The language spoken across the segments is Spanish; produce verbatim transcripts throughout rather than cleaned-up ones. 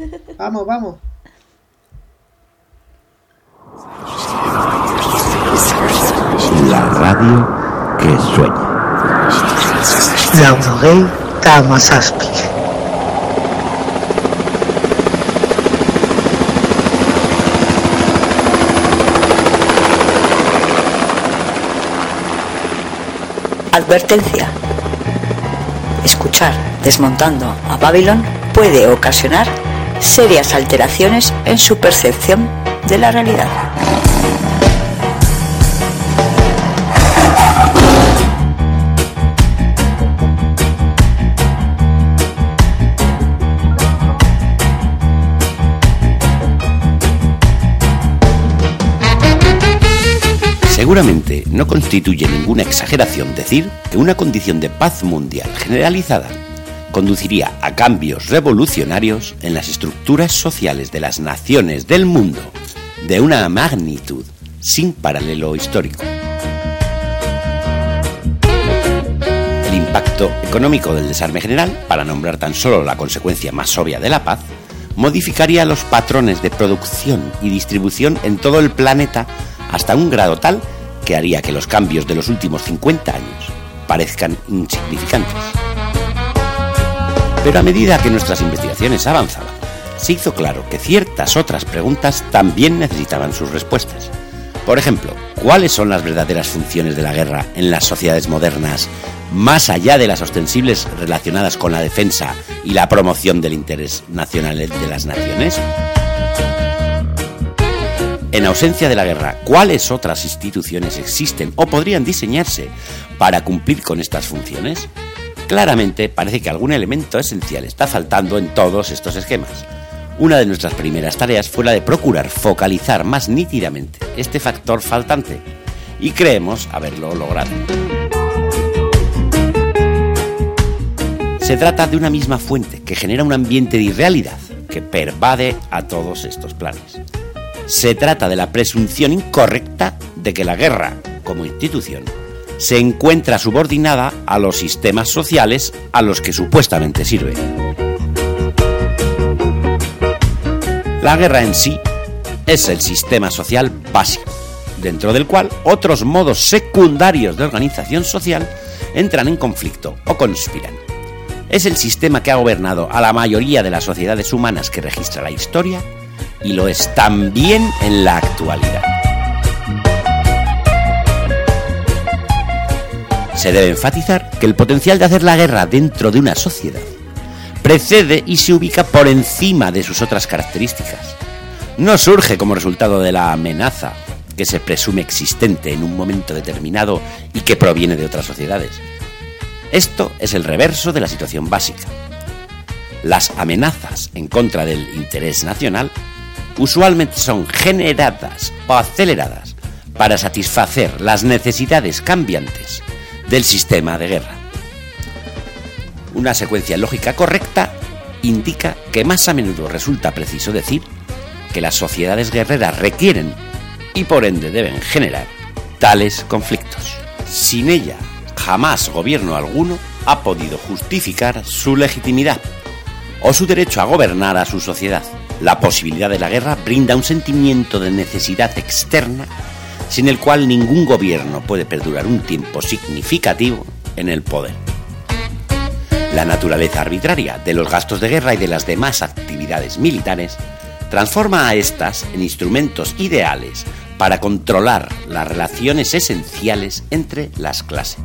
Vamos, vamos. La radio que sueña. L'oreille d'Amasaspic. Advertencia. Escuchar Desmontando a Babylon puede ocasionar serias alteraciones en su percepción de la realidad. Seguramente no constituye ninguna exageración decir que una condición de paz mundial generalizada conduciría a cambios revolucionarios en las estructuras sociales de las naciones del mundo de una magnitud sin paralelo histórico. El impacto económico del desarme general, para nombrar tan solo la consecuencia más obvia de la paz, modificaría los patrones de producción y distribución en todo el planeta hasta un grado tal que haría que los cambios de los últimos cincuenta años parezcan insignificantes. Pero a medida que nuestras investigaciones avanzaban, se hizo claro que ciertas otras preguntas también necesitaban sus respuestas. Por ejemplo, ¿cuáles son las verdaderas funciones de la guerra en las sociedades modernas, más allá de las ostensibles relacionadas con la defensa y la promoción del interés nacional de las naciones? En ausencia de la guerra, ¿cuáles otras instituciones existen o podrían diseñarse para cumplir con estas funciones? Claramente parece que algún elemento esencial está faltando en todos estos esquemas. Una de nuestras primeras tareas fue la de procurar focalizar más nítidamente este factor faltante, y creemos haberlo logrado. Se trata de una misma fuente que genera un ambiente de irrealidad que pervade a todos estos planes. Se trata de la presunción incorrecta de que la guerra, como institución, se encuentra subordinada a los sistemas sociales a los que supuestamente sirve. La guerra en sí es el sistema social básico, dentro del cual otros modos secundarios de organización social entran en conflicto o conspiran. Es el sistema que ha gobernado a la mayoría de las sociedades humanas que registra la historia, y lo es también en la actualidad. Se debe enfatizar que el potencial de hacer la guerra dentro de una sociedad precede y se ubica por encima de sus otras características. No surge como resultado de la amenaza que se presume existente en un momento determinado y que proviene de otras sociedades. Esto es el reverso de la situación básica. Las amenazas en contra del interés nacional usualmente son generadas o aceleradas para satisfacer las necesidades cambiantes del sistema de guerra. Una secuencia lógica correcta indica que más a menudo resulta preciso decir que las sociedades guerreras requieren y por ende deben generar tales conflictos. Sin ella, jamás gobierno alguno ha podido justificar su legitimidad o su derecho a gobernar a su sociedad. La posibilidad de la guerra brinda un sentimiento de necesidad externa sin el cual ningún gobierno puede perdurar un tiempo significativo en el poder. La naturaleza arbitraria de los gastos de guerra y de las demás actividades militares transforma a estas en instrumentos ideales para controlar las relaciones esenciales entre las clases.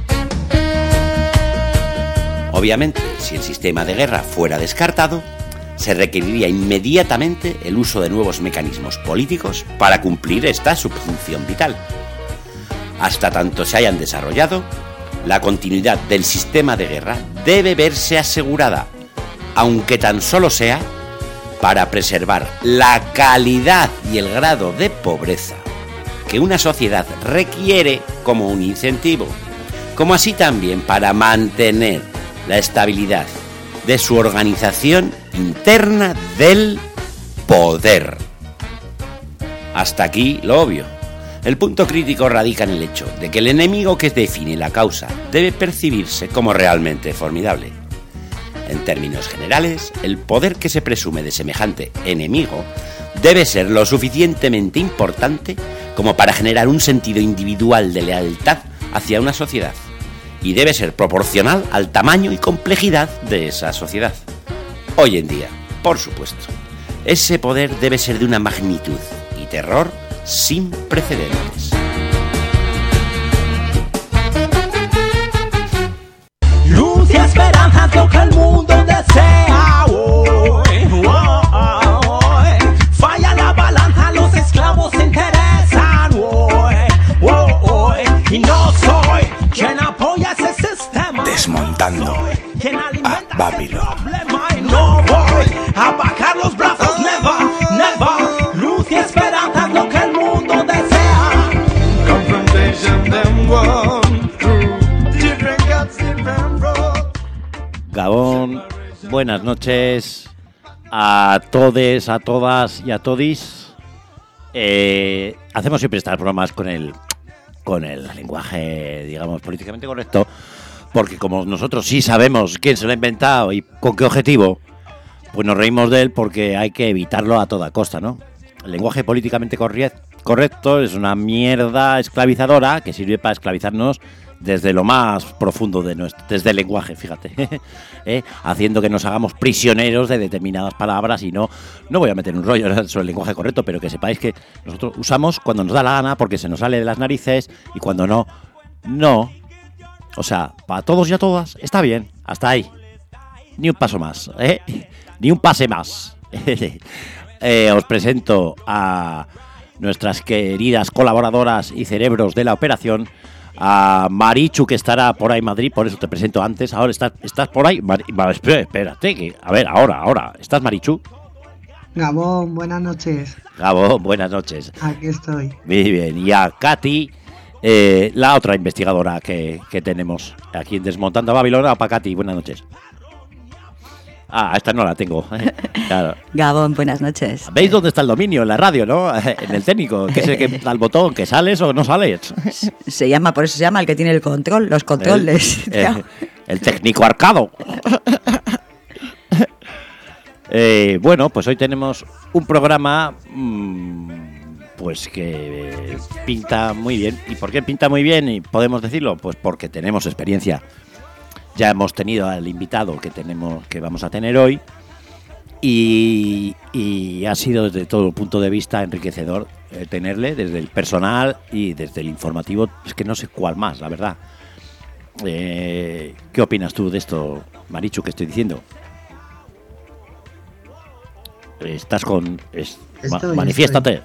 Obviamente, si el sistema de guerra fuera descartado, se requeriría inmediatamente el uso de nuevos mecanismos políticos para cumplir esta subfunción vital. Hasta tanto se hayan desarrollado, la continuidad del sistema de guerra debe verse asegurada, aunque tan solo sea para preservar la calidad y el grado de pobreza que una sociedad requiere como un incentivo, como así también para mantener la estabilidad de su organización interna del poder. Hasta aquí lo obvio. El punto crítico radica en el hecho de que el enemigo que define la causa debe percibirse como realmente formidable. En términos generales, el poder que se presume de semejante enemigo debe ser lo suficientemente importante como para generar un sentido individual de lealtad hacia una sociedad, y debe ser proporcional al tamaño y complejidad de esa sociedad. Hoy en día, por supuesto, ese poder debe ser de una magnitud y terror sin precedentes. Luz y esperanza es lo que el mundo desea hoy, hoy. Falla la balanza, los esclavos se interesan hoy, hoy. Y no soy quien apoya ese sistema. Desmontando a Babylon. No voy a bajar los brazos, never, never. Luz y esperanza es lo que el mundo desea. Confrontation them one through different guts, different roads. Gabón, buenas noches a todes, a todas y a todis. Eh, hacemos siempre estas bromas con el, con el lenguaje, digamos, políticamente correcto, porque como nosotros sí sabemos quién se lo ha inventado y con qué objetivo, pues nos reímos de él porque hay que evitarlo a toda costa, ¿no? El lenguaje políticamente correcto es una mierda esclavizadora que sirve para esclavizarnos desde lo más profundo de nuestro, desde el lenguaje, fíjate, ¿eh? Haciendo que nos hagamos prisioneros de determinadas palabras. Y no, no voy a meter un rollo sobre el lenguaje correcto, pero que sepáis que nosotros usamos cuando nos da la gana, porque se nos sale de las narices, y cuando no, no. O sea, para todos y a todas está bien, hasta ahí. Ni un paso más, ¿eh? Ni un pase más. eh, os presento a nuestras queridas colaboradoras y cerebros de la operación, a Marichu, que estará por ahí en Madrid, por eso te presento antes. Ahora estás, estás por ahí. Mar- espérate, espérate, que, a ver, ahora, ahora. ¿Estás, Marichu? Gabón, buenas noches. Gabón, buenas noches. Aquí estoy. Muy bien. Y a Katy, eh, la otra investigadora que, que tenemos aquí en Desmontando a Babilón. Para Katy, buenas noches. Ah, esta no la tengo. Claro. Gabón, buenas noches. ¿Veis dónde está el dominio? En la radio, ¿no? En el técnico, que es el que da el botón, que sales o no sales. Se llama, por eso se llama el que tiene el control, los controles. El, el, el técnico arcado. eh, bueno, pues hoy tenemos un programa mmm, pues que pinta muy bien. ¿Y por qué pinta muy bien? Y podemos decirlo, pues porque tenemos experiencia. Ya hemos tenido al invitado que tenemos, que vamos a tener hoy, y, y ha sido desde todo punto de vista enriquecedor eh, tenerle, desde el personal y desde el informativo. Es que no sé cuál más, la verdad. Eh, ¿Qué opinas tú de esto, Marichu, que estoy diciendo? Estás con... Es, Estoy, ma, manifiéstate.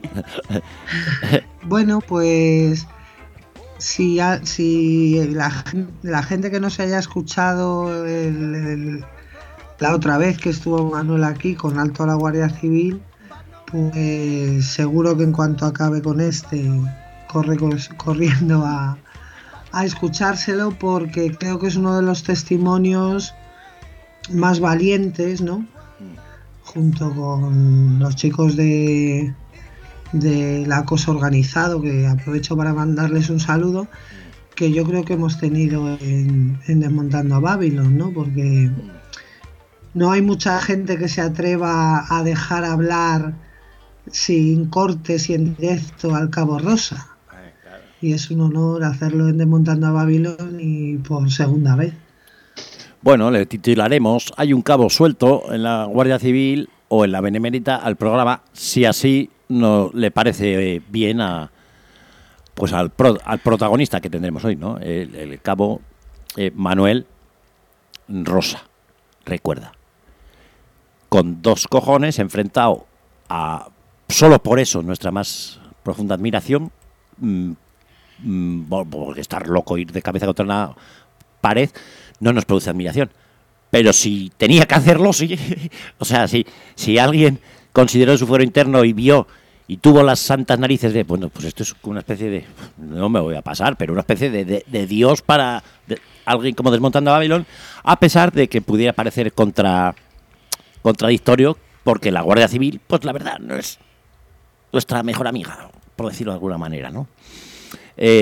Bueno, pues... Si, ha, si la, la gente que no se haya escuchado el, el, la otra vez que estuvo Manuel aquí con Alto a la Guardia Civil, pues seguro que en cuanto acabe con este corre corriendo a, a escuchárselo, porque creo que es uno de los testimonios más valientes, ¿no? Junto con los chicos de... del acoso organizado, que aprovecho para mandarles un saludo, que yo creo que hemos tenido en, en Desmontando a Babylon, ¿no? Porque no hay mucha gente que se atreva a dejar hablar sin cortes y en directo al Cabo Rosa, y es un honor hacerlo en Desmontando a Babylon y por segunda vez. Bueno, le titularemos "Hay un cabo suelto en la Guardia Civil o en la Benemérita" al programa, si así no le parece bien a pues al, pro, al protagonista que tendremos hoy, ¿no? El, el cabo eh, Manuel Rosa, recuerda, con dos cojones, enfrentado a, solo por eso, nuestra más profunda admiración, mmm, mmm, porque estar loco, ir de cabeza contra una pared, no nos produce admiración. Pero si tenía que hacerlo, sí. O sea, si, si alguien consideró su fuero interno y vio y tuvo las santas narices de, bueno, pues esto es una especie de, no me voy a pasar, pero una especie de, de, de Dios para de, alguien como Desmontando a Babylon, a pesar de que pudiera parecer contra, contradictorio, porque la Guardia Civil, pues la verdad, no es nuestra mejor amiga, por decirlo de alguna manera, ¿no?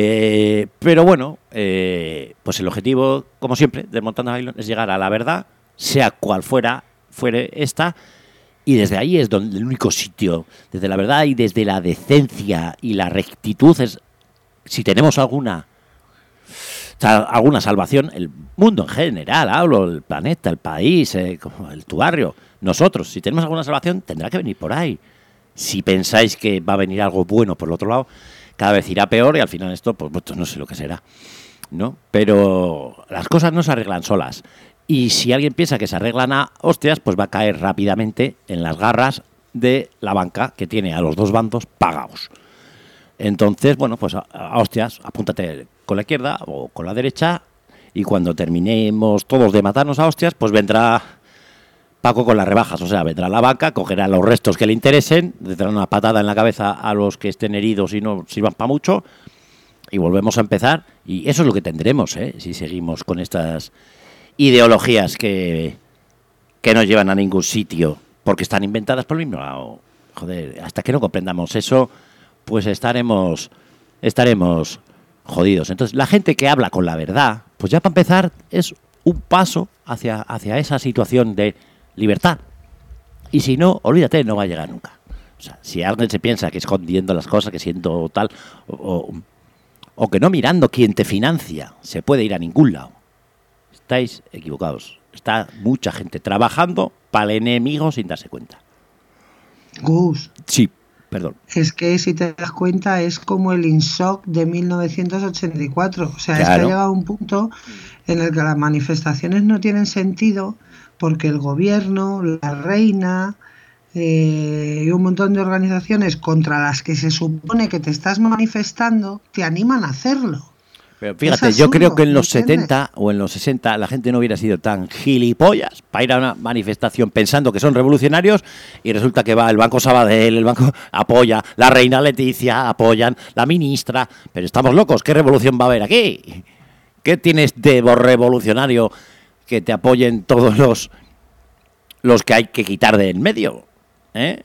Eh, pero bueno, eh, pues el objetivo, como siempre, de Desmontando a Babylon es llegar a la verdad sea cual fuera, fuere esta, y desde ahí es donde el único sitio, desde la verdad y desde la decencia y la rectitud, es si tenemos alguna, alguna salvación, el mundo en general, hablo, el planeta, el país, eh, como el, tu barrio, nosotros, si tenemos alguna salvación, tendrá que venir por ahí. Si pensáis que va a venir algo bueno por el otro lado, cada vez irá peor y al final esto, pues, pues no sé lo que será, ¿no? Pero las cosas no se arreglan solas. Y si alguien piensa que se arreglan a hostias, pues va a caer rápidamente en las garras de la banca que tiene a los dos bandos pagados. Entonces, bueno, pues a, a hostias, apúntate con la izquierda o con la derecha y cuando terminemos todos de matarnos a hostias, pues vendrá Paco con las rebajas. O sea, vendrá la banca, cogerá los restos que le interesen, le dará una patada en la cabeza a los que estén heridos y no sirvan para mucho y volvemos a empezar. Y eso es lo que tendremos, ¿eh? Si seguimos con estas ideologías que, que no llevan a ningún sitio porque están inventadas por el mismo lado. Joder, hasta que no comprendamos eso, pues estaremos estaremos jodidos. Entonces, la gente que habla con la verdad, pues ya para empezar es un paso hacia, hacia esa situación de libertad. Y si no, olvídate, no va a llegar nunca. O sea, si alguien se piensa que escondiendo las cosas, que siendo tal, o, o que no mirando quién te financia, se puede ir a ningún lado, estáis equivocados. Está mucha gente trabajando para el enemigo sin darse cuenta. Gus. Sí, perdón. Es que si te das cuenta es como el INSOC de mil novecientos ochenta y cuatro. O sea, Claro. es que ha llegado a un punto en el que las manifestaciones no tienen sentido porque el gobierno, la reina eh, y un montón de organizaciones contra las que se supone que te estás manifestando te animan a hacerlo. Pero fíjate, Es yo absurdo, creo que en los ¿entiendes? setenta o en los sesenta la gente no hubiera sido tan gilipollas para ir a una manifestación pensando que son revolucionarios y resulta que va el Banco Sabadell, el banco apoya, la reina Leticia apoyan, la ministra, pero estamos locos, ¿qué revolución va a haber aquí? ¿Qué tienes de revolucionario que te apoyen todos los los que hay que quitar de en medio? ¿Eh?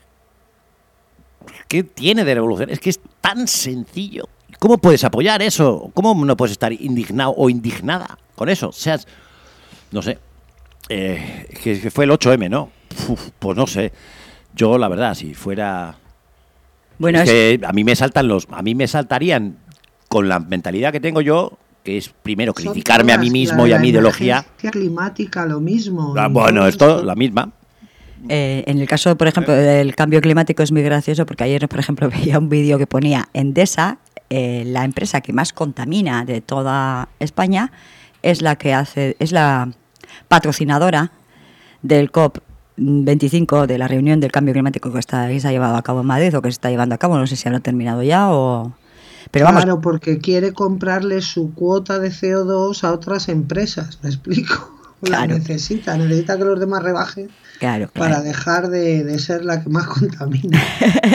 ¿Qué tiene de revolución? Es que es tan sencillo. ¿Cómo puedes apoyar eso? ¿Cómo no puedes estar indignado o indignada con eso? O sea, no sé. Eh, que, que fue el ocho eme, ¿no? Uf, pues no sé. Yo, la verdad, si fuera... Bueno, es es- que a mí me saltan los... A mí me saltarían con la mentalidad que tengo yo, que es primero Son criticarme a mí todas, mismo la- y a la mi ideología. emergencia climática, lo mismo. Ah, y bueno, todo esto, la misma. Eh, en el caso, por ejemplo, del cambio climático es muy gracioso porque ayer, por ejemplo, veía un vídeo que ponía Endesa, eh, la empresa que más contamina de toda España, es la que hace, es la patrocinadora del COP veinticinco, de la reunión del cambio climático que está que se ha llevado a cabo en Madrid o que se está llevando a cabo, no sé si habrá terminado ya o... Pero vamos, Claro, porque quiere comprarle su cuota de ce o dos a otras empresas, ¿me explico? La Claro. necesita, necesita que los demás rebajen claro, claro. para dejar de, de ser la que más contamina.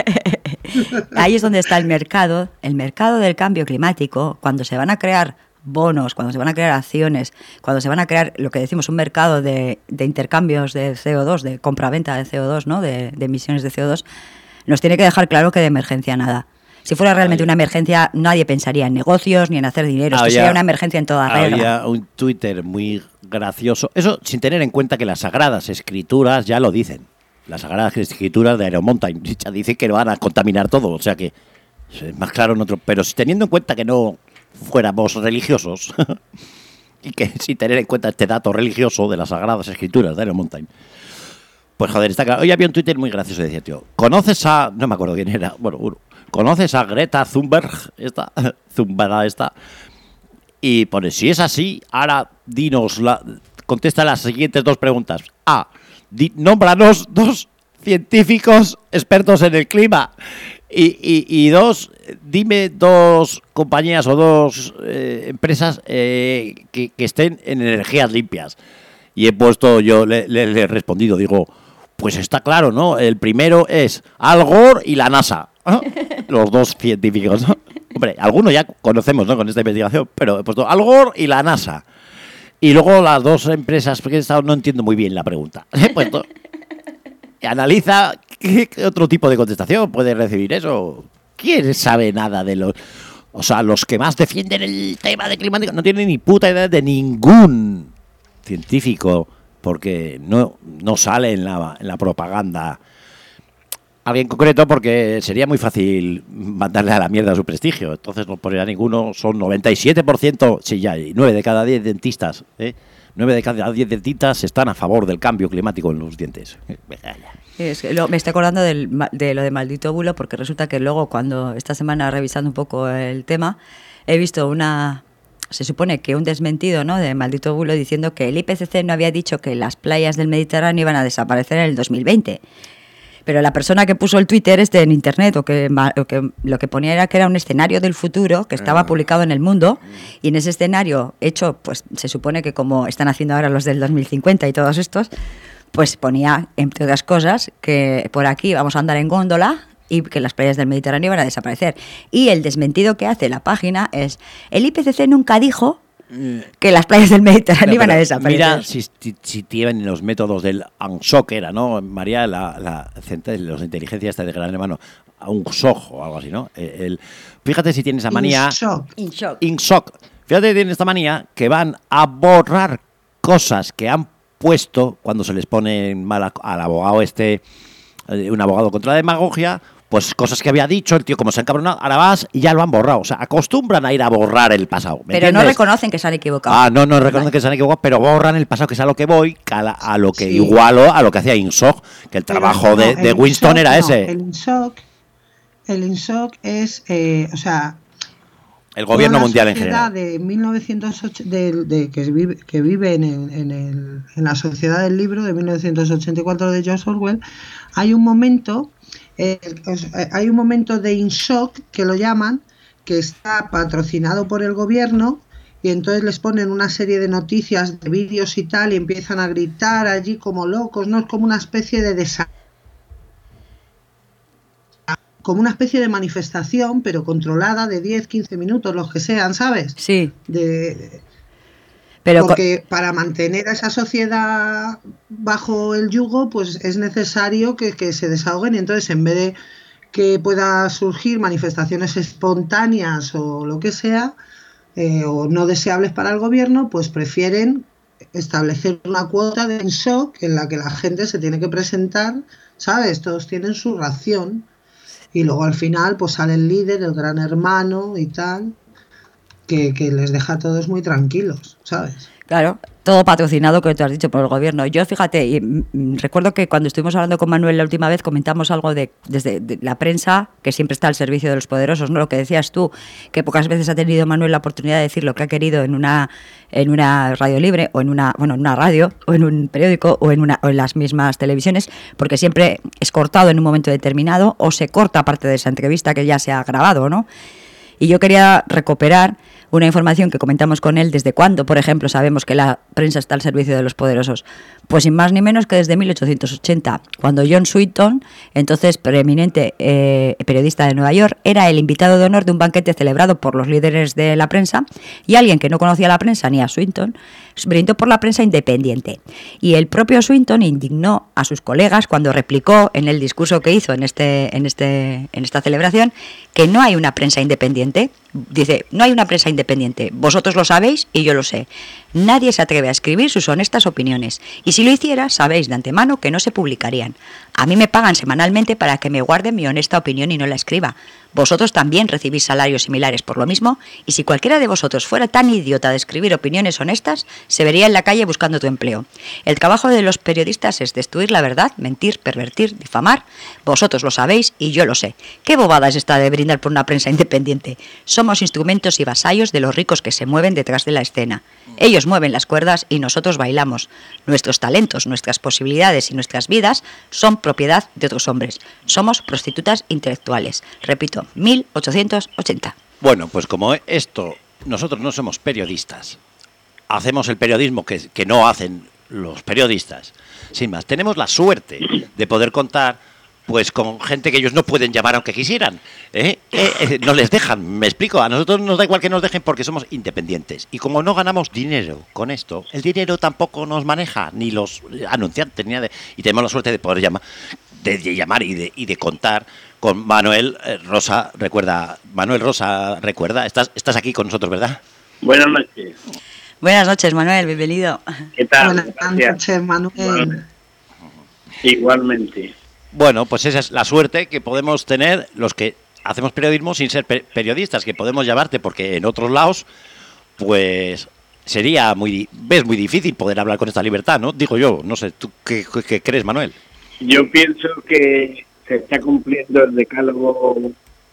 Ahí es donde está el mercado, el mercado del cambio climático, cuando se van a crear bonos, cuando se van a crear acciones, cuando se van a crear lo que decimos un mercado de, de intercambios de ce o dos, de compra-venta de ce o dos, ¿no? de, de emisiones de ce o dos, nos tiene que dejar claro que de emergencia nada. Si fuera realmente una emergencia, nadie pensaría en negocios ni en hacer dinero. Esto Había- sería una emergencia en toda regla. Había un Twitter muy gracioso. Eso sin tener en cuenta que las Sagradas Escrituras ya lo dicen. Las Sagradas Escrituras de Aeromountain ya dicen que van a contaminar todo. O sea que es más claro en otro. Pero si teniendo en cuenta que no fuéramos religiosos y que sin tener en cuenta este dato religioso de las Sagradas Escrituras de Aeromountain, pues joder, está claro. Hoy había un Twitter muy gracioso, decía, tío, ¿conoces a... no me acuerdo quién era, bueno, uno. ¿Conoces a Greta Thunberg? Esta, Thunberg esta. Y pone, si es así, ahora dinos, la, contesta las siguientes dos preguntas. A, di, nómbranos dos científicos expertos en el clima. Y, y, y dos, dime dos compañías o dos eh, empresas eh, que, que estén en energías limpias. Y he puesto, yo le, le- le he respondido, digo, pues está claro, ¿no? El primero es Al Gore y la NASA. ¿Ah? Los dos científicos, ¿no? Hombre, algunos ya conocemos, ¿no? Con esta investigación, pero he puesto Al Gore y la NASA. Y luego las dos empresas, porque he estado- no entiendo muy bien la pregunta. He puesto, analiza qué, qué otro tipo de contestación puede recibir eso. ¿Quién sabe nada de los... O sea, los que más defienden el tema de climático no tienen ni puta idea de ningún científico porque no, no sale en la, en la propaganda alguien concreto, porque sería muy fácil mandarle a la mierda su prestigio. Entonces no pondría ninguno. Son noventa y siete por ciento, sí, ya, y nueve de cada diez dentistas, ¿eh? nueve de cada diez dentistas están a favor del cambio climático en los dientes. Es que lo, me estoy acordando del, de lo de Maldito Bulo, porque resulta que luego, cuando esta semana revisando un poco el tema, he visto una... Se supone que un desmentido, ¿no?, de Maldito Bulo, diciendo que el I P C C no había dicho que las playas del Mediterráneo iban a desaparecer en el dos mil veinte. Pero la persona que puso el Twitter este en internet, o que, o que lo que ponía era que era un escenario del futuro que estaba publicado en El Mundo, y en ese escenario hecho, pues se supone que como están haciendo ahora los del dos mil cincuenta y todos estos, pues ponía, entre otras cosas, que por aquí vamos a andar en góndola y que las playas del Mediterráneo van a desaparecer. Y el desmentido que hace la página es: el I P C C nunca dijo que las playas del Mediterráneo no, iban a desaparecer. Mira si, si, si tienen los métodos del ANSOC, era, ¿no? María, la, la central de los inteligencia esta de Gran Hermano, ANSOC o algo así, ¿no? El, fíjate si tiene esa manía. INSOC. INSOC. INSOC. Fíjate si tiene esta manía que van a borrar cosas que han puesto cuando se les pone mal a, al abogado este, un abogado contra la demagogia. Pues cosas que había dicho, el tío como se ha encabronado, ahora vas y ya lo han borrado. O sea, acostumbran a ir a borrar el pasado. Pero entiendes? No reconocen que se han equivocado. Ah, no, no reconocen vale. que se han equivocado, pero borran el pasado, que es a lo que voy, a, la, a lo que sí. igualo a lo que hacía INSOC, que el pero trabajo no, de, de Winston INSOC, era no, ese. El INSOC, el INSOC es, eh, o sea... El gobierno mundial en general. De mil novecientos ocho, de, de, que vive, que vive en, el, en, el, en la Sociedad del Libro de mil novecientos ochenta y cuatro de George Orwell, hay un momento... Eh, hay un momento de INSOC que lo llaman, que está patrocinado por el gobierno, y entonces les ponen una serie de noticias, de vídeos y tal, y empiezan a gritar allí como locos, ¿no? Es como una especie de desa- como una especie de manifestación, pero controlada, de diez, quince minutos, los que sean, ¿sabes? Sí. De... de Pero porque para mantener a esa sociedad bajo el yugo, pues es necesario que, que se desahoguen, y entonces en vez de que pueda surgir manifestaciones espontáneas o lo que sea, eh, o no deseables para el gobierno, pues prefieren establecer una cuota de INSOC en la que la gente se tiene que presentar, ¿sabes? Todos tienen su ración, y luego al final pues sale el líder, el gran hermano y tal... Que, que les deja a todos muy tranquilos, ¿sabes? Claro, todo patrocinado, que tú has dicho, por el gobierno. Yo, fíjate, y, mm, recuerdo que cuando estuvimos hablando con Manuel la última vez comentamos algo de desde de la prensa, que siempre está al servicio de los poderosos, ¿no? Lo que decías tú, que pocas veces ha tenido Manuel la oportunidad de decir lo que ha querido en una en una radio libre, o en una bueno en una radio, o en un periódico, o en una o en las mismas televisiones, porque siempre es cortado en un momento determinado, o se corta parte de esa entrevista que ya se ha grabado, ¿no? Y yo quería recuperar una información que comentamos con él. ¿Desde cuándo, por ejemplo, sabemos que la prensa está al servicio de los poderosos? Pues sin más ni menos que desde mil ochocientos ochenta, cuando John Swinton, entonces preeminente eh, periodista de Nueva York, era el invitado de honor de un banquete celebrado por los líderes de la prensa, y alguien que no conocía a la prensa ni a Swinton brindó por la prensa independiente. Y el propio Swinton indignó a sus colegas cuando replicó en el discurso que hizo en este en este en esta celebración que no hay una prensa independiente. Dice, no hay una prensa independiente, vosotros lo sabéis y yo lo sé. Nadie se atreve a escribir sus honestas opiniones, y si lo hiciera, sabéis de antemano que no se publicarían. A mí me pagan semanalmente para que me guarden mi honesta opinión y no la escriba. Vosotros también recibís salarios similares por lo mismo, y si cualquiera de vosotros fuera tan idiota de escribir opiniones honestas, se vería en la calle buscando tu empleo. El trabajo de los periodistas es destruir la verdad, mentir, pervertir, difamar. Vosotros lo sabéis y yo lo sé. ¿Qué bobada es esta de brindar por una prensa independiente? Somos instrumentos y vasallos de los ricos que se mueven detrás de la escena. Ellos mueven las cuerdas y nosotros bailamos. Nuestros talentos, nuestras posibilidades y nuestras vidas son propiedad de otros hombres. Somos prostitutas intelectuales. Repito, mil ochocientos ochenta. Bueno, pues como esto, nosotros no somos periodistas. Hacemos el periodismo que, que no hacen los periodistas. Sin más, tenemos la suerte de poder contar pues con gente que ellos no pueden llamar aunque quisieran. ¿eh? Eh, eh, no les dejan, me explico. A nosotros nos da igual que nos dejen porque somos independientes. Y como no ganamos dinero con esto, el dinero tampoco nos maneja, ni los anunciantes, ni nada. De, y tenemos la suerte de poder llamar, de, de llamar y de, y de contar con Manuel eh, Rosa. Recuerda, Manuel Rosa, recuerda, estás, estás aquí con nosotros, ¿verdad? Buenas noches. Buenas noches, Manuel, bienvenido. ¿Qué tal? Buenas Gracias. noches, Manuel. Igualmente. Bueno, pues esa es la suerte que podemos tener los que hacemos periodismo sin ser pe- periodistas, que podemos llamarte, porque en otros lados, pues sería muy, ves muy difícil poder hablar con esta libertad, ¿no? Digo yo, no sé, ¿tú qué, qué- qué crees, Manuel? Yo pienso que se está cumpliendo el decálogo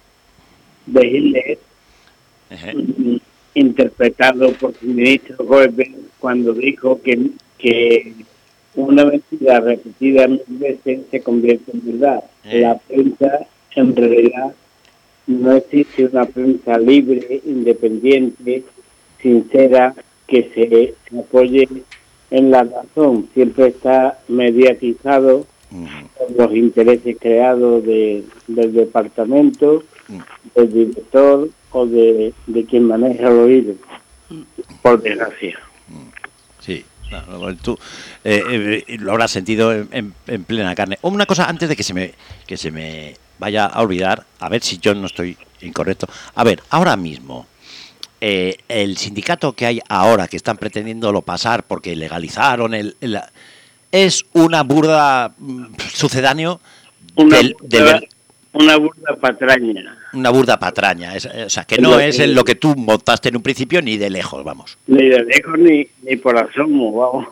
de Hitler, Ejé. mm, interpretado por su ministro Goebbels, cuando dijo que, que una mentira repetida mil veces se convierte en verdad. Eh. La prensa, en realidad, no existe una prensa libre, independiente, sincera, que se, se apoye en la razón. Siempre está mediatizado Ujú. por los intereses creados de, del departamento, Mm. del director o de, de quien maneja el oído, por desgracia. Sí, claro, bueno, tú eh, eh, lo habrás sentido en, en- en plena carne. Una cosa antes de que se me que se me vaya a olvidar, a ver si yo no estoy incorrecto. A ver, ahora mismo eh, el sindicato que hay ahora que están pretendiéndolo pasar porque legalizaron el, el- es una burda mm, sucedáneo Una, del, del burda, ver- una burda patraña, una burda patraña, es- o sea que Es no lo es que- en lo que tú montaste en un principio ni de lejos, vamos. ni de lejos ni, ni por asomo, vamos.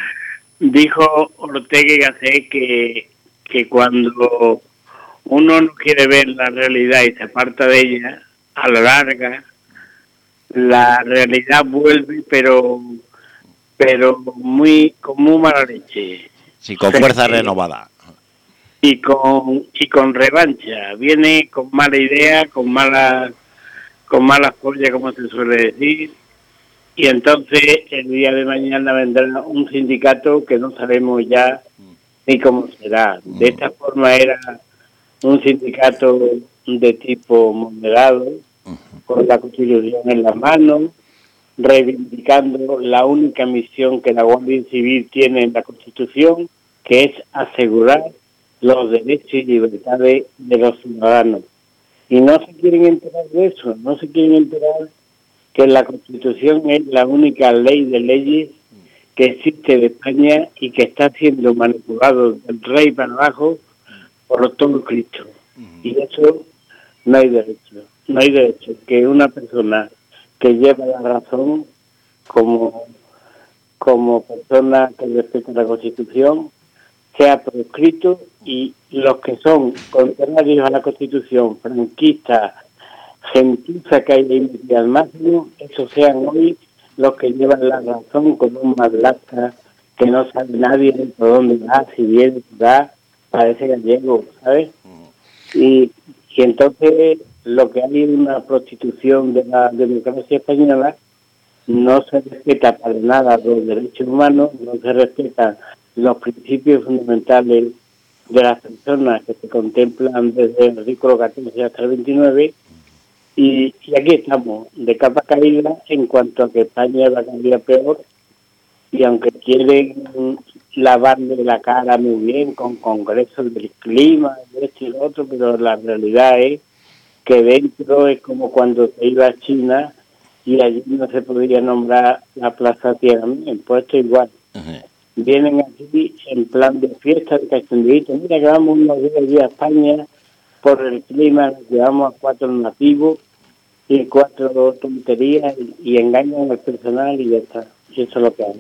Dijo Ortega y Gasset que, que cuando uno no quiere ver la realidad y se aparta de ella, a la larga, la realidad vuelve, pero pero muy con muy mala leche. Sí, con fuerza Sí. renovada. y con y con revancha. Viene con mala idea, con mala con mala joya, como se suele decir, y entonces el día de mañana vendrá un sindicato que no sabemos ya ni cómo será. De esta forma era un sindicato de tipo moderado, con la Constitución en la mano, reivindicando la única misión que la Guardia Civil tiene en la Constitución, que es asegurar los derechos y libertades de los ciudadanos. Y no se quieren enterar de eso, no se quieren enterar que la Constitución es la única ley de leyes que existe de España y que está siendo manipulado del rey para abajo por todo Cristo. Y eso no hay derecho, no hay derecho que una persona que lleva la razón como, como persona que respeta la Constitución sea proscrito, y los que son contrarios a la Constitución, franquistas, gentuza que hay de inicio al máximo, esos sean hoy los que llevan la razón con un malacta que no sabe nadie de por dónde va, si viene, si va, parece gallego, ¿sabes? Y, y entonces lo que hay es una prostitución de la democracia española, no se respeta para nada los derechos humanos, no se respetan los principios fundamentales de las personas que se contemplan desde el artículo catorce hasta el veintinueve, y, y aquí estamos, de capa caída, en cuanto a que España va a cambiar peor, y aunque quieren lavarle la cara muy bien con congresos del clima, de esto y lo otro, pero la realidad es que dentro es como cuando se iba a China y allí no se podía nombrar la Plaza Tiananmen, pues esto igual. Ujú. Vienen aquí en plan de fiesta, de cachondeito. Mira que vamos unos días allí a España por el clima, nos llevamos a cuatro nativos y cuatro tonterías y, y engañan al personal y ya está. Y eso es lo que hay.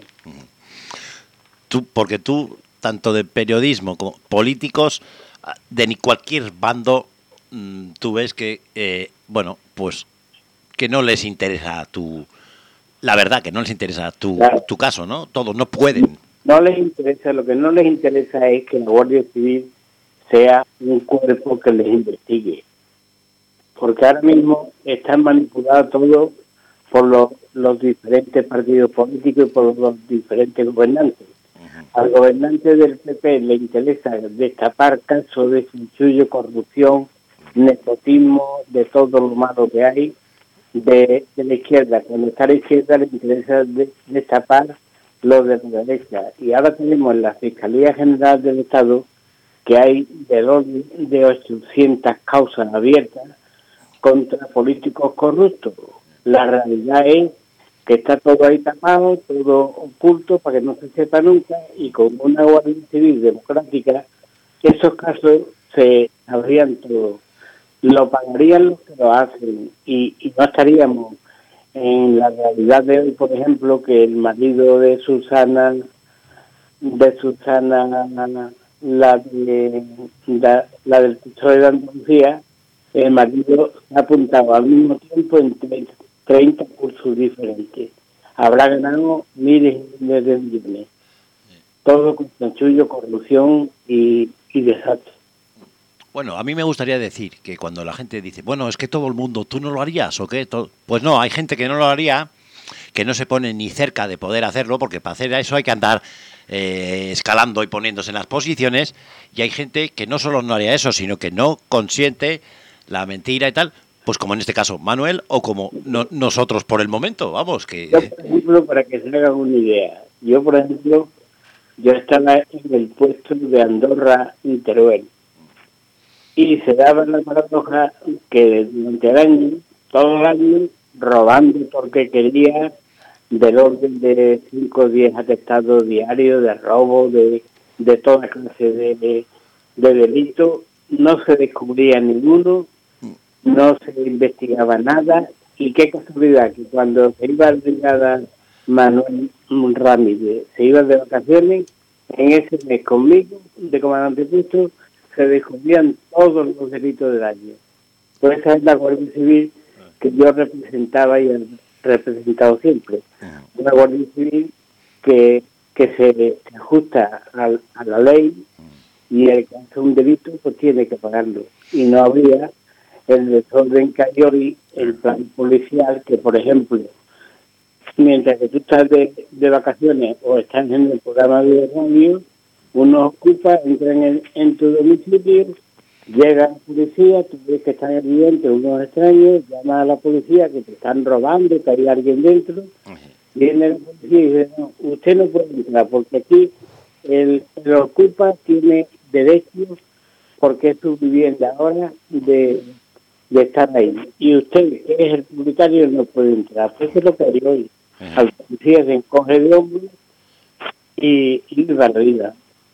Tú, porque tú, tanto de periodismo como políticos, ah, de ni cualquier bando, mm, tú ves que, eh, bueno, pues que no les interesa tu, la verdad, que no les interesa tu, Claro. tu caso, ¿no? Todos no pueden. No les interesa, lo que no les interesa es que la Guardia Civil sea un cuerpo que les investigue. Porque ahora mismo están manipulados todos por los, los diferentes partidos políticos y por los diferentes gobernantes. Al gobernante del P P le interesa destapar casos de chanchullo, corrupción, nepotismo, de todo lo malo que hay de, de la izquierda. Cuando está a la izquierda le interesa de, destapar lo de la derecha. Y ahora tenemos en la Fiscalía General del Estado que hay del orden de ochocientas causas abiertas contra políticos corruptos. La realidad es que está todo ahí tapado, todo oculto para que no se sepa nunca, y con una Guardia Civil democrática, esos casos se sabrían todo. Lo pagarían los que lo hacen, y, y no estaríamos en la realidad de hoy, por ejemplo, que el marido de Susana, de Susana, la, de, la, la del P S O E de Andalucía, el marido se ha apuntado al mismo tiempo en treinta cursos diferentes. Habrá ganado miles y miles de millones. Todo con chanchullo, corrupción y, y desastre. Bueno, a mí me gustaría decir que cuando la gente dice, bueno, es que todo el mundo, ¿tú no lo harías o qué? Todo... Pues no, hay gente que no lo haría, que no se pone ni cerca de poder hacerlo, porque para hacer eso hay que andar eh, escalando y poniéndose en las posiciones, y hay gente que no solo no haría eso, sino que no consiente la mentira y tal, pues como en este caso Manuel, o como no, nosotros por el momento, vamos, que... Yo, por ejemplo, para que se hagan una idea, yo, por ejemplo, yo estaba en el puesto de Andorra y Teruel, y se daba la paradoja que durante el año, todo el año, robando porque quería, del orden de cinco o diez atestados diarios de robo, de, de toda clase de, de, de delitos, no se descubría ninguno, no se investigaba nada, y qué casualidad que cuando se iba a la brigada Manuel Ramírez, se iba de vacaciones, en ese mes conmigo, de comandante puesto, se descubrían todos los delitos del año. Pues esa es la Guardia Civil que yo representaba y he representado siempre. Una Guardia Civil que, que se ajusta a, a la ley, y el que hace un delito pues tiene que pagarlo. Y no habría el desorden que hay hoy, el plan policial, que por ejemplo, mientras que tú estás de, de vacaciones o estás en el programa de radio, uno ocupa, entra en, el, en tu domicilio, llega la policía, tú ves que están evidentes unos extraños, llama a la policía que te están robando, que hay alguien dentro, viene la policía y dice, no, usted no puede entrar porque aquí el, el ocupa tiene derechos porque es su vivienda ahora de, de estar ahí. Y usted, que es el propietario, no puede entrar. Pues eso es lo que hay hoy. Al policía se encoge de hombros y, y va la vida.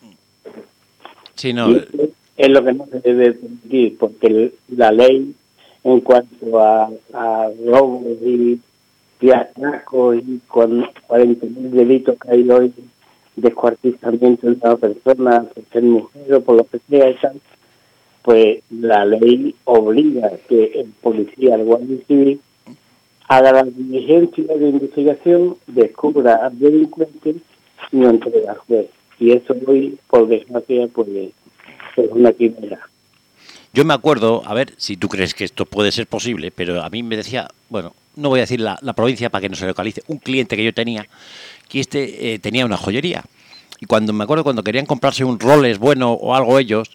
Sí, no. Y es lo que no se debe permitir, porque la ley en cuanto a, a robos y, y atracos y con cuarenta mil delitos que hay hoy, descuartizamiento de una persona, por ser mujer o por lo que sea y tal, pues la ley obliga que el policía, el guardia civil, haga la diligencia de investigación, descubra al delincuente y lo entrega al juez. Y eso hoy, por desgracia, pues es una quimera. Yo me acuerdo, a ver si tú crees que esto puede ser posible, pero a mí me decía, bueno, no voy a decir la, la provincia para que no se localice, un cliente que yo tenía, que este eh, tenía una joyería. Y cuando me acuerdo cuando querían comprarse un Rolex bueno o algo ellos,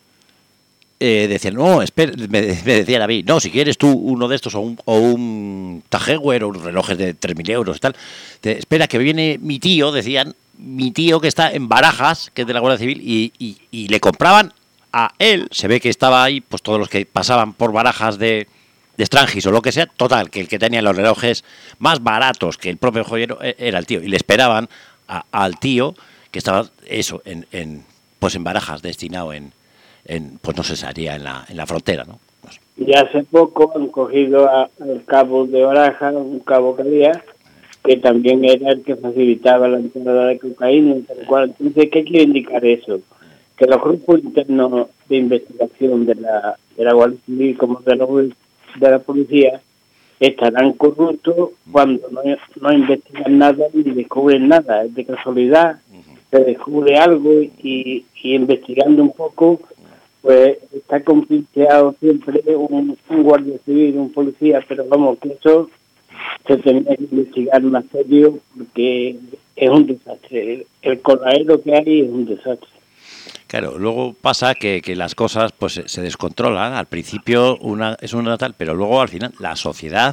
eh, decían, no, espera, me, me decían a mí, no, si quieres tú uno de estos o un, o un Tageuer o unos relojes de tres mil euros y tal, te, espera que viene mi tío, decían, mi tío que está en Barajas, que es de la Guardia Civil, y, y, y le compraban a él, se ve que estaba ahí, pues todos los que pasaban por Barajas de, de Strangis o lo que sea, total, que el que tenía los relojes más baratos que el propio joyero era el tío, y le esperaban a, al tío que estaba eso, en, en pues en Barajas, destinado en, en pues no sé, sería en la, en la frontera, ¿no? No sé. Y hace poco han cogido a, al cabo de Barajas, un cabo que había, que también era el que facilitaba la entrada de cocaína, tal cual. Entonces, ¿qué quiere indicar eso? Que los grupos internos de investigación de la, de la Guardia Civil como de la, de la policía estarán corruptos cuando no, no investigan nada ni descubren nada. Es de casualidad, se descubre algo y, y investigando un poco, pues está compincheado siempre un, un guardia civil, un policía, pero vamos, que eso se tenía que investigar más serio porque es un desastre. El, el coladero que hay es un desastre. Claro, luego pasa que, que las cosas pues se, se descontrolan. Al principio una es una tal, pero luego al final la sociedad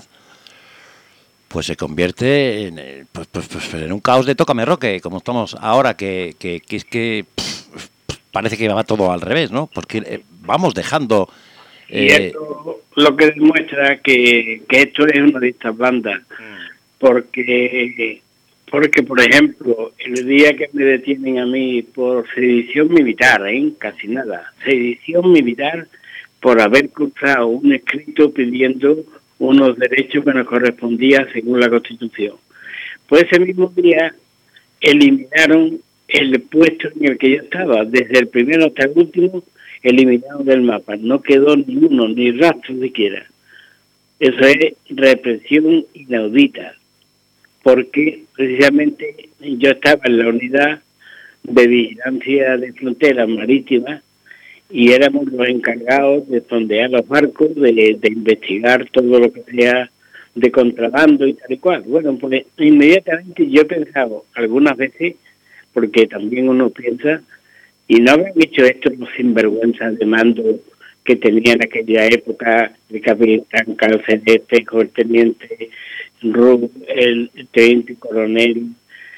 pues se convierte en, pues, pues, pues en un caos de tócame roque, como estamos ahora, que, que, que es que pff, parece que va todo al revés, ¿no? Porque eh, vamos dejando... Eh... Y esto lo que demuestra que, que esto es una de estas bandas. porque, porque por ejemplo, el día que me detienen a mí por sedición militar, ¿eh? Casi nada, sedición militar por haber cruzado un escrito pidiendo unos derechos que nos correspondían según la Constitución. Pues ese mismo día eliminaron el puesto en el que yo estaba, desde el primero hasta el último, eliminaron del mapa. No quedó ni uno, ni rastro siquiera. Eso es represión inaudita, porque precisamente yo estaba en la unidad de vigilancia de fronteras marítimas y éramos los encargados de sondear los barcos, de, de investigar todo lo que sea de contrabando y tal y cual. Bueno, pues inmediatamente yo he pensado algunas veces, porque también uno piensa, y no habían hecho esto los sinvergüenzas de mando que tenía en aquella época el capitán Calceleste, el teniente Rub, el teniente coronel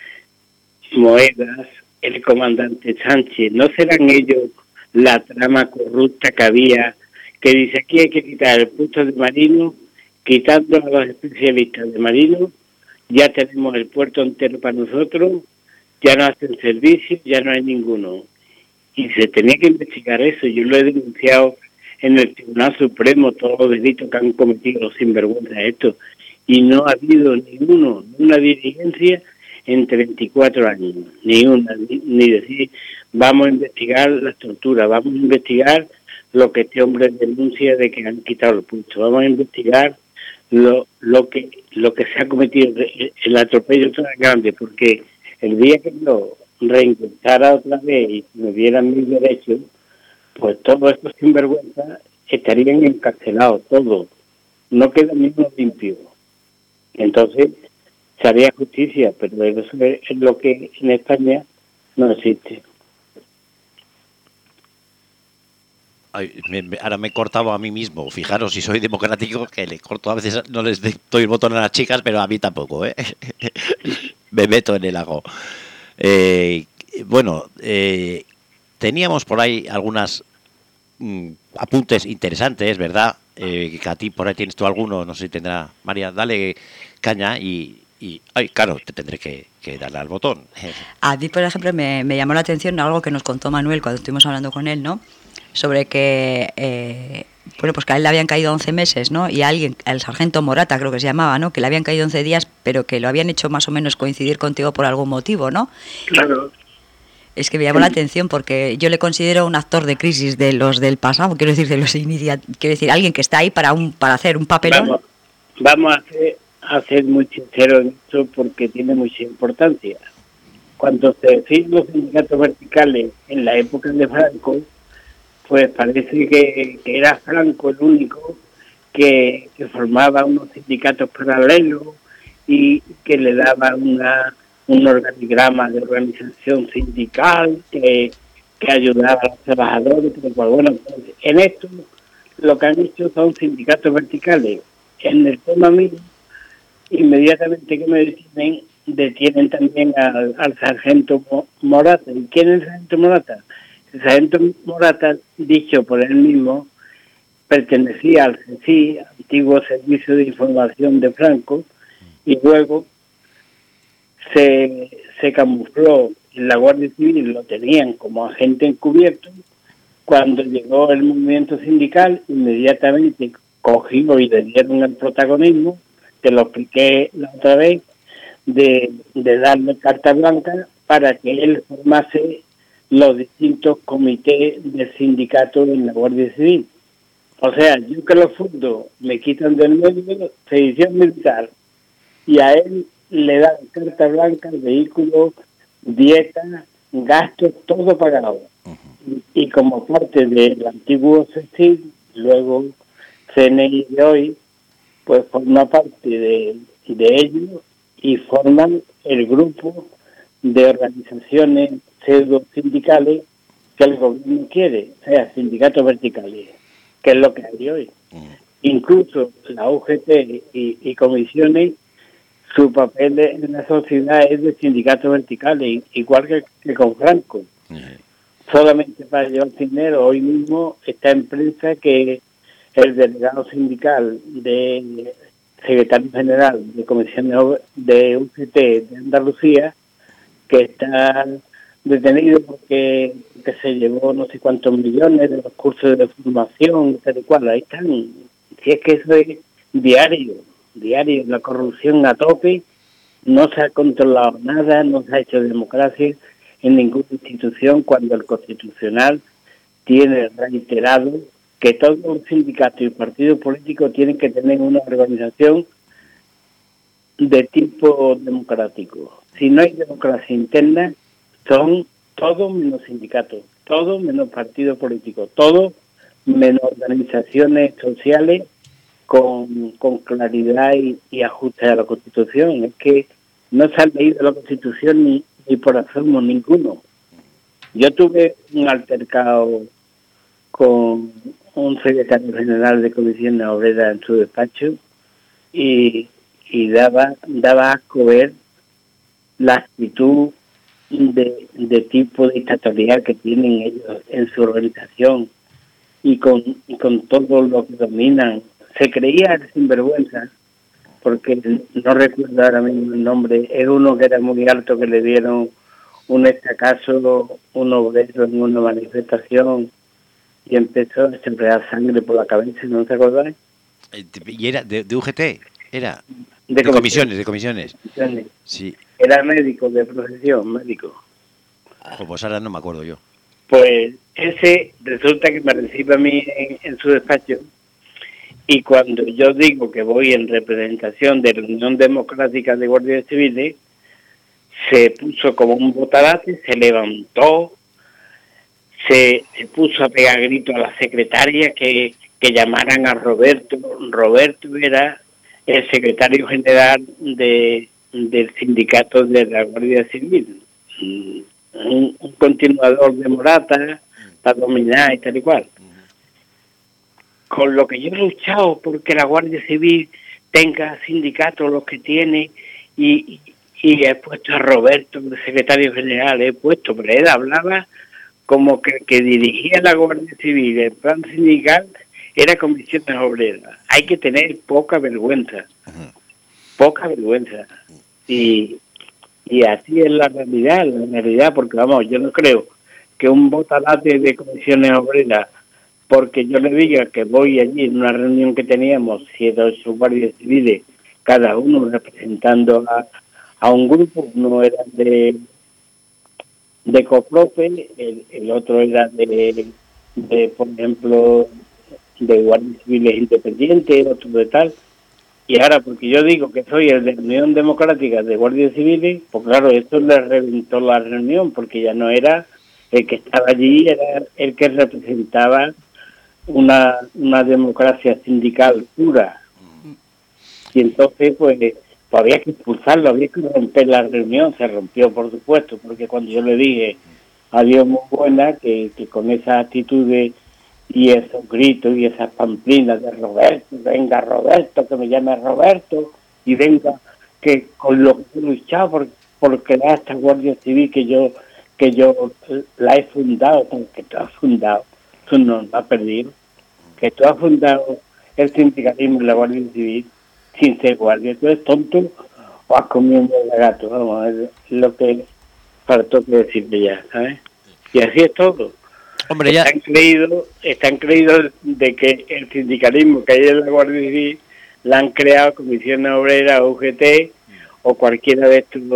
Moedas, el comandante Sánchez. ¿No serán ellos la trama corrupta que había, que dice aquí hay que quitar el puesto de marino, quitando a los especialistas de marino, ya tenemos el puerto entero para nosotros, ya no hacen servicio, ya no hay ninguno? Y se tenía que investigar eso. Yo lo he denunciado en el Tribunal Supremo, todos los delitos que han cometido los sinvergüenzas estos, y no ha habido ni uno, ni una diligencia en treinta y cuatro años, ni una, ni, ni decir, vamos a investigar las torturas, vamos a investigar lo que este hombre denuncia de que han quitado el puesto, vamos a investigar lo lo que lo que se ha cometido, el atropello tan grande, porque el día que yo reintentara otra vez y me dieran mis derechos, pues todos estos sinvergüenzas estarían encarcelados, todos, no queda ni uno limpio. Entonces se haría justicia, pero eso es lo que en España no existe. Ay, me, me, ahora me he cortado a mí mismo. Fijaros, si soy democrático, que le corto a veces, no les doy el botón a las chicas, pero a mí tampoco, ¿eh? Me meto en el lago. Eh, bueno, eh, teníamos por ahí algunas mm, apuntes interesantes, ¿verdad? Eh, que a ti por ahí tienes tú alguno, no sé si tendrá. María, dale caña y... Y, ay, claro, te tendré que, que darle al botón. A mí, por ejemplo, me, me llamó la atención algo que nos contó Manuel cuando estuvimos hablando con él, ¿no? Sobre que, eh, bueno, pues que a él le habían caído once meses, ¿no? Y a alguien, al sargento Morata, creo que se llamaba, ¿no? Que le habían caído once días, pero que lo habían hecho más o menos coincidir contigo por algún motivo, ¿no? Claro. Es que me llamó la atención porque yo le considero un actor de crisis de los del pasado, quiero decir, de los inicia, quiero decir, alguien que está ahí para un para hacer un papelón. Vamos, vamos a hacer... a ser muy sincero en esto porque tiene mucha importancia. Cuando se definen los sindicatos verticales en la época de Franco, pues parece que, que era Franco el único que, que formaba unos sindicatos paralelos y que le daba una un organigrama de organización sindical que, que ayudaba a los trabajadores. Pero bueno, pues en esto lo que han hecho son sindicatos verticales. En el tema mío, inmediatamente que me detienen, detienen también al, al sargento Morata. ¿Y quién es el sargento Morata? El sargento Morata, dicho por él mismo, pertenecía al C S I, antiguo Servicio de Información de Franco, y luego se, se camufló en la Guardia Civil, lo tenían como agente encubierto. Cuando llegó el movimiento sindical, inmediatamente cogió y le dieron el protagonismo, te lo expliqué la otra vez, de, de darle carta blanca para que él formase los distintos comités del sindicato en la Guardia Civil. O sea, yo que lo fundo, me quitan del medio, sedición militar, y a él le dan carta blanca, vehículo, dieta, gastos, todo pagado. Uh-huh. Y, y como parte del antiguo C S I, luego C N I de hoy, pues forma parte de, de ellos y forman el grupo de organizaciones pseudo sindicales que el gobierno quiere, o sea, sindicatos verticales, que es lo que hay hoy. Mm. Incluso la U G T y, y comisiones, su papel en la sociedad es de sindicatos verticales, igual que, que con Franco. Mm. Solamente para llevar dinero, hoy mismo está en prensa que el delegado sindical de secretario general de Comisión de, de U G T de Andalucía, que está detenido porque que se llevó no sé cuántos millones de los cursos de formación, tal y cual. Ahí están. Si es que eso es diario, diario, la corrupción a tope, no se ha controlado nada, no se ha hecho democracia en ninguna institución, cuando el Constitucional tiene reiterado que todos los sindicatos y partidos políticos tienen que tener una organización de tipo democrático. Si no hay democracia interna, son todos menos sindicatos, todos menos partidos políticos, todos menos organizaciones sociales con, con claridad y, y ajuste a la Constitución. Es que no se ha leído la Constitución ni, ni por asomo ninguno. Yo tuve un altercado con un secretario general de Comisiones Obreras en su despacho y, y daba, daba asco ver la actitud de, de tipo dictatorial que tienen ellos en su organización y con, y con todo lo que dominan. Se creía sinvergüenza, porque no recuerdo ahora mismo el nombre, es uno que era muy alto, que le dieron un estacazo, un obrero en una manifestación y empezó a sembrar sangre por la cabeza, ¿no te acordás? ¿Y era de, de U G T? Era De, de comisiones, de comisiones. comisiones. Sí. Era médico de profesión, médico. Oh, pues ahora no me acuerdo yo. Pues ese resulta que me recibe a mí en, en su despacho, y cuando yo digo que voy en representación de la Unión Democrática de Guardias Civiles, se puso como un botarate, se levantó, se, se puso a pegar gritos a la secretaria que, que llamaran a Roberto. Roberto era el secretario general de, del sindicato de la Guardia Civil, un, un continuador de Morata para dominar y tal y cual. Con lo que yo he luchado porque la Guardia Civil tenga sindicatos los que tiene, y, y he puesto a Roberto, el secretario general, he puesto, pero él hablaba como que, que dirigía la Guardia Civil, el plan sindical era Comisiones Obreras. Hay que tener poca vergüenza, poca vergüenza. Y, y así es la realidad, la realidad, porque vamos, yo no creo que un botarate de Comisiones Obreras, porque yo le diga que voy allí en una reunión que teníamos, siete o ocho guardias civiles, cada uno representando a, a un grupo, uno era de de Coprope, el, el otro era de, de, por ejemplo, de guardias civiles independientes, otro de tal, y ahora porque yo digo que soy el de la Unión Democrática de Guardias Civiles, pues claro, esto le reventó la reunión, porque ya no era el que estaba allí, era el que representaba una, una democracia sindical pura. Y entonces, pues, pues, había que expulsarlo, había que romper la reunión. Se rompió, por supuesto, porque cuando yo le dije adiós muy buena, que, que con esa actitudes y esos gritos y esas pamplinas de Roberto, venga Roberto, que me llame Roberto, y venga, que con lo que he luchado por, por crear esta Guardia Civil que yo que yo la he fundado, que tú has fundado, tú no la has perdido, que tú has fundado el sindicalismo en la Guardia Civil sin ser guardia. Tú eres tonto o has comido un de gato, vamos, es lo que faltó que decirle ya, ¿sabes? Y así es todo. Hombre, ya... Están creídos, están creídos de que el sindicalismo que hay en la Guardia Civil la han creado Comisiones Obreras, U G T o cualquiera de estos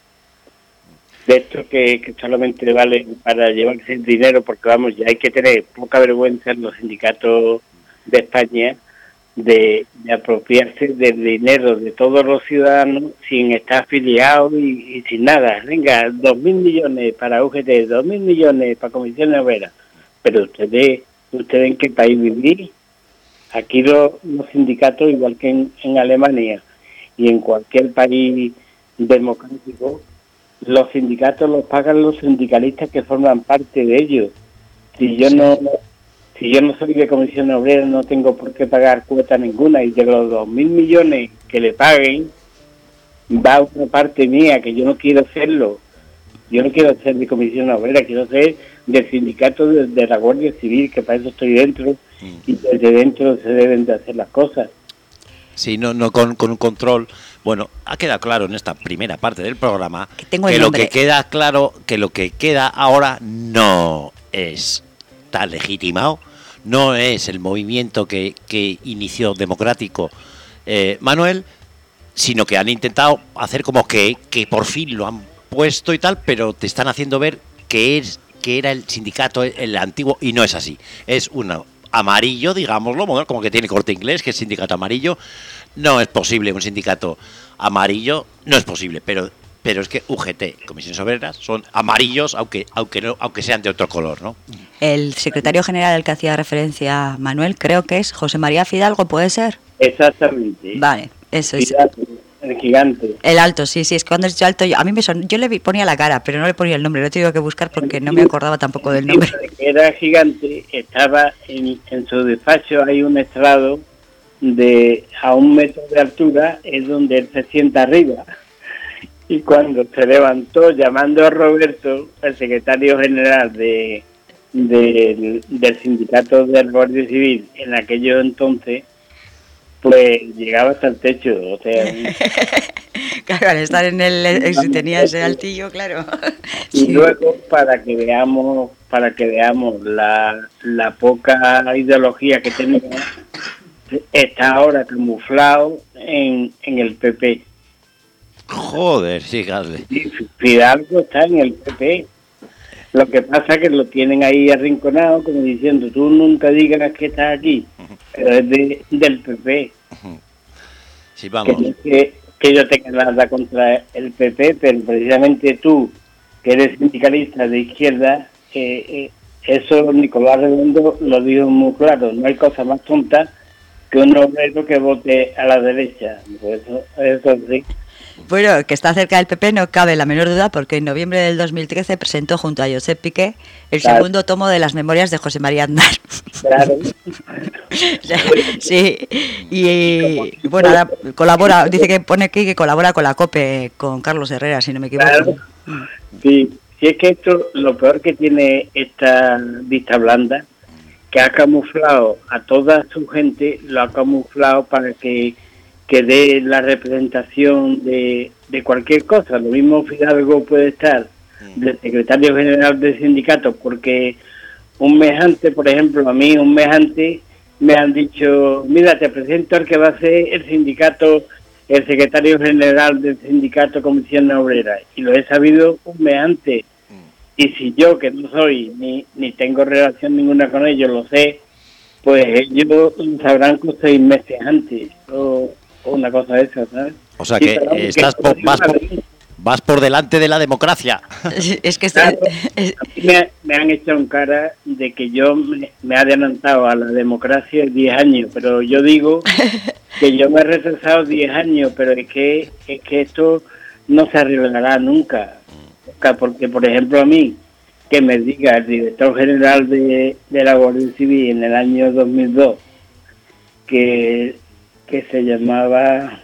de estos que, que solamente valen para llevarse el dinero, porque vamos, ya hay que tener poca vergüenza en los sindicatos de España de, de apropiarse del dinero de todos los ciudadanos sin estar afiliados y, y sin nada. Venga, dos mil millones para U G T, dos mil millones para Comisiones Obreras. Pero ustedes, ¿ustedes en qué país vivís? Aquí los, los sindicatos, igual que en, en Alemania y en cualquier país democrático, los sindicatos los pagan los sindicalistas que forman parte de ellos. Si yo no si yo no soy de Comisión Obrera, no tengo por qué pagar cuota ninguna, y de los dos mil millones que le paguen va una parte mía, que yo no quiero hacerlo. Yo no quiero ser de Comisión Obrera, quiero ser del sindicato de, de la Guardia Civil, que para eso estoy dentro, y desde dentro se deben de hacer las cosas. Sí, no, no con, con un control. Bueno, ha quedado claro en esta primera parte del programa que, tengo que el lo nombre. que queda claro, que lo que queda ahora no es tan legitimado, no es el movimiento que, que inició democrático eh, Manuel, sino que han intentado hacer como que, que por fin lo han puesto y tal, pero te están haciendo ver que es que era el sindicato el, el antiguo, y no es así. Es una amarillo, digámoslo, como que tiene corte inglés, que es sindicato amarillo. No es posible un sindicato amarillo, no es posible, pero pero es que U G T, Comisiones Obreras, son amarillos, aunque aunque no aunque sean de otro color, ¿no? El secretario general al que hacía referencia Manuel, creo que es José María Fidalgo, ¿puede ser? Exactamente. Vale, eso es. Fidalgo, el gigante. El alto, sí, sí, es que cuando es alto, yo, a mí me son, yo le vi- ponía la cara, pero no le ponía el nombre, lo he tenido que buscar porque no me acordaba tampoco del nombre. Que era gigante, estaba en, en su despacho, hay un estrado de a un metro de altura, es donde él se sienta arriba. Y cuando se levantó llamando a Roberto, el secretario general de, de- del sindicato del Guardia Civil en aquellos entonces, pues llegaba hasta el techo, o sea... Claro, al estar en el, si tenía ese altillo, claro. Y Sí. luego, para que veamos, para que veamos la, la poca ideología que tenemos, está ahora camuflado en, en el P P. Joder, sí, Gasly. Y Fidalgo está en el P P. Lo que pasa es que lo tienen ahí arrinconado, como diciendo, tú nunca digas que estás aquí, pero es de, del P P. Sí, Que, vamos. no es que, que yo tenga nada contra el P P, pero precisamente tú, que eres sindicalista de izquierda, eh, eh, eso Nicolás Redondo lo dijo muy claro, no hay cosa más tonta que un obrero que vote a la derecha. Pues eso, eso sí. Bueno, que está cerca del P P no cabe la menor duda porque en noviembre del dos mil trece presentó junto a Josep Piqué el Claro. segundo tomo de las memorias de José María Aznar. Claro. Sí, y, y, bueno, ahora colabora, dice que pone aquí que colabora con la COPE, con Carlos Herrera, si no me equivoco. Claro. Sí, sí, es que esto, lo peor que tiene esta vista blanda, que ha camuflado a toda su gente, lo ha camuflado para que, que dé la representación de, de cualquier cosa. Lo mismo Fidalgo puede estar de secretario general del sindicato, porque un mes antes, por ejemplo, a mí un mes antes me han dicho, mira, te presento al que va a ser el sindicato, el secretario general del sindicato Comisión Obrera, y lo he sabido un mes antes. Y si yo, que no soy, ni, ni tengo relación ninguna con ellos, lo sé, pues ellos lo sabrán con seis meses antes, o, o una cosa de esa, ¿sabes? O sea Sí, que pero, eh, estás por, vas, por, vas por delante de la democracia. Es que está, Claro, a mí me, me han hecho en cara de que yo me, me he adelantado a la democracia diez años, pero yo digo que yo me he retrasado diez años, pero es que, es que esto no se arreglará nunca. Porque, por ejemplo, a mí, que me diga el director general de, de la Guardia Civil en el año dos mil dos, que, que se llamaba,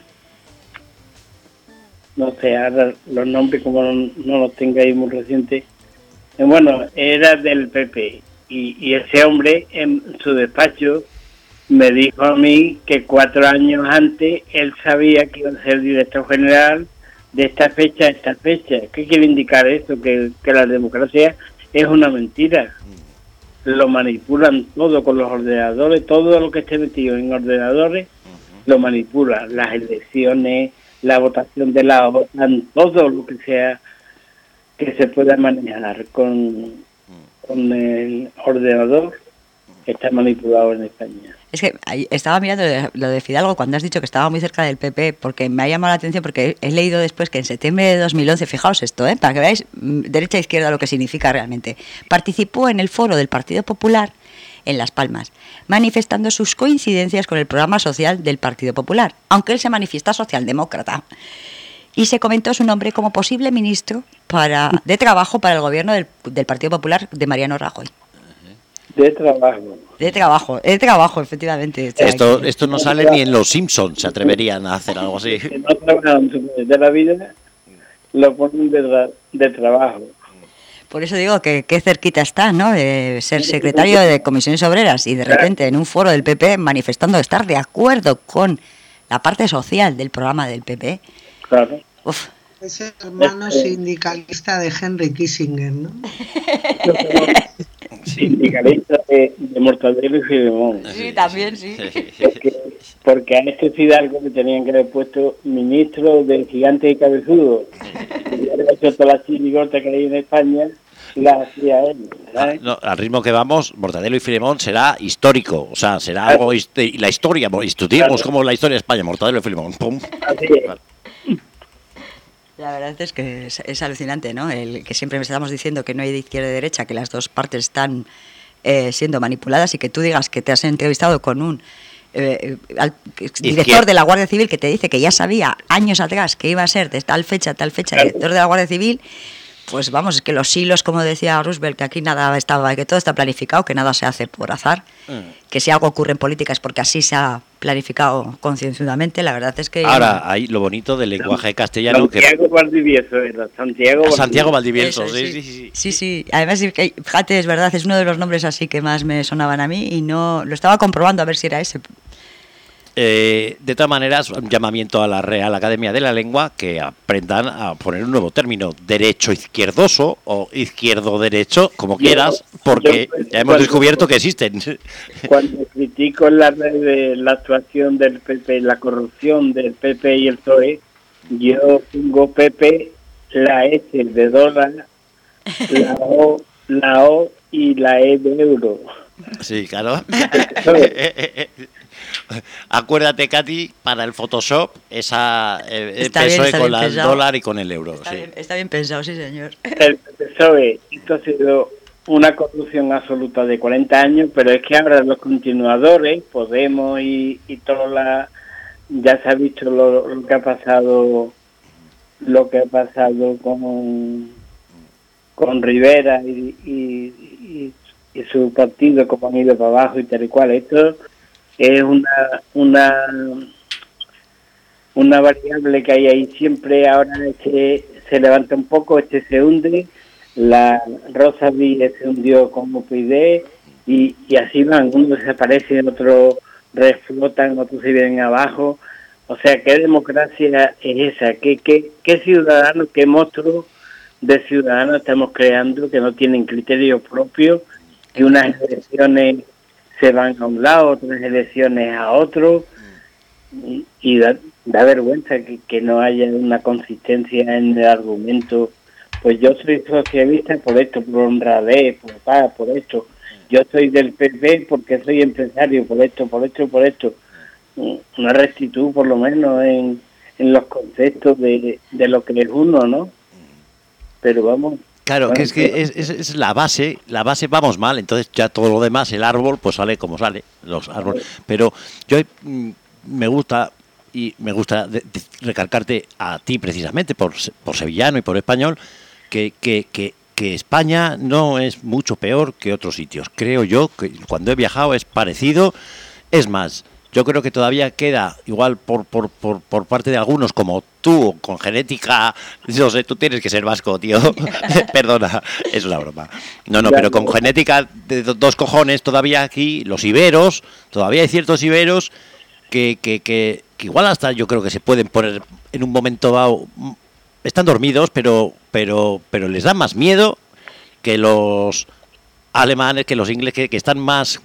no sé, ahora los nombres como no, no los tenga ahí muy recientes, eh, bueno, era del P P, y, y ese hombre en su despacho me dijo a mí que cuatro años antes él sabía que iba a ser director general de esta fecha a esta fecha. ¿Qué quiere indicar eso? Que, que la democracia es una mentira. Lo manipulan todo con los ordenadores, todo lo que esté metido en ordenadores lo manipulan. Las elecciones, la votación de la OTAN, todo lo que sea que se pueda manejar con, con el ordenador está manipulado en España. Es que ahí estaba mirando lo de- lo de Fidalgo cuando has dicho que estaba muy cerca del P P, porque me ha llamado la atención, porque he, he leído después que en septiembre de dos mil once, fijaos esto, ¿eh? Para que veáis mm, derecha e izquierda lo que significa realmente, participó en el foro del Partido Popular en Las Palmas, manifestando sus coincidencias con el programa social del Partido Popular, aunque él se manifiesta socialdemócrata. Y se comentó su nombre como posible ministro para, de trabajo para el gobierno del, del Partido Popular de Mariano Rajoy. De trabajo. De trabajo, de trabajo, efectivamente. O sea, Esto, que- esto no sale ni en Los Simpsons, se atreverían a hacer algo así. Que no trabajan de la vida, lo ponen de, tra- de trabajo. Por eso digo que qué cerquita está, ¿no? De ser secretario de Comisiones Obreras y de repente en un foro del P P manifestando estar de acuerdo con la parte social del programa del P P. Claro. Uf. Es el hermano sindicalista de Henry Kissinger, ¿no? Sindicalista de, de Mortadelo y Filemón. Sí, también, sí. Porque, porque a este Fidalgo le tenían que haber puesto ministro de Gigante y Cabezudo. Y haber hecho todas las chirigotas que hay en España, las hacía él, ¿sabes? No, al ritmo que vamos, Mortadelo y Filemón será histórico, o sea, será algo, hist- la historia, estudiemos Claro. como la historia de España, Mortadelo y Filemón, pum. Así es. Vale. La verdad es que es, es alucinante, ¿no? El que siempre estamos diciendo que no hay de izquierda y derecha, que las dos partes están eh, siendo manipuladas y que tú digas que te has entrevistado con un eh, al, director de la Guardia Civil que te dice que ya sabía años atrás que iba a ser de tal fecha a tal fecha director de la Guardia Civil. Pues vamos, es que los hilos, como decía Roosevelt, que aquí nada estaba, que todo está planificado, que nada se hace por azar, mm. que si algo ocurre en política es porque así se ha planificado concienzudamente. La verdad es que... Ahora, hay lo bonito del lenguaje castellano que... Santiago Valdivieso era, Santiago Valdivieso. Santiago Valdivieso, Eso, sí, sí, sí, sí. sí, sí. Además, fíjate, es verdad, es uno de los nombres así que más me sonaban a mí y no lo estaba comprobando a ver si era ese. Eh, de todas maneras, un llamamiento a la Real Academia de la Lengua que aprendan a poner un nuevo término, derecho izquierdoso o izquierdo derecho, como quieras, porque yo, ya hemos cuando, descubierto que existen. Cuando critico en la red de la actuación del P P, la corrupción del P P y el P S O E, yo pongo P P, la S de dólar, la O, la O y la E de euro. Sí, claro. Acuérdate, Katy, para el Photoshop, esa eh, el P S O E con el dólar y con el euro. Está, sí. bien, está bien pensado, sí, señor. El P S O E, esto ha sido una corrupción absoluta de cuarenta años, pero es que ahora los continuadores, Podemos y, y toda la... Ya se ha visto lo, lo que ha pasado, lo que ha pasado con, con Rivera y, y, y, y su partido, como han ido para abajo y tal y cual. Esto es una una una variable que hay ahí siempre. Ahora este se levanta un poco, este se hunde, la Rosa Díez se hundió como P I D y, y así van, uno desaparece, otro reflotan, otros se vienen abajo. O sea, ¿qué democracia es esa? ¿Qué, qué, qué ciudadanos, qué monstruos de ciudadanos estamos creando que no tienen criterios propios, que unas elecciones se van a un lado, otras elecciones a otro, y, y da, da vergüenza que, que no haya una consistencia en el argumento? Pues yo soy socialista por esto, por honradez, por paz, por esto. Yo soy del P P porque soy empresario, por esto, por esto, por esto. Una rectitud por lo menos en, en los conceptos de, de lo que es uno, ¿no? Pero vamos... Claro, bueno, que es que es, es, es la base, la base vamos mal, entonces ya todo lo demás, el árbol, pues sale como sale, los árboles. Pero yo mm, me gusta, y me gusta de, de recalcarte a ti precisamente, por, por sevillano y por español, que, que, que, que España no es mucho peor que otros sitios. Creo yo que cuando he viajado es parecido, es más... Yo creo que todavía queda, igual por, por, por, por parte de algunos como tú, con genética, no sé, tú tienes que ser vasco, tío. Perdona, es una broma. No, no, pero con genética de dos cojones todavía aquí, los iberos, todavía hay ciertos iberos que, que, que, que igual hasta yo creo que se pueden poner en un momento dado, están dormidos, pero, pero, pero les da más miedo que los alemanes, que los ingleses, que, que están más...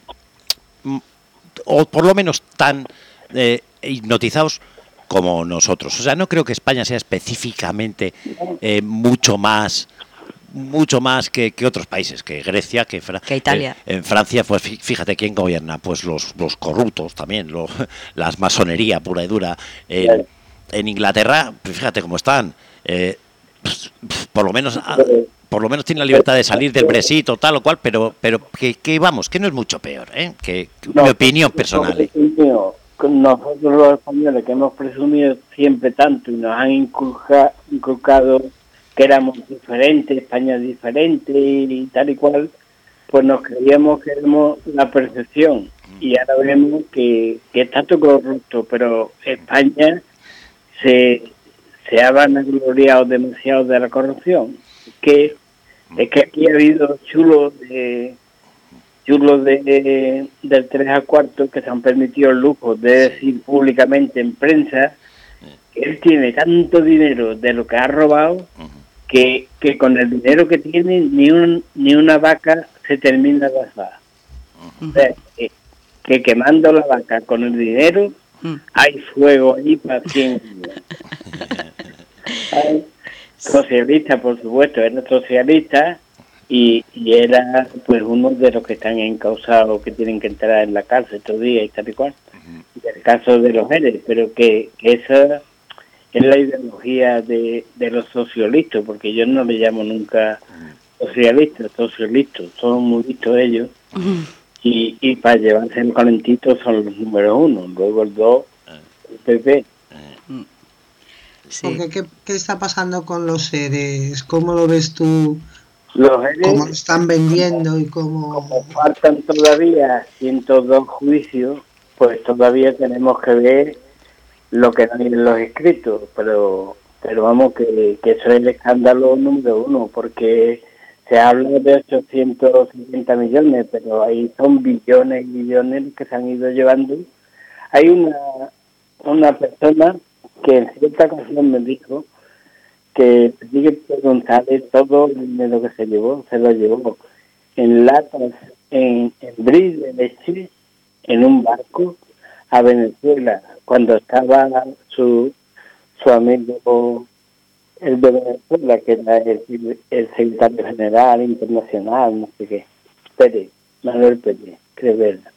o por lo menos tan eh, hipnotizados como nosotros. O sea, no creo que España sea específicamente eh, mucho más mucho más que, que otros países, que Grecia, que, Fra que Italia. Eh, en Francia, pues fíjate quién gobierna, pues los, los corruptos también, los, las masonería pura y dura. En, en Inglaterra, fíjate cómo están. Eh, pues, por lo menos... A, por lo menos tiene la libertad de salir del Brexit o tal o cual, pero pero que, que vamos, que no es mucho peor, ¿eh? Que, que no, mi opinión personal. ¿eh? Nosotros los españoles que hemos presumido siempre tanto y nos han inculca, inculcado que éramos diferentes, España es diferente y tal y cual, pues nos creíamos que éramos la percepción y ahora vemos que, que está todo corrupto, pero España se, se ha vanagloriado demasiado de la corrupción. Que es que aquí ha habido chulos de chulos de, del tres a cuarto que se han permitido el lujo de decir públicamente en prensa que él tiene tanto dinero de lo que ha robado que, que con el dinero que tiene ni un ni una vaca se termina de asar. O sea, que, que quemando la vaca con el dinero hay fuego ahí para cien años. Socialista, por supuesto, era socialista y, y era pues uno de los que están encausados, que tienen que entrar en la cárcel estos días y tal y cual. El caso de los Jerez, pero que, que esa es la ideología de, de los socialistas, porque yo no le llamo nunca socialistas, socialistas, son muy listos ellos, y, y para llevarse el calentito son los números uno, luego el dos, el P P. Sí. Porque, ¿qué, ¿qué está pasando con los seres? ¿Cómo lo ves tú? Los seres, ¿cómo lo están vendiendo y cómo...? Como faltan todavía ciento dos juicios, pues todavía tenemos que ver lo que no hay en los escritos, pero pero vamos, que, que eso es el escándalo número uno, porque se habla de ochocientos cincuenta millones, pero ahí son billones y billones que se han ido llevando. Hay una, una persona que en cierta ocasión me dijo que Felipe González todo el dinero que se llevó, se lo llevó en latas, en, en bris de leche, en un barco a Venezuela, cuando estaba su su amigo, el de Venezuela, que era el, el secretario general internacional, no sé qué, Pérez, Manuel Pérez, creo que era.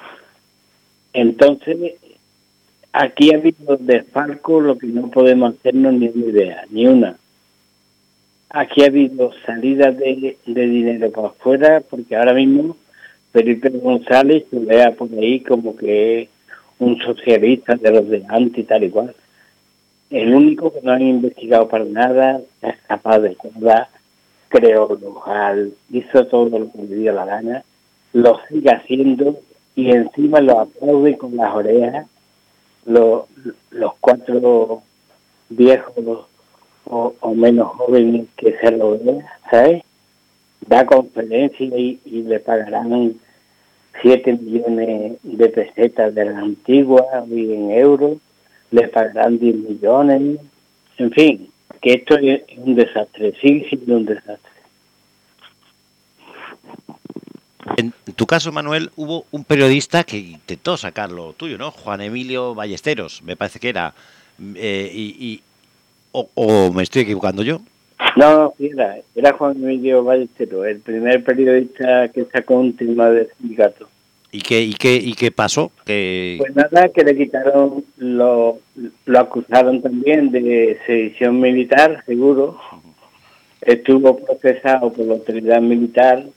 Entonces, aquí ha habido desfalco, lo que no podemos hacernos ni una idea, ni una. Aquí ha habido salida de, de dinero para afuera, porque ahora mismo Felipe González se vea por ahí como que es un socialista de los de antes y tal y cual. El único que no han investigado para nada, es capaz de nada, creó local, hizo todo lo que le dio la gana, lo sigue haciendo y encima lo aplaude con las orejas los, los cuatro viejos o, o menos jóvenes que se lo vean, ¿sabes? Da conferencia y, y le pagarán siete millones de pesetas de la antigua y en euros, le pagarán diez millones, en fin, que esto es un desastre, sigue siendo un desastre. En tu caso, Manuel, hubo un periodista que intentó sacar lo tuyo, ¿no? Juan Emilio Ballesteros, me parece que era, eh, y, y o, o me estoy equivocando yo. No, no, era, era Juan Emilio Ballesteros, el primer periodista que sacó un tema de sindicato. ¿Y qué, y qué, y qué pasó? Que... Pues nada, que le quitaron, lo, lo acusaron también de sedición militar, seguro. Estuvo procesado por la autoridad militar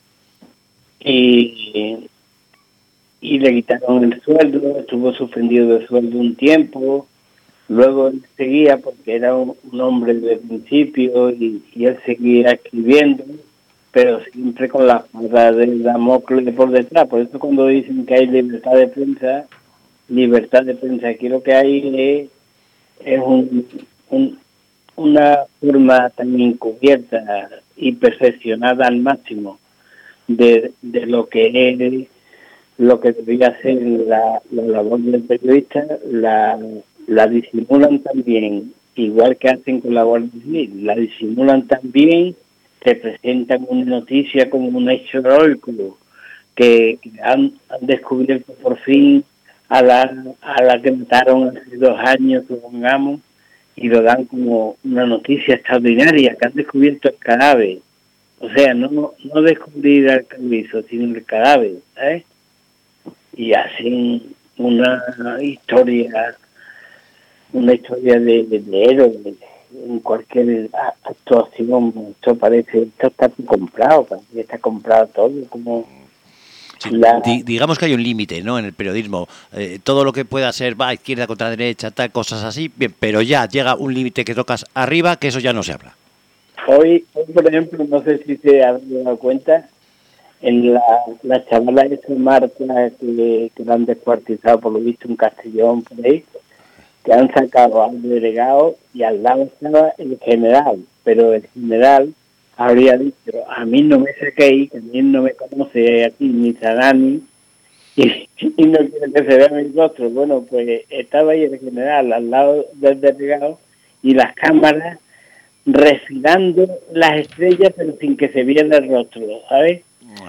y, y le quitaron el sueldo, estuvo suspendido de sueldo un tiempo. Luego él seguía porque era un, un hombre de principio y, y él seguía escribiendo, pero siempre con la espada de Damocles por detrás. Por eso cuando dicen que hay libertad de prensa, libertad de prensa, aquí lo que hay es, es un, un, una forma tan encubierta y perfeccionada al máximo de, de lo que es, lo que debería ser la, la labor del periodista, la, la disimulan también, igual que hacen con la Guardia Civil, la disimulan también, te presentan una noticia como un hecho heroico, que, que han, han descubierto por fin a la, a la que mataron hace dos años, supongamos, y lo dan como una noticia extraordinaria, que han descubierto el cadáver. O sea, no, no descubrir al carnizo, sino el cadáver, ¿sabes? Y hacen una historia, una historia de, de, de héroes, en cualquier actuación. Esto parece, esto está comprado, parece que está comprado todo, como sí, la... di, digamos que hay un límite, ¿no? En el periodismo, eh, todo lo que pueda ser va izquierda contra derecha, tal, cosas así, bien, pero ya llega un límite que tocas arriba, que eso ya no se habla. Hoy, hoy por ejemplo, no sé si se han dado cuenta, en la, la chavala esa Marta que, que la han descuartizado por lo visto en Castellón, por ahí, que han sacado al delegado y al lado estaba el general, pero el general habría dicho, a mí no me saquéis, que a mí no me conoce a ti ni Sadani, y, y no quiero que se vea mi rostro. Bueno, pues estaba ahí el general al lado del delegado y las cámaras respirando las estrellas pero sin que se viera el rostro, ¿sabes?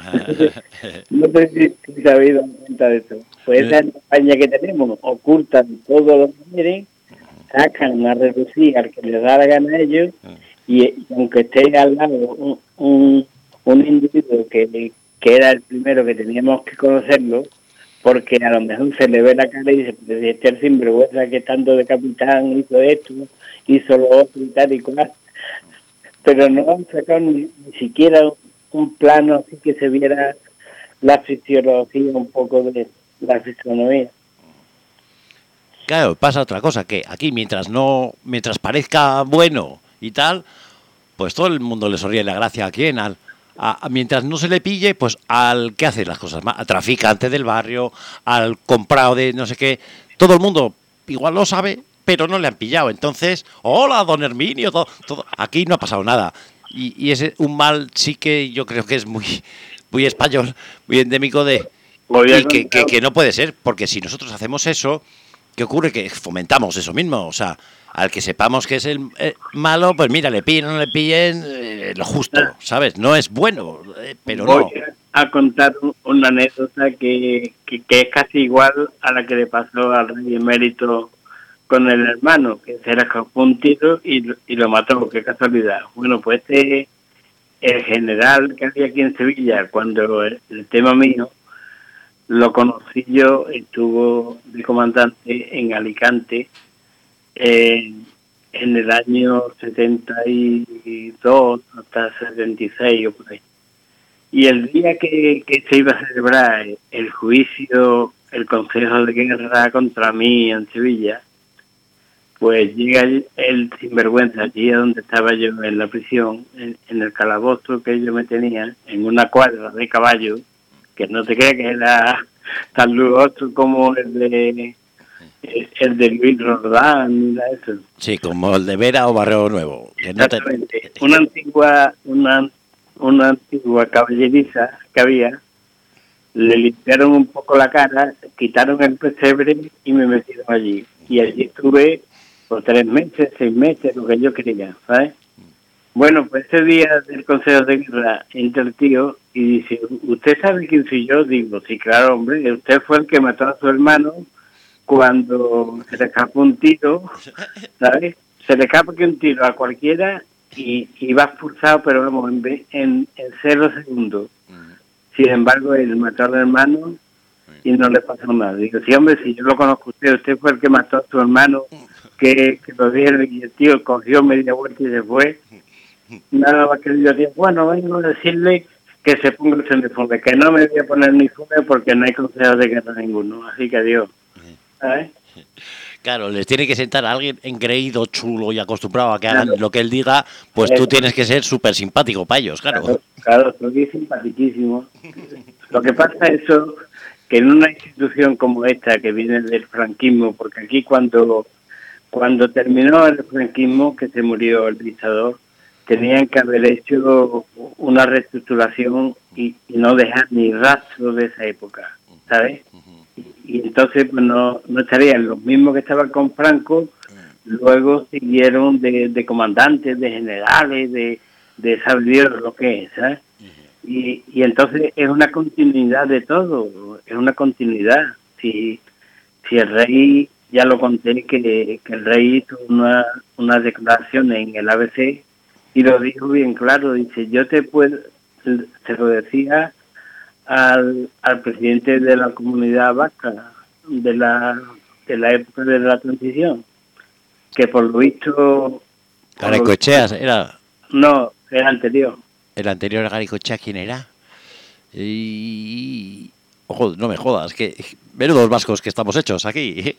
No sé si, si se habéis dado cuenta de eso. Pues esa es la España que tenemos, ocultan todo lo que quieren, sacan a reducir al que les da la gana a ellos, y, y aunque esté al lado un, un, un individuo que, que era el primero que teníamos que conocerlo, porque a lo mejor se le ve la cara y dice, pues este es sinvergüenza que tanto de capitán hizo esto, hizo lo otro y tal y cual, pero no han sacado ni, ni siquiera un plano así que se viera la fisiología un poco de la fisionomía. Claro, pasa otra cosa, que aquí mientras no, mientras parezca bueno y tal, pues todo el mundo le sonríe la gracia a quién, al, a, a, mientras no se le pille, pues al que hace las cosas mal, al traficante del barrio, al comprado de no sé qué, todo el mundo igual lo sabe, pero no le han pillado. Entonces, hola, don Herminio, todo, todo. Aquí no ha pasado nada. Y, y es un mal sí que yo creo que es muy, muy español, muy endémico de... Y que, que, que no puede ser, porque si nosotros hacemos eso, ¿qué ocurre? Que fomentamos eso mismo. O sea, al que sepamos que es el eh, malo, pues mira, le pillen o no le pillen, eh, lo justo, ¿sabes? No es bueno, eh, pero Voy no. a contar una anécdota que, que, que es casi igual a la que le pasó al rey emérito con el hermano, que se le escapó un tiro y, y lo mató. Qué casualidad. Bueno, pues este, el general que había aquí en Sevilla, cuando el, el tema mío, lo conocí yo, estuvo de comandante en Alicante eh, en el año setenta y dos hasta setenta y seis o por ahí. Y el día que, que se iba a celebrar el juicio, el Consejo de Guerra contra mí en Sevilla, pues llega el, el sinvergüenza allí donde estaba yo en la prisión, en, en el calabozo que ellos me tenían, en una cuadra de caballo, que no te creas que era tan lujoso como el de el de Luis Rodán, ni eso. Sí, como el de Vera o Barrio Nuevo. Que no te... Exactamente. Una antigua, una, una antigua caballeriza que había, le limpiaron un poco la cara, quitaron el pesebre y me metieron allí. Y allí estuve por tres meses, seis meses, lo que yo quería, ¿sabes? Bueno, pues ese día del Consejo de Guerra entra el tío y dice, ¿usted sabe quién soy yo? Digo, sí, claro, hombre, usted fue el que mató a su hermano cuando se le escapó un tiro, ¿sabes? Se le escapa que un tiro a cualquiera y, y va expulsado, pero vamos, en, en, en cero segundos. Sin embargo, él mató al hermano y no le pasó nada. Digo, sí, hombre, si yo lo conozco a usted, usted fue el que mató a su hermano, que, que lo dieron y el tío cogió media vuelta y se fue. Nada más que yo dije, bueno, vengo a decirle que se ponga el uniforme, que no me voy a poner uniforme porque no hay consejo de guerra ninguno, así que adiós. ¿Sabes? Claro, les tiene que sentar a alguien engreído, chulo y acostumbrado a que hagan Claro. lo que él diga, pues Eso. tú tienes que ser súper simpático para ellos, claro. Claro, claro, soy simpaticísimo. Lo que pasa es eso, que en una institución como esta, que viene del franquismo, porque aquí cuando, cuando terminó el franquismo, que se murió el dictador, tenían que haber hecho una reestructuración y, y no dejar ni rastro de esa época, ¿sabes? Y, y entonces pues no, no estarían los mismos que estaban con Franco, luego siguieron de, de comandantes, de generales, de, de saber Dios lo que es, ¿sabes? Y, y entonces es una continuidad de todo, es una continuidad. Si, si el rey, ya lo conté, que, que el rey hizo una, una declaración en el A B C y lo dijo bien claro, dice, yo te puedo, se lo decía al, al presidente de la comunidad vasca de la, de la época de la transición, que por lo visto... Garacocheas era... No, era anterior. El anterior a Garacochea, ¿quién era? Y... Ojo, no me jodas, que menudos vascos que estamos hechos aquí.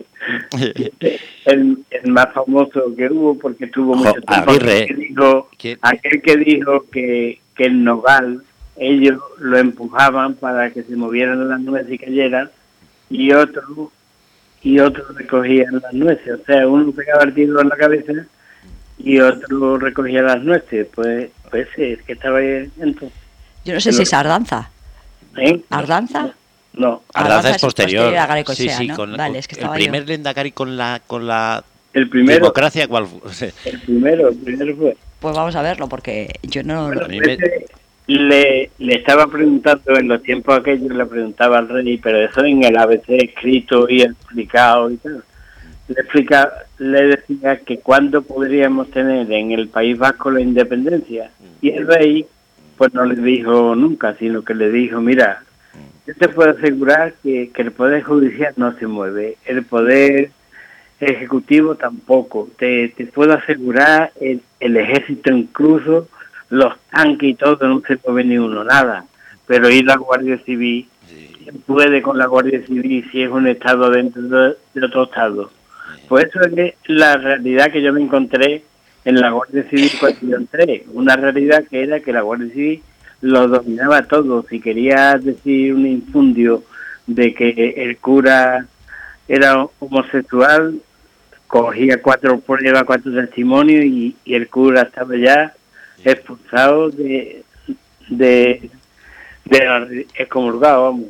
el, el más famoso que hubo, porque tuvo Jo, mucho tiempo, Aguirre. aquel que dijo, ¿Quién? aquel que dijo que, que el nogal, ellos lo empujaban para que se movieran las nueces y cayeran, y otros y otros recogían las nueces. O sea, uno pegaba el tiro en la cabeza y otro recogía las nueces. Pues, pues ese es que estaba ahí entonces. Yo no sé si es Ardanza. ¿Eh? ¿Ardanza? No, Ardanza es posterior. a Garaikoetxea, Sí, sí, ¿no? con, Vale, con es que el estaba primer yo. Lehendakari con la con la el primero, democracia, ¿cuál fue? el primero, el primero fue. Pues vamos a verlo, porque yo no... Bueno, A mí pues me- ese le, le estaba preguntando en los tiempos aquellos, le preguntaba al rey, pero eso en el A B C escrito y explicado y tal. Le, explica, le decía que cuándo podríamos tener en el País Vasco la independencia. Y el rey, pues no le dijo nunca, sino que le dijo, mira, yo te puedo asegurar que, que el Poder Judicial no se mueve, el Poder Ejecutivo tampoco, te, te puedo asegurar el, el Ejército incluso, los tanques y todo, no se mueve ni uno, nada. Pero ir la Guardia Civil, ¿quién puede con la Guardia Civil si es un Estado dentro de, de otro Estado? Pues eso es la realidad que yo me encontré en la Guardia Civil cuando yo entré. Una realidad que era que la Guardia Civil lo dominaba todo. Si quería decir un infundio de que el cura era homosexual, cogía cuatro pruebas, cuatro testimonios y, y el cura estaba ya expulsado de de, de la, excomulgado, vamos.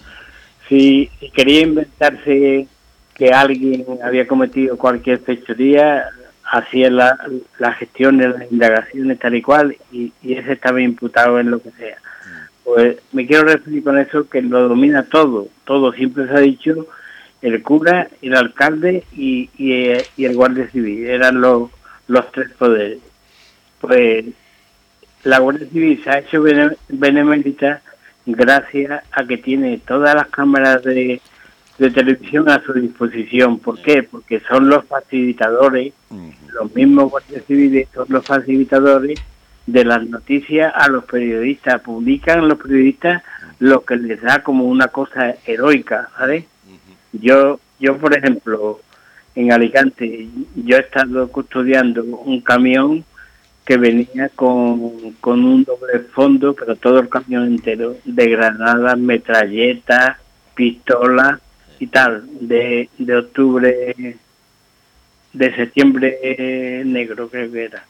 Si, si quería inventarse que alguien había cometido cualquier fechoría, hacía la, la gestión de las indagaciones tal y cual, y, y ese estaba imputado en lo que sea. Pues me quiero referir con eso que lo domina todo, todo, siempre se ha dicho el cura, el alcalde y, y, y el guardia civil, eran los, los tres poderes. Pues la Guardia Civil se ha hecho bene- benemérita gracias a que tiene todas las cámaras de, de televisión a su disposición. ¿Por qué? Porque son los facilitadores, los mismos guardias civiles son los facilitadores de las noticias a los periodistas. Publican los periodistas lo que les da como una cosa heroica, ¿sabes? Yo, yo por ejemplo, en Alicante, yo he estado custodiando un camión que venía con, con un doble fondo, pero todo el camión entero, de granadas, metralletas, pistolas y tal, de, de octubre, de septiembre eh, negro creo que era.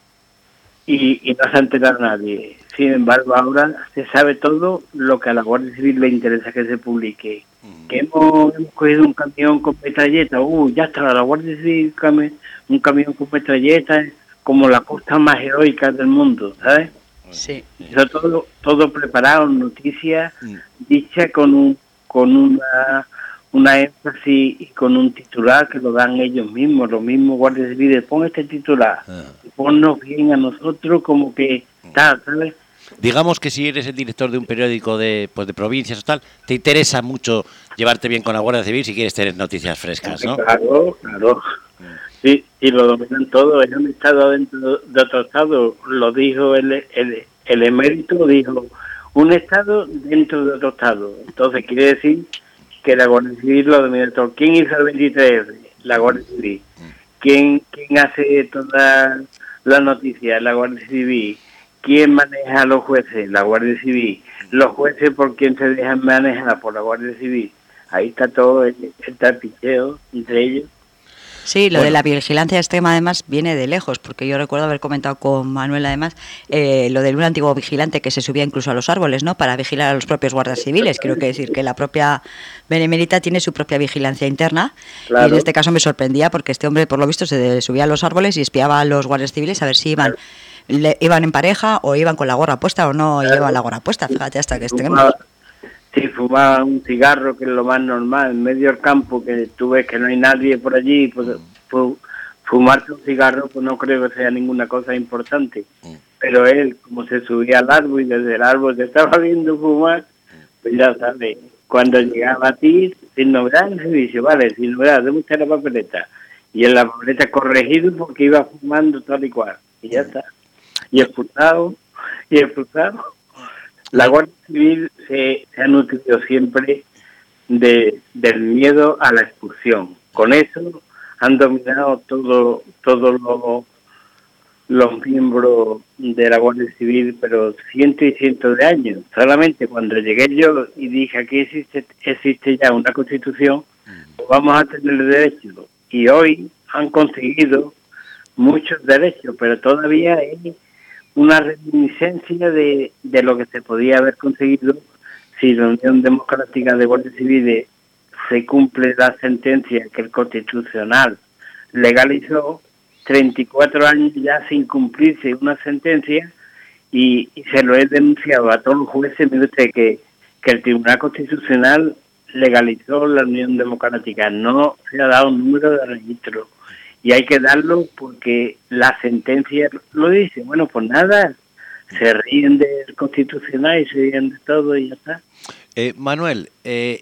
Y, y no se ha enterado nadie. Sin embargo, ahora se sabe todo lo que a la Guardia Civil le interesa que se publique. Que hemos, hemos cogido un camión con metralletas, uh, ya está, la Guardia Civil, cami- un camión con metralletas, como la cosa más heroica del mundo, ¿sabes? Sí. Eso todo, todo preparado, noticias dichas con un, con una, una énfasis y con un titular que lo dan ellos mismos, los mismos guardias civiles. Pon este titular, y ponnos bien a nosotros como que tal, ¿sabes? Digamos que si eres el director de un periódico de, pues de provincias o tal, te interesa mucho llevarte bien con la Guardia Civil si quieres tener noticias frescas, ¿no? Claro, claro. Sí, sí, lo dominan todo. Es un estado dentro de otro estado. Lo dijo el, el, el emérito, dijo un estado dentro de otro estado. Entonces quiere decir que la Guardia Civil lo domina todo. ¿Quién hizo el veintitrés? La Guardia Civil. ¿Quién, quién hace todas las noticias? La Guardia Civil. ¿Quién maneja a los jueces? La Guardia Civil. Los jueces, ¿por quién se dejan manejar? Por la Guardia Civil. Ahí está todo el, el trapicheo entre ellos. Sí, lo Bueno. de la vigilancia extrema además viene de lejos, porque yo recuerdo haber comentado con Manuel además eh, lo de un antiguo vigilante que se subía incluso a los árboles, ¿no? Para vigilar a los propios guardias civiles. Quiero que decir que la propia Benemérita tiene su propia vigilancia interna. Claro. Y en este caso me sorprendía porque este hombre por lo visto se subía a los árboles y espiaba a los guardias civiles a ver si iban le, iban en pareja o iban con la gorra puesta o no Claro. llevaban la gorra puesta. Fíjate hasta que extremos. Fumaba, sí, fumaba un cigarro, que es lo más normal, en medio del campo, que tú ves que no hay nadie por allí, pues, fu- fumarse un cigarro, pues no creo que sea ninguna cosa importante. Pero él, como se subía al árbol y desde el árbol te estaba viendo fumar, pues ya sabes, cuando llegaba a ti, sin novedad el servicio, vale, sin novedad, deme usted la papeleta. Y en la papeleta corregido porque iba fumando tal y cual. Y ya está. Y expulsado, y expulsado. La Guardia Civil se, se ha nutrido siempre de, del miedo a la expulsión. Con eso han dominado todo todos los, los miembros de la Guardia Civil, pero cientos y cientos de años. Solamente cuando llegué yo y dije aquí existe, existe ya una Constitución, pues vamos a tener derecho. Y hoy han conseguido muchos derechos, pero todavía hay una reminiscencia de, de lo que se podía haber conseguido si la Unión Democrática de Guardias Civiles se cumple la sentencia que el Constitucional legalizó, treinta y cuatro años ya sin cumplirse una sentencia, y, y se lo he denunciado a todos los jueces, mire usted, que, que el Tribunal Constitucional legalizó la Unión Democrática, no se ha dado número de registro, y hay que darlo porque la sentencia lo dice. Bueno, pues nada, se ríen del Constitucional y se ríen de todo y ya está. Eh, Manuel, eh,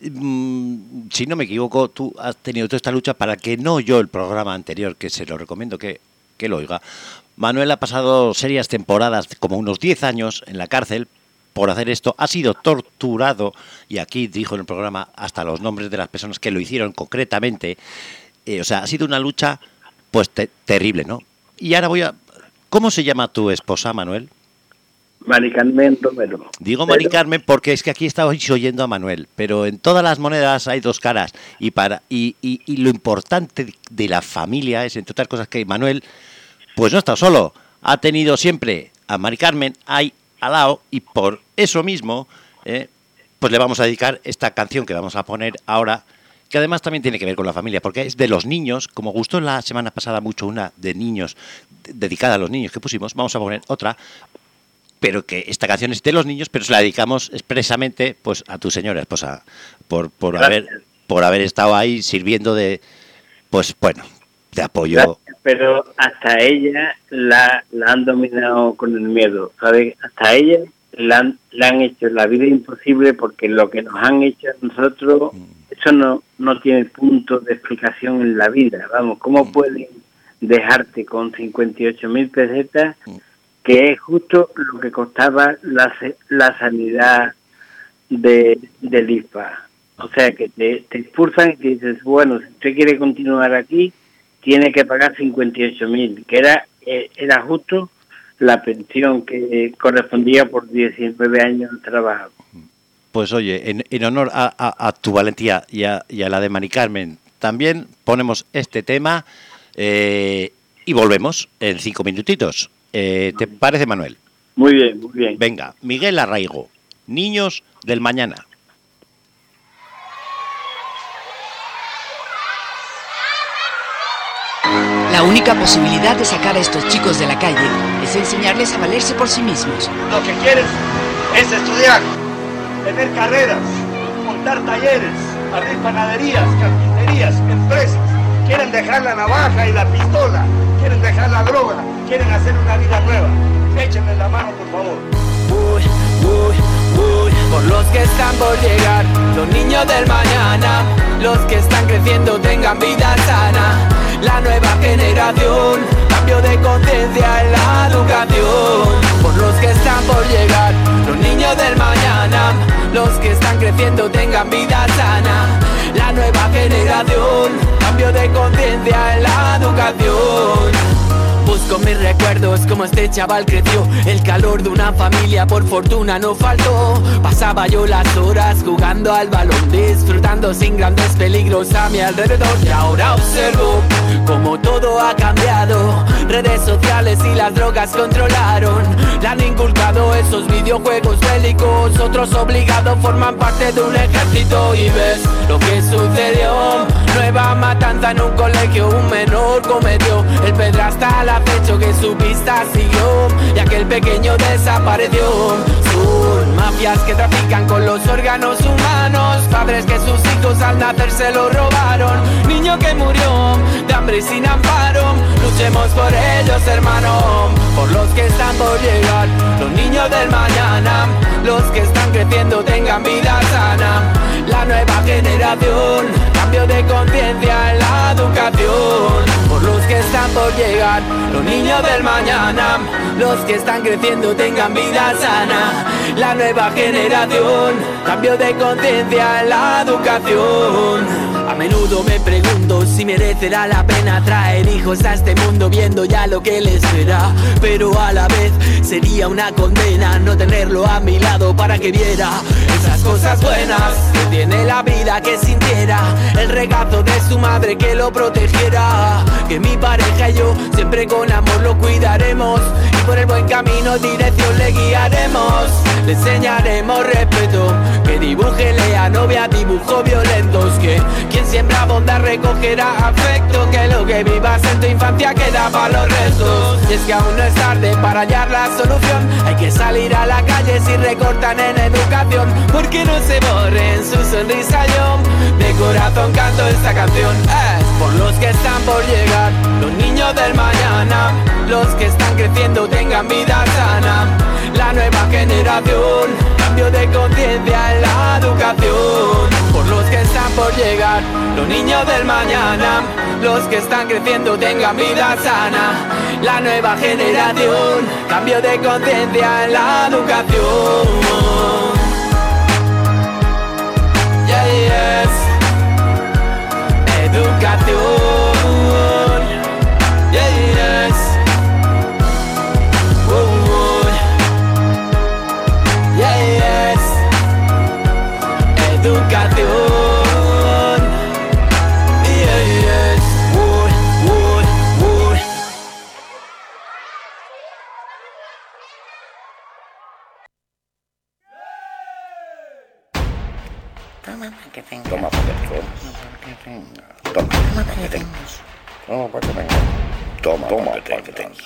mm, si no me equivoco, tú has tenido toda esta lucha para que no yo el programa anterior, que se lo recomiendo que, que lo oiga. Manuel ha pasado serias temporadas, como unos diez años, en la cárcel por hacer esto. Ha sido torturado, y aquí dijo en el programa hasta los nombres de las personas que lo hicieron concretamente. Eh, o sea, ha sido una lucha pues te- terrible, ¿no? Y ahora voy a... ¿Cómo se llama tu esposa, Manuel? Mari Carmen Romero. Digo Pero- Mari Carmen porque es que aquí estabais oyendo a Manuel, pero en todas las monedas hay dos caras, y para y, y, y lo importante de la familia es, entre otras cosas, que Manuel pues no está solo, ha tenido siempre a Mari Carmen ahí al lado, y por eso mismo eh, pues le vamos a dedicar esta canción que vamos a poner ahora, que además también tiene que ver con la familia, porque es de los niños. Como gustó la semana pasada mucho una de niños, de- dedicada a los niños que pusimos, vamos a poner otra, pero que esta canción es de los niños, pero se la dedicamos expresamente pues a tu señora esposa, por por Gracias. haber por haber estado ahí sirviendo de, pues bueno, de apoyo. Gracias, pero hasta ella la, la han dominado con el miedo, ¿sabes? Hasta ella la han, la han hecho la vida imposible, porque lo que nos han hecho a nosotros, eso no, no tiene punto de explicación en la vida. Vamos, ¿cómo pueden dejarte con cincuenta y ocho mil pesetas, que es justo lo que costaba la, se- la sanidad de, del I F A? O sea, que te, te expulsan y te dices, bueno, si usted quiere continuar aquí, tiene que pagar cincuenta y ocho mil, que era eh, era justo la pensión que correspondía por diecinueve años de trabajo. Pues oye, en, en honor a, a- a tu valentía y a, y a la de Mari Carmen, también ponemos este tema eh, y volvemos en cinco minutitos. Eh, ¿Te parece, Manuel? Muy bien, muy bien. Venga, Miguel Arraigo, Niños del Mañana. La única posibilidad de sacar a estos chicos de la calle es enseñarles a valerse por sí mismos. Lo que quieres es estudiar, tener carreras, montar talleres, abrir panaderías, carpinterías, empresas. Quieren dejar la navaja y la pistola, quieren dejar la droga, quieren hacer una vida nueva. Échenle la mano, por favor. Uy, uy, uy, por los que están por llegar, los niños del mañana, los que están creciendo tengan vida sana. La nueva generación, cambio de conciencia en la educación. Por los que están por llegar, los niños del mañana, los que están creciendo tengan vida sana. La nueva generación, cambio de conciencia en la educación. Busco mis recuerdos, como este chaval creció. El calor de una familia por fortuna no faltó. Pasaba yo las horas jugando al balón, disfrutando sin grandes peligros a mi alrededor. Y ahora observo como todo ha cambiado. Redes sociales y las drogas controlaron. Le han inculcado esos videojuegos bélicos. Otros obligados forman parte de un ejército. Y ves lo que sucedió. Nueva matanza en un colegio, un menor cometió. El pedrasta al acecho que su pista siguió, y aquel pequeño desapareció. Son mafias que trafican con los órganos humanos. Padres que sus hijos al nacer se lo robaron. Niño que murió de hambre y sin amparo. Luchemos por ellos, hermano, por los que están por llegar, los niños del mañana, los que están creciendo tengan vida sana. La nueva generación, cambio de conciencia en la educación. Por los que están por llegar, los niños del mañana, los que están creciendo tengan vida sana. La nueva generación, cambio de conciencia en la educación. A menudo me pregunto si merecerá la pena traer hijos a este mundo viendo ya lo que les espera. Pero a la vez sería una condena no tenerlo a mi lado para que viera esas cosas buenas que tiene la vida, que sintiera el regazo de su madre, que lo protegiera, que mi pareja y yo siempre con amor lo cuidaremos y por el buen camino, dirección le guiaremos. Le enseñaremos respeto, que dibuje, lea, no vea dibujos violentos, que quien siembra bondad recogerá afecto, que lo que vivas en tu infancia queda para los restos. Y es que aún no es tarde para hallar la solución, hay que salir a la calle si recortan en educación, porque no se borren su sonrisa. Yo de corazón canto esta canción, es por los que están por llegar, los niños del mañana, los que están creciendo tengan vida sana, la nueva generación, cambio de conciencia en la educación. Por los que están por llegar, los niños del mañana, los que están creciendo tengan vida sana, la nueva generación, cambio de conciencia en la educación. Yeah, yes. Educación. Yeah, yes. Oh, yeah, yes. Educación. Yeah, yes. Wood, wood, wood. Toma para que tengas. Toma para que tengas. Toma para que tengas. Toma para que tengas. Toma para que tengas.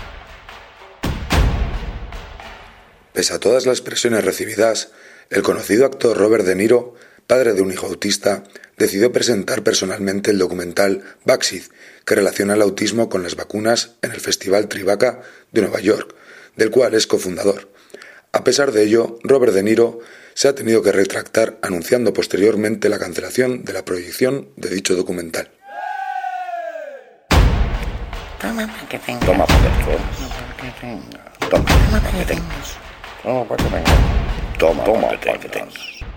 Pese a todas las presiones recibidas, el conocido actor Robert De Niro, padre de un hijo autista, decidió presentar personalmente el documental Vaccine, que relaciona el autismo con las vacunas en el Festival Tribeca de Nueva York, del cual es cofundador. A pesar de ello, Robert De Niro se ha tenido que retractar, anunciando posteriormente la cancelación de la proyección de dicho documental. Toma para que tengas. Toma para que tengas. Toma para que tengas. Toma para que tengas. Toma para que tengas.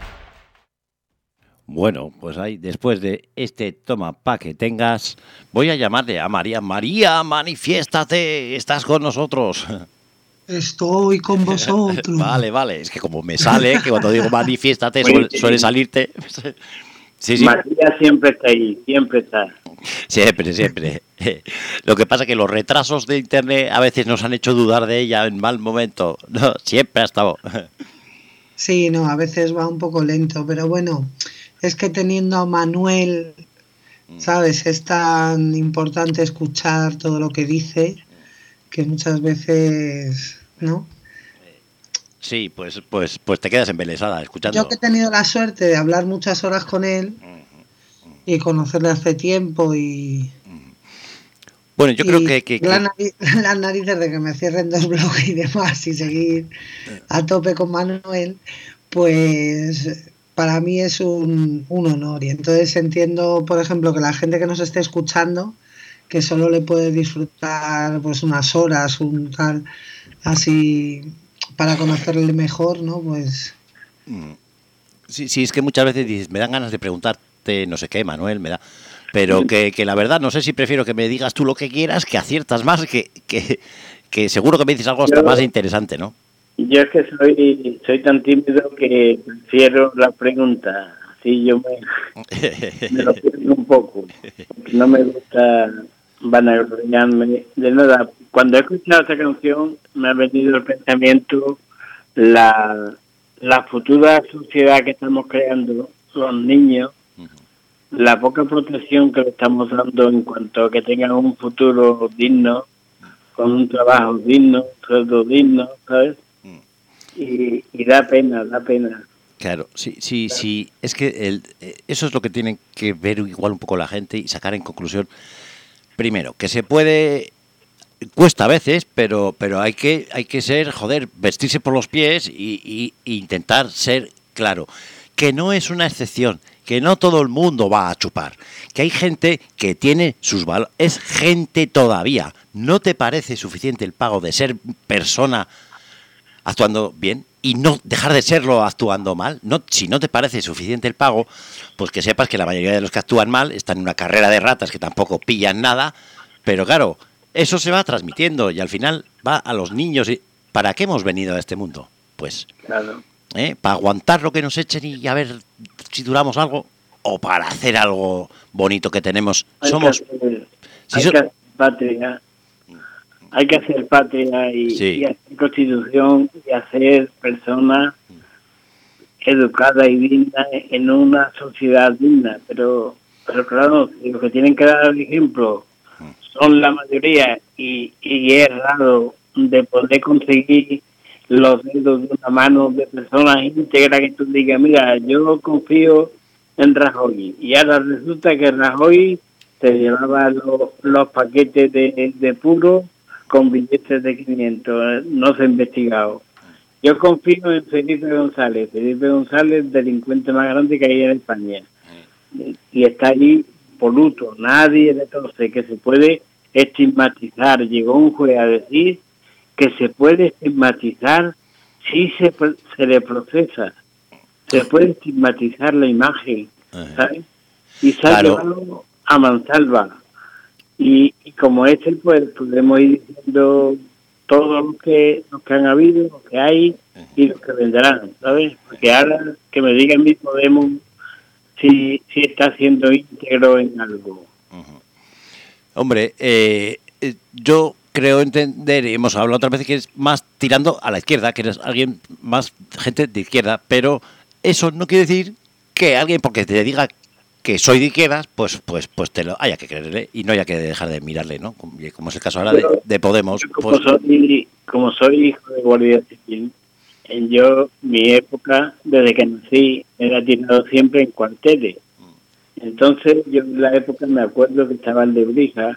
Bueno, pues ahí, después de este toma pa' que tengas, voy a llamarle a María. María, manifiéstate, estás con nosotros. Estoy con vosotros. Vale, vale, es que como me sale, que cuando digo manifiéstate suele, suele salirte. Sí, sí. María siempre está ahí, siempre está. Siempre, siempre. Lo que pasa es que los retrasos de internet a veces nos han hecho dudar de ella en mal momento. No, siempre ha estado. Sí, no, a veces va un poco lento, pero bueno, es que teniendo a Manuel, ¿sabes? Es tan importante escuchar todo lo que dice que muchas veces, ¿no? Sí, pues, pues, pues te quedas embelesada escuchando. Yo que he tenido la suerte de hablar muchas horas con él y conocerle hace tiempo y... Bueno, yo y creo que... que, que... Las nariz, la narices de que me cierren dos blogs y demás y seguir a tope con Manuel, pues para mí es un, un honor. Y entonces entiendo, por ejemplo, que la gente que nos esté escuchando, que solo le puede disfrutar pues unas horas, un tal, así, para conocerle mejor, ¿no? Pues... Sí, sí, es que muchas veces dices, me dan ganas de preguntarte no sé qué, Manuel, me da... Pero que, que la verdad, no sé si prefiero que me digas tú lo que quieras, que aciertas más, que, que, que seguro que me dices algo hasta yo, más interesante, ¿no? Yo es que soy soy tan tímido que prefiero la pregunta. Así yo me, me lo pierdo un poco. No me gusta vanagloriarme de nada. Cuando he escuchado esta canción, me ha venido el pensamiento la, la futura sociedad que estamos creando, los niños, la poca protección que le estamos dando en cuanto a que tengan un futuro digno, con un trabajo digno, un sueldo digno, ¿sabes? Y, y da pena, da pena. Claro, sí, sí, sí. Es que el, eso es lo que tienen que ver igual un poco la gente y sacar en conclusión. Primero, que se puede... Cuesta a veces, pero pero hay que hay que ser, joder, vestirse por los pies y, y, y intentar ser claro. Que no es una excepción, que no todo el mundo va a chupar, que hay gente que tiene sus valores, es gente todavía. ¿No te parece suficiente el pago de ser persona actuando bien y no dejar de serlo actuando mal? No, si no te parece suficiente el pago, pues que sepas que la mayoría de los que actúan mal están en una carrera de ratas que tampoco pillan nada, pero claro, eso se va transmitiendo y al final va a los niños. Y ¿para qué hemos venido a este mundo? Pues... Claro. ¿eh? Para aguantar lo que nos echen y a ver si duramos algo, o para hacer algo bonito que tenemos. Hay Somos... que hacer, si hay so- que hacer patria, hay que hacer patria y, Sí. y hacer constitución y hacer personas educadas y dignas en una sociedad digna, pero pero claro, si los que tienen que dar el ejemplo son la mayoría y, y es raro de poder conseguir los dedos de una mano de personas íntegras que tú digas, mira, yo confío en Rajoy, y ahora resulta que Rajoy te llevaba los, los paquetes de, de puro con billetes de quinientos, no se ha investigado. Yo confío en Felipe González, Felipe González, delincuente más grande que hay en España, y está allí por luto, nadie le toce, que se puede estigmatizar. Llegó un juez a decir que se puede estigmatizar si se, se le procesa, se puede estigmatizar la imagen, ¿sabes? Y se ha Claro. llevado a mansalva. Y, y como este, pues podemos ir diciendo todos los que, los que han habido, los que hay y los que vendrán, ¿sabes? Porque ahora que me digan mi Podemos si, si está siendo íntegro en algo. Hombre, eh, eh, yo creo entender, y hemos hablado otras veces, que es más tirando a la izquierda, que eres alguien más gente de izquierda, pero eso no quiere decir que alguien, porque te diga que soy de izquierdas, pues pues pues te lo haya que creerle y no haya que dejar de mirarle, ¿no? Como, como es el caso ahora de, de Podemos. Como, Pues, soy, como soy hijo de guardia civil, en yo, mi época, desde que nací, era tirado siempre en cuarteles. Entonces, yo en la época me acuerdo que estaba en Lebrija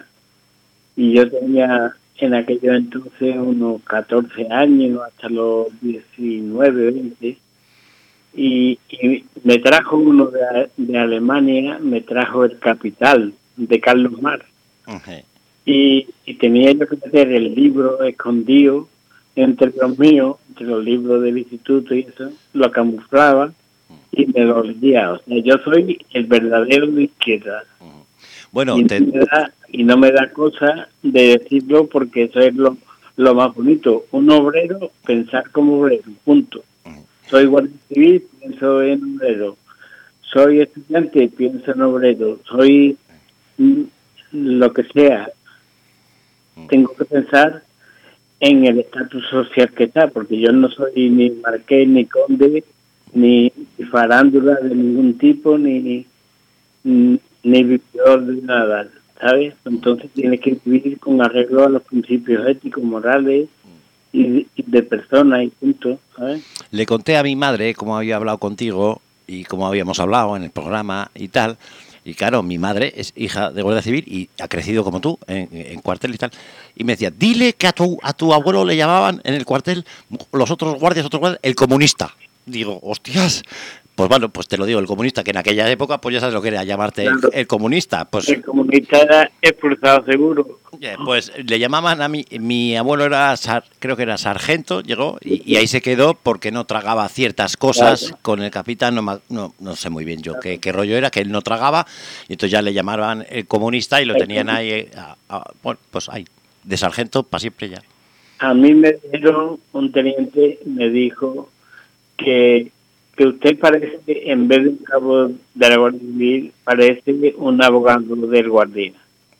y yo tenía en aquellos entonces unos catorce años, hasta los diecinueve, veinte, y, y me trajo uno de, de Alemania, me trajo El Capital, de Carlos Marx. uh-huh. Y, y tenía yo que meter el libro escondido entre los míos, entre los libros del instituto y eso, lo camuflaba y me lo leía. O sea, yo soy el verdadero de izquierda. Bueno, y, te... no me da, y no me da cosa de decirlo porque eso es lo, lo más bonito. Un obrero, pensar como obrero, punto. Soy guardia civil, pienso en obrero. Soy estudiante, pienso en obrero. Soy mm, lo que sea. Tengo que pensar en el estatus social que está, porque yo no soy ni marqués, ni conde, ni farándula de ningún tipo, ni ni, ni vividor de nada, ¿sabes? Entonces tienes que vivir con arreglo a los principios éticos, morales y, y de personas y punto, ¿sabes? Le conté a mi madre cómo había hablado contigo y cómo habíamos hablado en el programa y tal. Y claro, mi madre es hija de guardia civil y ha crecido como tú en, en cuartel y tal. Y me decía, dile que a tu, a tu abuelo le llamaban en el cuartel, los otros guardias, otros guardias, el comunista. Digo, hostias. Pues bueno, pues te lo digo, el comunista, que en aquella época, pues ya sabes lo que era llamarte Claro. el, el comunista. Pues, el comunista era expulsado seguro. pues le llamaban a mí, mi abuelo era, sar, creo que era sargento, llegó y, y ahí se quedó porque no tragaba ciertas cosas. Claro. Con el capitán, no, no, no sé muy bien yo claro. qué, qué rollo era, que él no tragaba, y entonces ya le llamaban el comunista y lo tenían ahí, a, a, bueno, pues ahí, de sargento para siempre ya. A mí me dieron, un teniente me dijo que que usted parece, en vez de un cabo de la Guardia Civil, parece un abogado del guardia.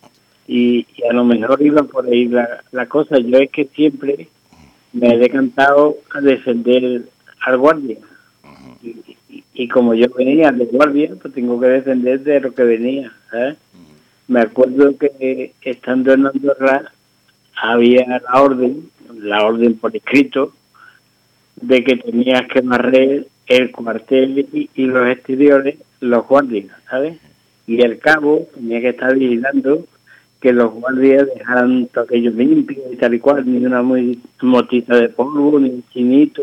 Y, y a lo mejor iba por ahí la, la cosa. Yo es que siempre me he decantado a defender al guardia. Y, y, y como yo venía de guardia, pues tengo que defender de lo que venía, ¿sabes? Me acuerdo que estando en Andorra había la orden, la orden por escrito, de que tenías que barrer el cuartel y, y los exteriores, los guardias, ¿sabes? Y el cabo tenía que estar vigilando que los guardias dejaran todo aquello limpio y tal y cual, ni una muy motita de polvo, ni un chinito.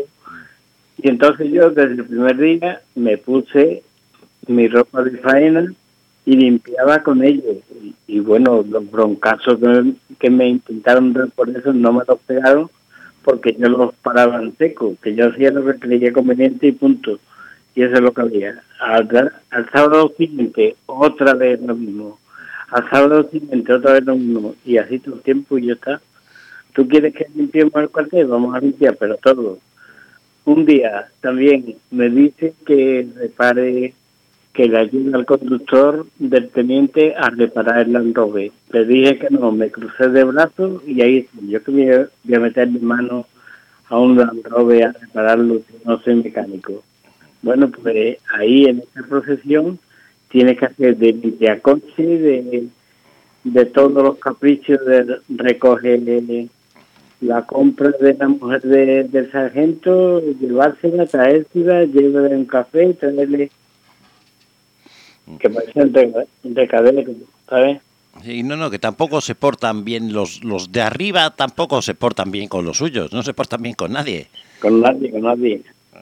Y entonces yo desde el primer día me puse mi ropa de faena y limpiaba con ellos. Y, y bueno, los broncazos que, que me intentaron dar por eso no me los pegaron, porque yo los paraba en seco, que yo hacía lo que creía conveniente y punto. Y eso es lo que había. Al, al sábado siguiente, otra vez lo mismo. Al sábado siguiente, otra vez lo mismo. Y así todo el tiempo y ya está. ¿Tú quieres que limpiemos el cuartel? Vamos a limpiar, pero todo. un día también me dice que repare, que le ayude al conductor del teniente a reparar el Land Rover. Le dije que no, me crucé de brazos y ahí estoy. Yo que voy a, voy a meter mi mano a un Land Rover a repararlo, si no soy mecánico. Bueno, pues ahí en esta procesión tienes que hacer de limpiacoche, de, de todos los caprichos, de recoger la compra de la mujer de, del sargento, llevársela, traérsela, llevarle un café, traerle... que parece un recadero, ¿sabes? Sí, no, no, que tampoco se portan bien los, los de arriba, tampoco se portan bien con los suyos, no se portan bien con nadie. Con nadie, con nadie.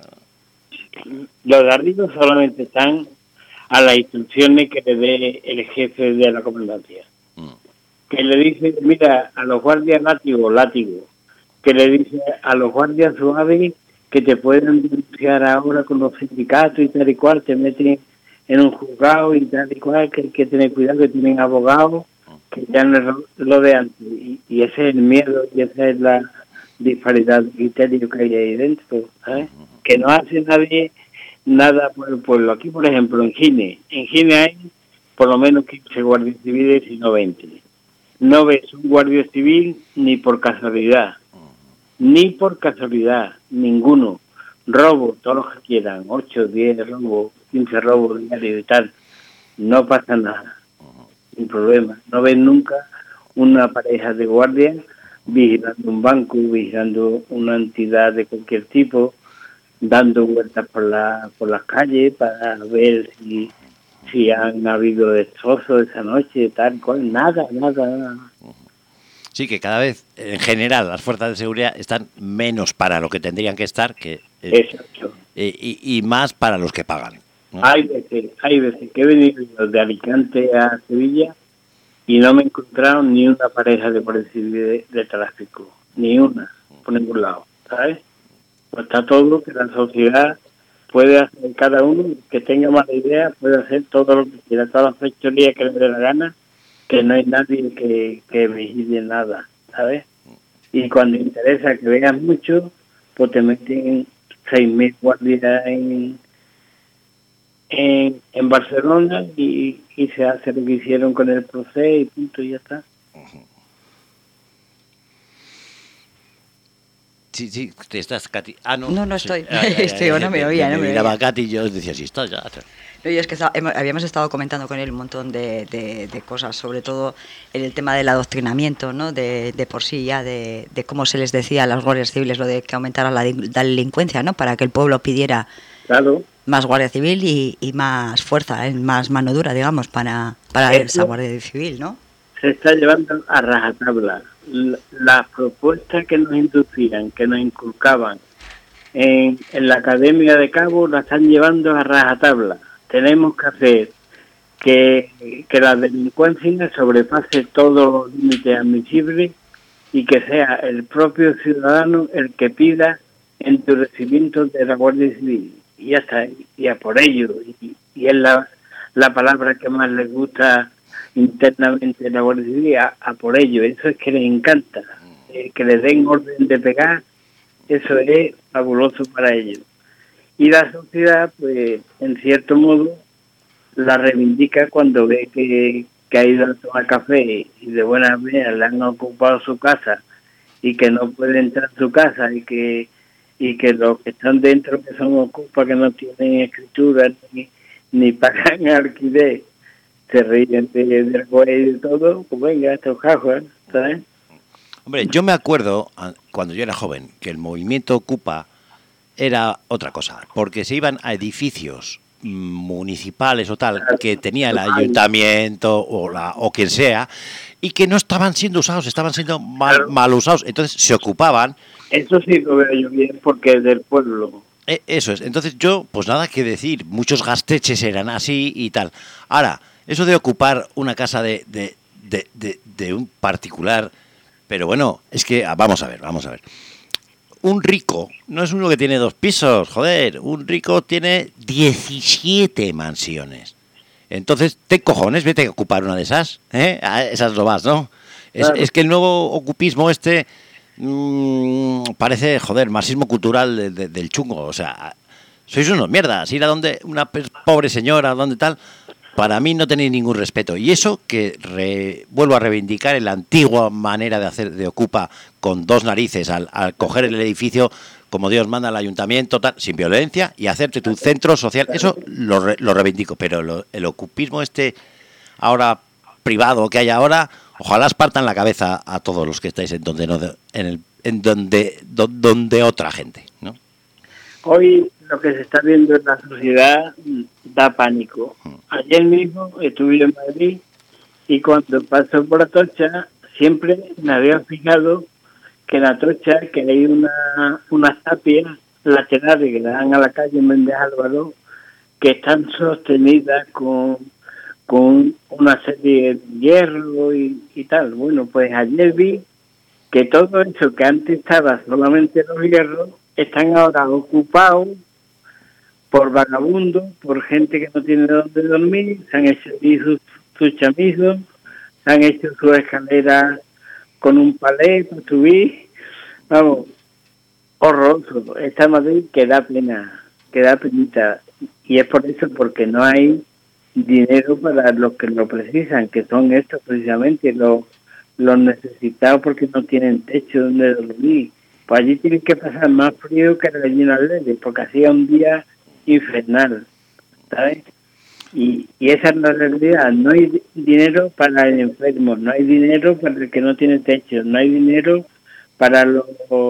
Los de arriba solamente están a las instrucciones que le dé el jefe de la comandancia. Mm. Que le dice, mira, a los guardias látigo, látigo. Que le dice a los guardias suaves que te pueden denunciar ahora con los sindicatos y tal y cual, te meten en un juzgado y tal y cual, que hay que tener cuidado, que tienen abogados, que ya no es lo de antes. Y, y ese es el miedo y esa es la disparidad de criterio que hay ahí dentro, ¿sabes? Que no hace nadie nada por el pueblo. Aquí, por ejemplo, en Gine, en Gine hay por lo menos quince guardias civiles y no veinte. No ves un guardia civil ni por casualidad, ni por casualidad, ninguno. Robo, todos los que quieran, ocho, diez robos, quince robos diarios y tal, no pasa nada, sin problema. No ves nunca una pareja de guardias vigilando un banco, vigilando una entidad de cualquier tipo, dando vueltas por la por las calles para ver si si han habido destrozos esa noche, tal cual, nada, nada, nada. Sí, que cada vez, en general, las fuerzas de seguridad están menos para lo que tendrían que estar, que eh, Exacto. Eh, y, y más para los que pagan, ¿no? Hay veces, hay veces que he venido de Alicante a Sevilla y no me he encontrado ni una pareja de policía de, de tráfico, ni una, por ningún lado, ¿sabes? Pues está todo, que la sociedad puede hacer, cada uno que tenga mala idea, puede hacer todo lo que quiera, todas las fechorías que le dé la gana, que no hay nadie que, que vigile nada, ¿sabes? Y cuando interesa que veas mucho, pues te meten seis mil guardias en, en, en Barcelona y, y se hace lo que hicieron con el proceso y punto, y ya está. Sí, sí, te estás, Katy. Ah, no. No, no sí. estoy. Ah, ya, ya, estoy, no me oía, no me miraba oía. a Katy y yo decía, sí, está ya. No, y es que está, hemos, habíamos estado comentando con él un montón de, de, de cosas, sobre todo en el tema del adoctrinamiento, ¿no? De, de por sí ya, de, de cómo se les decía a las guardias civiles lo de que aumentara la, la delincuencia, ¿no? Para que el pueblo pidiera claro. más guardia civil y, y más fuerza, ¿eh? Más mano dura, digamos, para, para esa guardia civil, ¿no? Se está llevando a rajatabla. Las propuestas que nos inducían, que nos inculcaban en, en la Academia de Cabo, la están llevando a rajatabla. Tenemos que hacer que, que la delincuencia sobrepase todos los límites admisibles y que sea el propio ciudadano el que pida endurecimiento de la Guardia Civil. Y ya está, y a por ello. Y, y es la, la palabra que más les gusta internamente la Guardia Civil, a, a por ello. Eso es que les encanta, eh, que les den orden de pegar, eso es fabuloso para ellos. Y la sociedad, pues, en cierto modo, la reivindica cuando ve que, que ha ido a tomar café y de buena manera le han ocupado su casa y que no puede entrar a su casa y que y que los que están dentro, que son ocupas, que no tienen escritura ni, ni pagan alquiler, se ríen de, del juez y de todo, pues venga, estos jajos, ¿sabes? Hombre, yo me acuerdo, cuando yo era joven, que el movimiento Ocupa era otra cosa, porque se iban a edificios municipales o tal, que tenía el ayuntamiento o, la, o quien sea, y que no estaban siendo usados, estaban siendo mal, claro. mal usados, entonces se ocupaban. Eso sí lo veo yo bien, porque es del pueblo. Eh, eso es, entonces yo, pues nada que decir, muchos gasteches eran así y tal. Ahora, eso de ocupar una casa de, de, de, de, de un particular, pero bueno, es que, vamos a ver, vamos a ver. Un rico no es uno que tiene dos pisos, joder, un rico tiene diecisiete mansiones. Entonces, te cojones, vete a ocupar una de esas, ¿eh? A esas no vas, ¿no? Es, claro. Es que el nuevo ocupismo este mmm, parece, joder, marxismo cultural de, de, del chungo. O sea, sois unos mierdas. Ir a donde una pobre señora, donde tal, para mí no tenéis ningún respeto. Y eso que re, vuelvo a reivindicar en la antigua manera de hacer de Ocupa, con dos narices, al, al coger el edificio como Dios manda al ayuntamiento, tal, sin violencia, y hacerte tu centro social. Eso lo, re, lo reivindico. Pero lo, el ocupismo este ahora privado que hay ahora, ojalá espartan la cabeza a todos los que estáis en donde no, en el en donde do, donde otra gente, ¿no? Hoy lo que se está viendo en la sociedad da pánico. Ayer mismo estuve en Madrid y cuando paso por Atocha siempre me había fijado que en Atocha que hay una unas tapias laterales que dan a la calle Méndez Álvaro que están sostenidas con con una serie de hierro y, y tal. Bueno, pues ayer vi que todo eso que antes estaba solamente los hierros están ahora ocupados por vagabundos, por gente que no tiene dónde dormir, se han hecho sus, sus chamizos, se han hecho sus escaleras con un palé para subir. Vamos, horroroso. Esta Madrid que da pena, que da penita. Y es por eso, porque no hay dinero para los que lo precisan, que son estos precisamente, los, los necesitados porque no tienen techo donde dormir. Pues allí tienen que pasar más frío que la gallina Lele, porque hacía un día infernal, ¿sabes? Y, y esa es la realidad. No hay dinero para el enfermo, no hay dinero para el que no tiene techo, no hay dinero para los,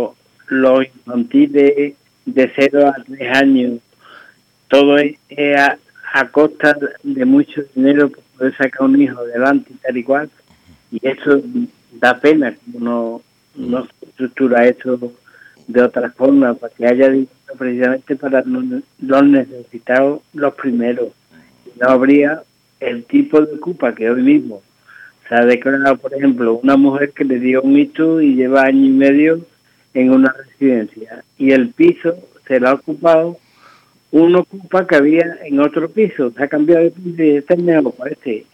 los infantiles de cero a tres años. Todo es, es a, a costa de mucho dinero para poder sacar un hijo adelante y tal y cual. Y eso da pena, como no, no se estructura eso de otra forma, para que haya dinero precisamente para los necesitados los primeros. No habría el tipo de Ocupa que hoy mismo se ha declarado, por ejemplo, una mujer que le dio un hito y lleva año y medio en una residencia, y el piso se lo ha ocupado un Ocupa que había en otro piso, se ha cambiado de piso y está mejor, parece.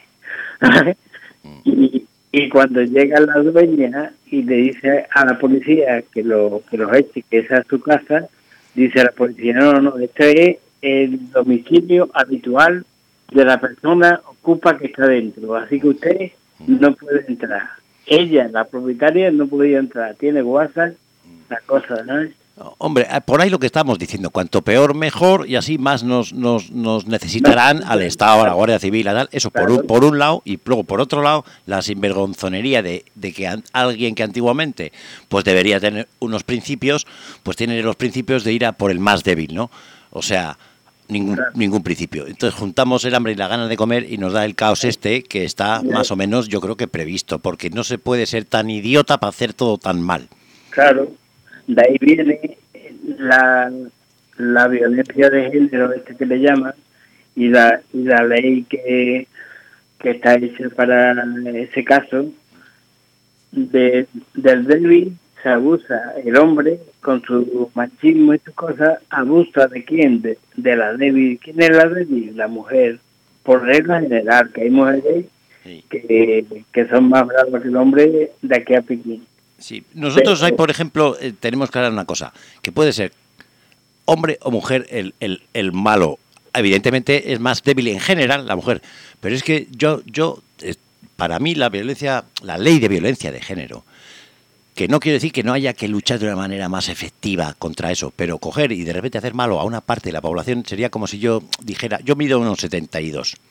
y, y cuando llega la dueña y le dice a la policía que lo que los eche, que esa es su casa, dice a la policía, no, no, no, esto es el domicilio habitual de la persona Ocupa que está dentro, así que usted no puede entrar. Ella, la propietaria, no podía entrar, tiene WhatsApp, la cosa, ¿no? Hombre, por ahí lo que estamos diciendo, cuanto peor mejor, y así más nos nos, nos necesitarán al Estado, a la Guardia Civil, a tal. Eso por un, por un lado, y luego por otro lado, la sinvergonzonería de, de que an, alguien que antiguamente pues debería tener unos principios, pues tiene los principios de ir a por el más débil, ¿no? O sea, ningún claro. ningún principio. Entonces juntamos el hambre y la gana de comer y nos da el caos este que está más o menos, yo creo que previsto, porque no se puede ser tan idiota para hacer todo tan mal. Claro. De ahí viene la, la violencia de género, este que le llaman, y la, y la ley que, que está hecha para ese caso. De, del débil se abusa el hombre con su machismo y sus cosas, abusa de quién, de, de la débil. ¿Quién es la débil? La mujer, por regla general, que hay mujeres sí. que, que son más bravas que el hombre de aquí a Pekín. Sí, nosotros hay, por ejemplo, eh, tenemos que hablar una cosa, que puede ser hombre o mujer el, el, el malo. Evidentemente es más débil en general la mujer, pero es que yo, yo eh, para mí la violencia, la ley de violencia de género, que no quiere decir que no haya que luchar de una manera más efectiva contra eso, pero coger y de repente hacer malo a una parte de la población sería como si yo dijera, yo mido unos setenta y dos.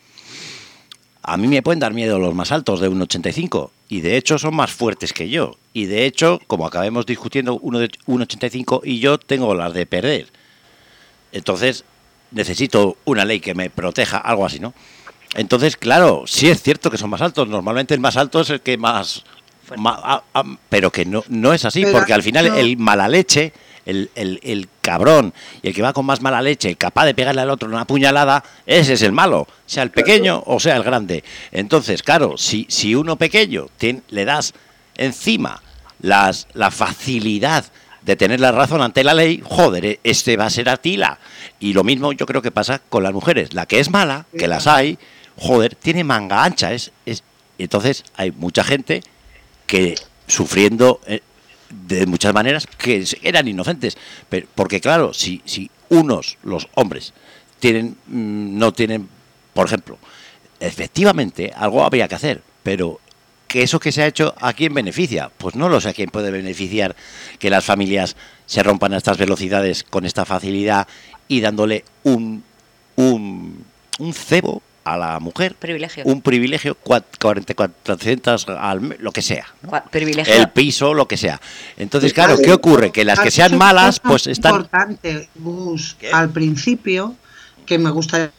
A mí me pueden dar miedo los más altos de uno ochenta y cinco y de hecho son más fuertes que yo. Y de hecho, como acabemos discutiendo, uno de uno ochenta y cinco y yo tengo las de perder. Entonces, necesito una ley que me proteja, algo así, ¿no? Entonces, claro, sí es cierto que son más altos. Normalmente el más alto es el que más... más a, a, pero que no, no es así, pero, porque al final no. el mala leche... El, el, el cabrón y el que va con más mala leche, capaz de pegarle al otro una puñalada, ese es el malo, sea el pequeño o sea el grande. Entonces, claro, si, si uno pequeño te, le das encima las, la facilidad de tener la razón ante la ley, joder, este va a ser Atila. Y lo mismo yo creo que pasa con las mujeres. La que es mala, que las hay, joder, tiene manga ancha. Es, es, entonces hay mucha gente que sufriendo... Eh, de muchas maneras que eran inocentes. Pero, porque claro, si, si unos, los hombres, tienen no tienen, por ejemplo, efectivamente, algo habría que hacer, pero que eso que se ha hecho, ¿a quién beneficia? Pues no lo sé a quién puede beneficiar que las familias se rompan a estas velocidades con esta facilidad y dándole un, un, un cebo a la mujer, privilegio. un privilegio, cuarenta y cuatrocientos al mes, lo que sea, ¿no? Privilegio. El piso, lo que sea. Entonces, claro, ¿qué ocurre? Que las que sean malas, pues están... Es importante, Gus, al principio, que me gustaría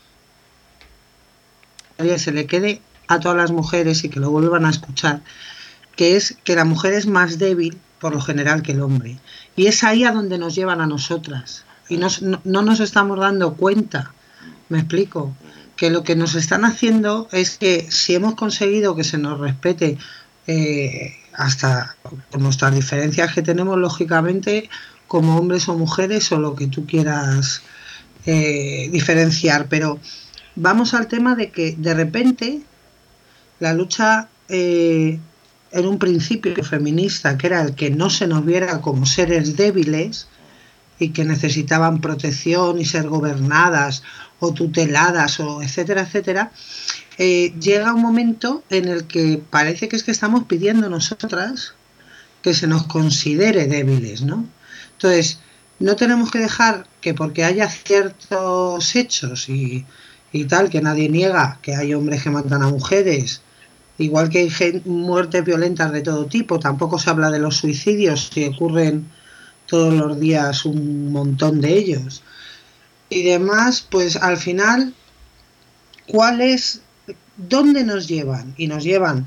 que se le quede a todas las mujeres y que lo vuelvan a escuchar, que es que la mujer es más débil, por lo general, que el hombre. Y es ahí a donde nos llevan a nosotras. Y nos, no, no nos estamos dando cuenta, me explico, que lo que nos están haciendo es que si hemos conseguido que se nos respete eh, hasta con nuestras diferencias que tenemos, lógicamente, como hombres o mujeres o lo que tú quieras eh, diferenciar, pero vamos al tema de que de repente la lucha eh, en un principio feminista, que era el que no se nos viera como seres débiles y que necesitaban protección y ser gobernadas o tuteladas o etcétera, etcétera, eh, llega un momento en el que parece que es que estamos pidiendo nosotras que se nos considere débiles, ¿no? Entonces, no tenemos que dejar que porque haya ciertos hechos y, y tal, que nadie niega que hay hombres que matan a mujeres, igual que hay gen- muertes violentas de todo tipo, tampoco se habla de los suicidios, que ocurren todos los días un montón de ellos. Y demás, pues al final, ¿cuál es, dónde nos llevan? Y nos llevan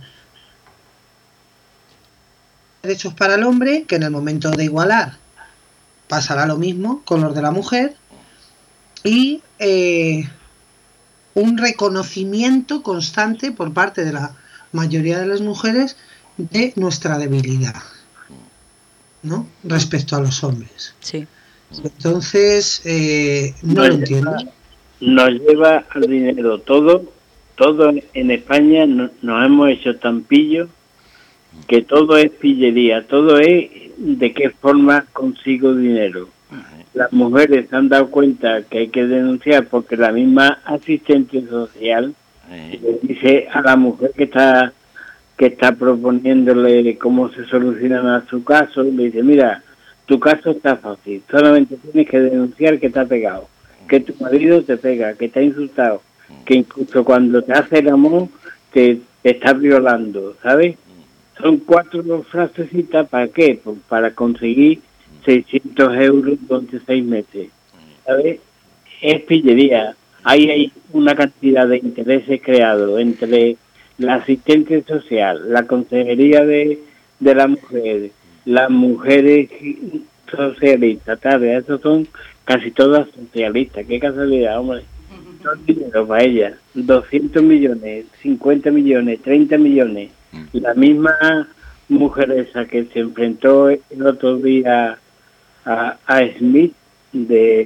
derechos para el hombre, que en el momento de igualar pasará lo mismo con los de la mujer, y eh, un reconocimiento constante por parte de la mayoría de las mujeres de nuestra debilidad, ¿no? Respecto a los hombres. Sí. Entonces, eh, no nos lo entiendo. Lleva, nos lleva al dinero todo, todo en España no, nos hemos hecho tan pillos que todo es pillería, todo es de qué forma consigo dinero. Las mujeres se han dado cuenta que hay que denunciar porque la misma asistente social le dice a la mujer que está que está proponiéndole cómo se soluciona su caso, le dice, mira, tu caso está fácil, solamente tienes que denunciar que te ha pegado, que tu marido te pega, que te ha insultado, que incluso cuando te hace el amor te, te está violando, ¿sabes? Son cuatro frasecitas, ¿para qué? Pues para conseguir seiscientos euros durante seis meses, ¿sabes? Es pillería. Ahí hay una cantidad de intereses creados entre la asistente social, la consejería de, de la mujer, las mujeres socialistas, tal, esos son casi todas socialistas, qué casualidad, hombre. Son dinero para ellas, doscientos millones, cincuenta millones, treinta millones. La misma mujer esa que se enfrentó el otro día a, a Smith de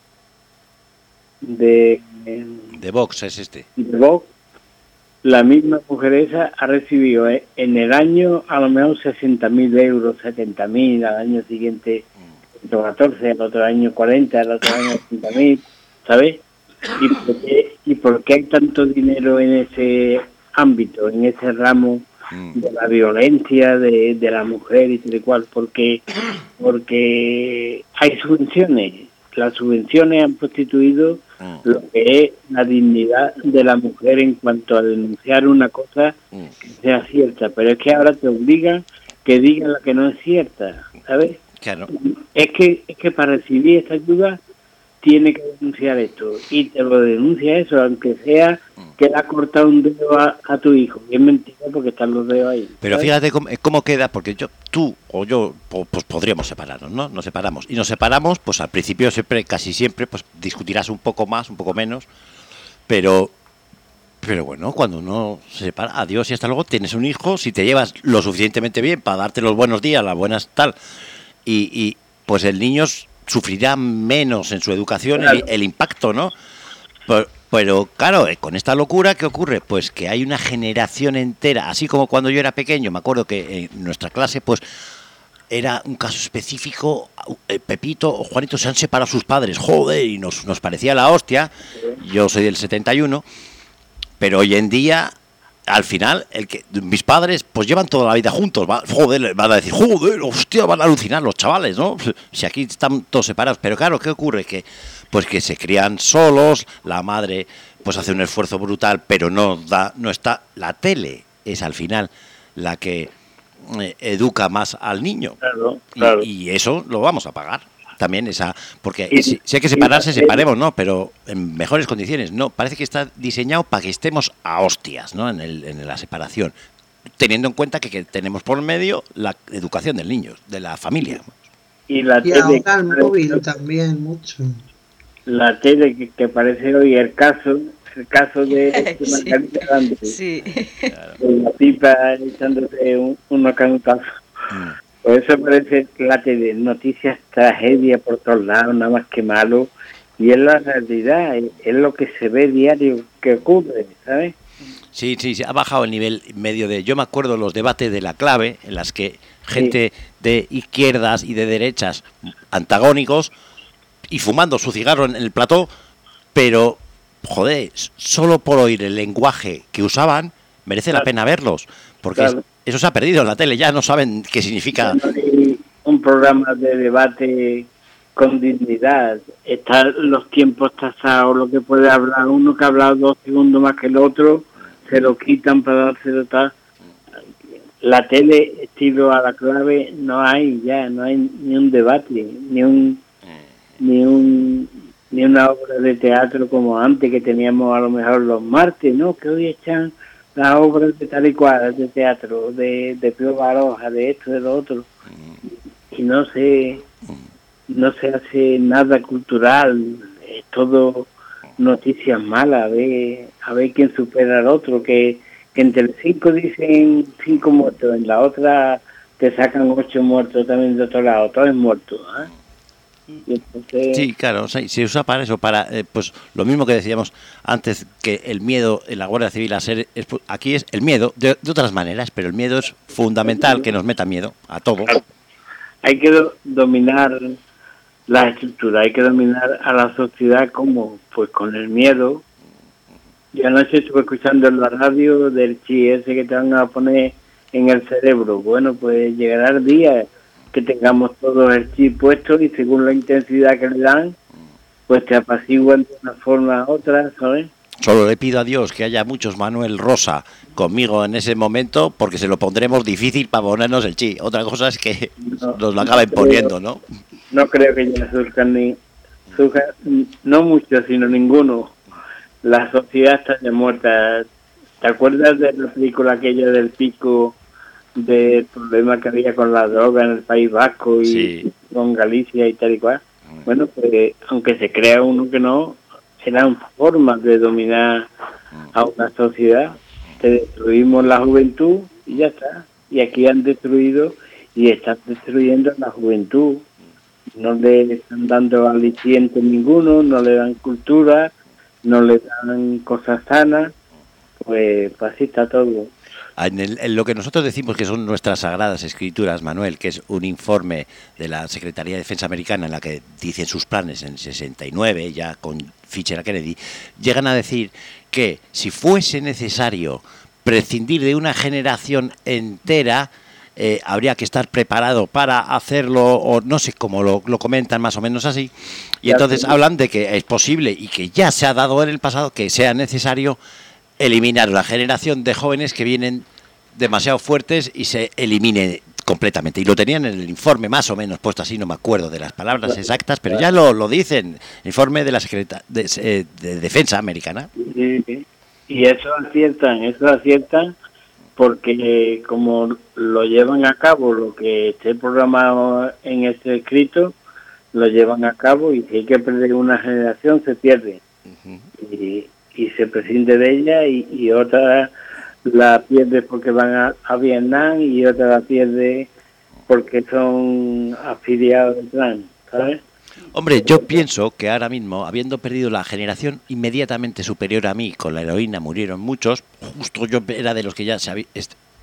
de de Vox es este. De Vox, la misma mujer esa ha recibido eh, en el año a lo mejor sesenta mil euros, setenta mil, al año siguiente ciento catorce, al otro año cuarenta, al otro año treinta mil, ¿sabes? ¿Y por qué, y por qué hay tanto dinero en ese ámbito, en ese ramo de la violencia de, de la mujer y tal y cual? Porque, porque hay subvenciones. Las subvenciones han constituido lo que es la dignidad de la mujer en cuanto a denunciar una cosa que sea cierta, pero es que ahora te obligan que digan la que no es cierta, ¿sabes? Claro. Es que es que para recibir esta ayuda tiene que denunciar esto, y te lo denuncia eso, aunque sea que le ha cortado un dedo a, a tu hijo, y es mentira porque están los dedos ahí. Pero ¿sabes? fíjate cómo, cómo queda, porque yo, tú o yo, pues podríamos separarnos, ¿no? Nos separamos. Y nos separamos, pues al principio siempre, casi siempre, pues discutirás un poco más, un poco menos, pero pero bueno, cuando uno se separa, adiós y hasta luego, tienes un hijo, si te llevas lo suficientemente bien para darte los buenos días, las buenas tal, y, y pues el niño sufrirá menos en su educación el, el impacto, ¿no? Pero, pero claro, con esta locura, ¿qué ocurre? Pues que hay una generación entera, así como cuando yo era pequeño, me acuerdo que en nuestra clase, pues era un caso específico, eh, Pepito o Juanito se han separado sus padres, joder, y nos, nos parecía la hostia. Yo soy del setenta y uno, pero hoy en día, al final, el que mis padres pues llevan toda la vida juntos, va, joder, van a decir, joder, hostia, van a alucinar los chavales, ¿no? Si aquí están todos separados, pero claro, ¿qué ocurre? Que pues que se crían solos, la madre pues hace un esfuerzo brutal, pero no da, no está, la tele es al final la que eh, educa más al niño. Claro, claro. Y, y eso lo vamos a pagar también, esa, porque Y- si, si hay que separarse, y- separemos, ¿no? Pero en mejores condiciones. No, parece que está diseñado para que estemos a hostias, ¿no? En, el, en la separación, teniendo en cuenta que, que tenemos por medio la educación del niño, de la familia. Y la Y tele, ahora el móvil también, mucho. la tele que, que parece hoy el caso, el caso de, de Sí. Margarita Grande, Sí. con la pipa echándose un, unos canutazos. Por eso parece la tele, noticias, tragedia por todos lados, nada más que malo. Y es la realidad, es, es lo que se ve diario que ocurre, ¿sabes? Sí, sí, sí, ha bajado el nivel medio de... Yo me acuerdo los debates de La Clave, en las que gente de izquierdas y de derechas antagónicos y fumando su cigarro en el plató, pero, joder, solo por oír el lenguaje que usaban, merece la Claro. pena verlos, porque Claro. es- eso se ha perdido en la tele, ya no saben qué significa... No hay un programa de debate con dignidad. Están los tiempos tasados, lo que puede hablar uno que ha hablado dos segundos más que el otro, se lo quitan para dárselo tal. La tele, estilo a La Clave, no hay ya, no hay ni un debate, ni un ni un ni una obra de teatro como antes, que teníamos a lo mejor los martes, ¿no? Que hoy echan las obras de tal y cual, de teatro, de, de Pío Baroja, de esto, de lo otro. Y no se, no se hace nada cultural, es todo noticias malas, a ver, a ver quién supera al otro, que, que entre cinco dicen cinco muertos, en la otra te sacan ocho muertos también de otro lado, todos muertos, ¿eh? Y entonces, Sí, claro, o sea, se usa para eso, para eh, pues lo mismo que decíamos antes, que el miedo en la Guardia Civil a ser, es- aquí es el miedo, de, de otras maneras, pero el miedo es fundamental, que nos meta miedo a todo. hay que do- dominar la estructura, hay que dominar a la sociedad como, pues con el miedo. Yo anoche estuve escuchando en la radio del chi ese que te van a poner en el cerebro. Bueno, pues llegará el día que tengamos todos el chip puesto y según la intensidad que le dan, pues te apaciguan de una forma u otra, ¿sabes? Solo le pido a Dios que haya muchos Manuel Rosa conmigo en ese momento, porque se lo pondremos difícil para ponernos el chi. Otra cosa es que No, nos lo acaben poniendo, ¿no? No creo que ya surjan ni... surja- no muchos, sino ninguno. La sociedad está ya muerta. ¿Te acuerdas de la película aquella del pico, del problema que había con la droga en el País Vasco y Sí. con Galicia y tal y cual? Bueno, pues aunque se crea uno que no, eran formas de dominar a una sociedad. Te destruimos la juventud y ya está. Y aquí han destruido y están destruyendo la juventud. No le están dando aliciente ninguno, no le dan cultura, no le dan cosas sanas, pues, pues así está todo. En, el- en lo que nosotros decimos que son nuestras sagradas escrituras, Manuel, que es un informe de la Secretaría de Defensa Americana en la que dicen sus planes en sesenta y nueve, ya con Fisher a Kennedy, llegan a decir que si fuese necesario prescindir de una generación entera, eh, habría que estar preparado para hacerlo, o no sé cómo lo, lo comentan más o menos así, y Ya, entonces sí. hablan de que es posible y que ya se ha dado en el pasado que sea necesario eliminar una generación de jóvenes que vienen demasiado fuertes y se elimine completamente. Y lo tenían en el informe más o menos puesto así, no me acuerdo de las palabras exactas, pero ya lo, lo dicen, informe de la Secretaría de, eh, de Defensa Americana. Sí, sí. Y eso aciertan, eso aciertan porque eh, como lo llevan a cabo, lo que esté programado en este escrito, lo llevan a cabo y si hay que perder una generación, se pierde. y, y se prescinde de ella y, y otra la pierde porque van a, a Vietnam y otra la pierde porque son afiliados del plan, ¿sabes? Hombre, yo pienso que ahora mismo, habiendo perdido la generación inmediatamente superior a mí, con la heroína murieron muchos, justo yo era de los que ya se había, est-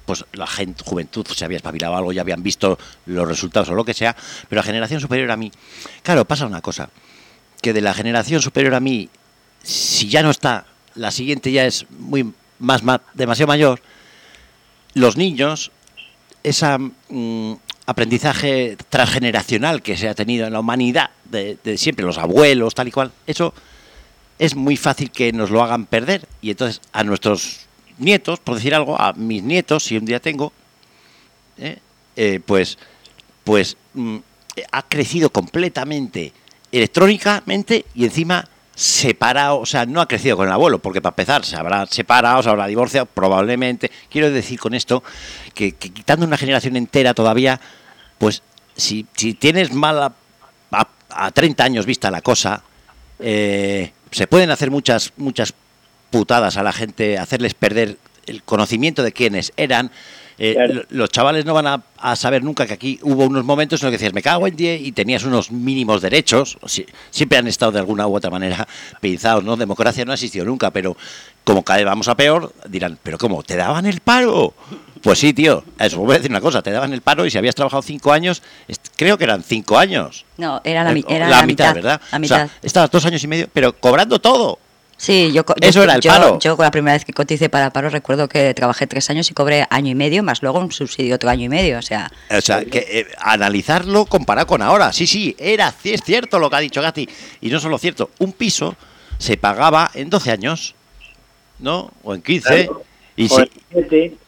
pues la gente, juventud se había espabilado algo, ya habían visto los resultados o lo que sea, pero la generación superior a mí, claro, pasa una cosa, que de la generación superior a mí, si ya no está, la siguiente ya es muy más, más demasiado mayor, los niños, ese mmm, aprendizaje transgeneracional que se ha tenido en la humanidad, de, de siempre, los abuelos, tal y cual, eso es muy fácil que nos lo hagan perder. Y entonces a nuestros nietos, por decir algo, a mis nietos, si un día tengo, eh, eh, pues, pues mmm, ha crecido completamente electrónicamente y encima separado, o sea, no ha crecido con el abuelo, porque para empezar se habrá separado, se habrá divorciado, probablemente. Quiero decir con esto que, que quitando una generación entera todavía, pues si, si tienes mala a, a treinta años vista la cosa, eh, se pueden hacer muchas muchas putadas a la gente, hacerles perder el conocimiento de quiénes eran. Eh, claro. Los chavales no van a, a saber nunca que aquí hubo unos momentos en los que decías, me cago en diez, y tenías unos mínimos derechos. Si, siempre han estado de alguna u otra manera pinzados, ¿no? Democracia no ha existido nunca, pero como cada vez vamos a peor, dirán, ¿pero cómo? ¿Te daban el paro? Pues sí, tío, eso voy a decir una cosa, te daban el paro y si habías trabajado cinco años, creo que eran cinco años. No, era la, era la, la mitad, mitad, ¿verdad? La mitad. O sea, estabas dos años y medio, pero cobrando todo. Sí, yo, eso yo, era el yo, paro. Yo, la primera vez que coticé para paro recuerdo que trabajé tres años y cobré año y medio, más luego un subsidio otro año y medio, o sea... O sea, que eh, analizarlo comparado con ahora. Sí, sí, era es cierto lo que ha dicho Gati. Y no solo cierto, un piso se pagaba en doce años, ¿no? O en quince. Claro. Y o si... en siete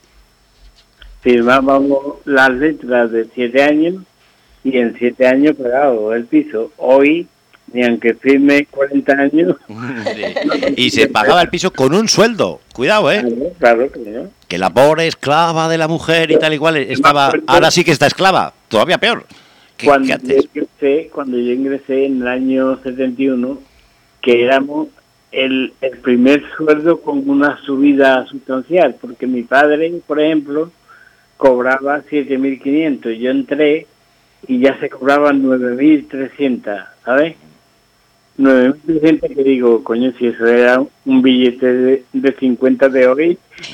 firmábamos las letras de siete años y en siete años pagado el piso. Hoy... ni aunque firme cuarenta años. Y se pagaba el piso con un sueldo. Cuidado, ¿eh? Claro, claro, claro. Que la pobre esclava de la mujer y tal y cual estaba... Ahora sí que está esclava. Todavía peor. ¿Qué, cuando, ¿qué haces? Yo ingresé, cuando yo ingresé en el año setenta y uno, que éramos el, el primer sueldo con una subida sustancial, porque mi padre, por ejemplo, cobraba siete mil quinientos. Yo entré y ya se cobraban nueve mil trescientos, ¿sabes? nueve mil trescientos, que digo, coño, si eso era un billete de, de cincuenta de hoy,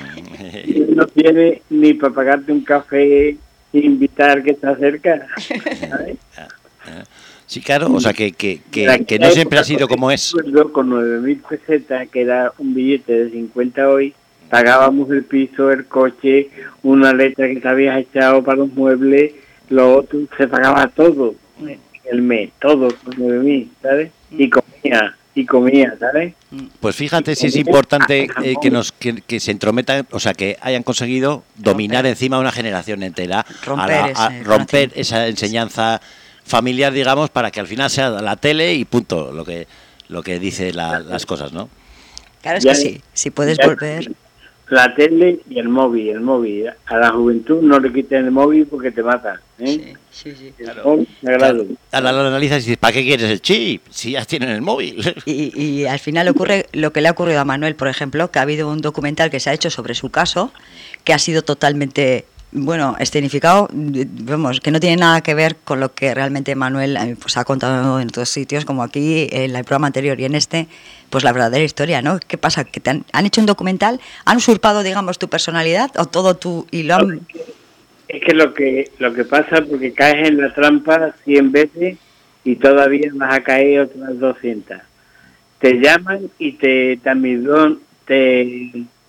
no tiene ni para pagarte un café e invitar que está cerca, ¿sabes? Sí, claro, o sea, que, que, que, que no siempre ha sido como es. Con nueve mil pesetas, que era un billete de cincuenta hoy, pagábamos el piso, el coche, una letra que te habías echado para los muebles, lo otro, se pagaba todo el mes, todo con nueve mil, ¿sabes? Y comía, y comía, ¿sabes? Pues fíjate si es importante eh, que nos que, que se entrometan, o sea, que hayan conseguido dominar romper. encima una generación entera, romper, a la, a romper esa enseñanza familiar, digamos, para que al final sea la tele y punto, lo que lo que dice la, las cosas, ¿no? Claro, es ya, que sí, si puedes ya, volver... La tele y el móvil, el móvil. A la juventud no le quiten el móvil porque te mata, ¿eh? Sí, sí, sí. Claro. Móvil, claro. Ahora lo analizas y dices, ¿para qué quieres el chip? Si ya tienen el móvil. Y, y al final ocurre lo que le ha ocurrido a Manuel, por ejemplo, que ha habido un documental que se ha hecho sobre su caso, que ha sido totalmente... bueno, escenificado, vemos, que no tiene nada que ver con lo que realmente Manuel pues, ha contado en otros sitios, como aquí, en el programa anterior y en este, pues la verdadera historia, ¿no? ¿Qué pasa? ¿Que te han, han hecho un documental? ¿Han usurpado, digamos, tu personalidad o todo tu... y lo han... Es que lo que lo que pasa es porque caes en la trampa cien veces y todavía vas a caer otras doscientas. Te llaman y te te amidon, te...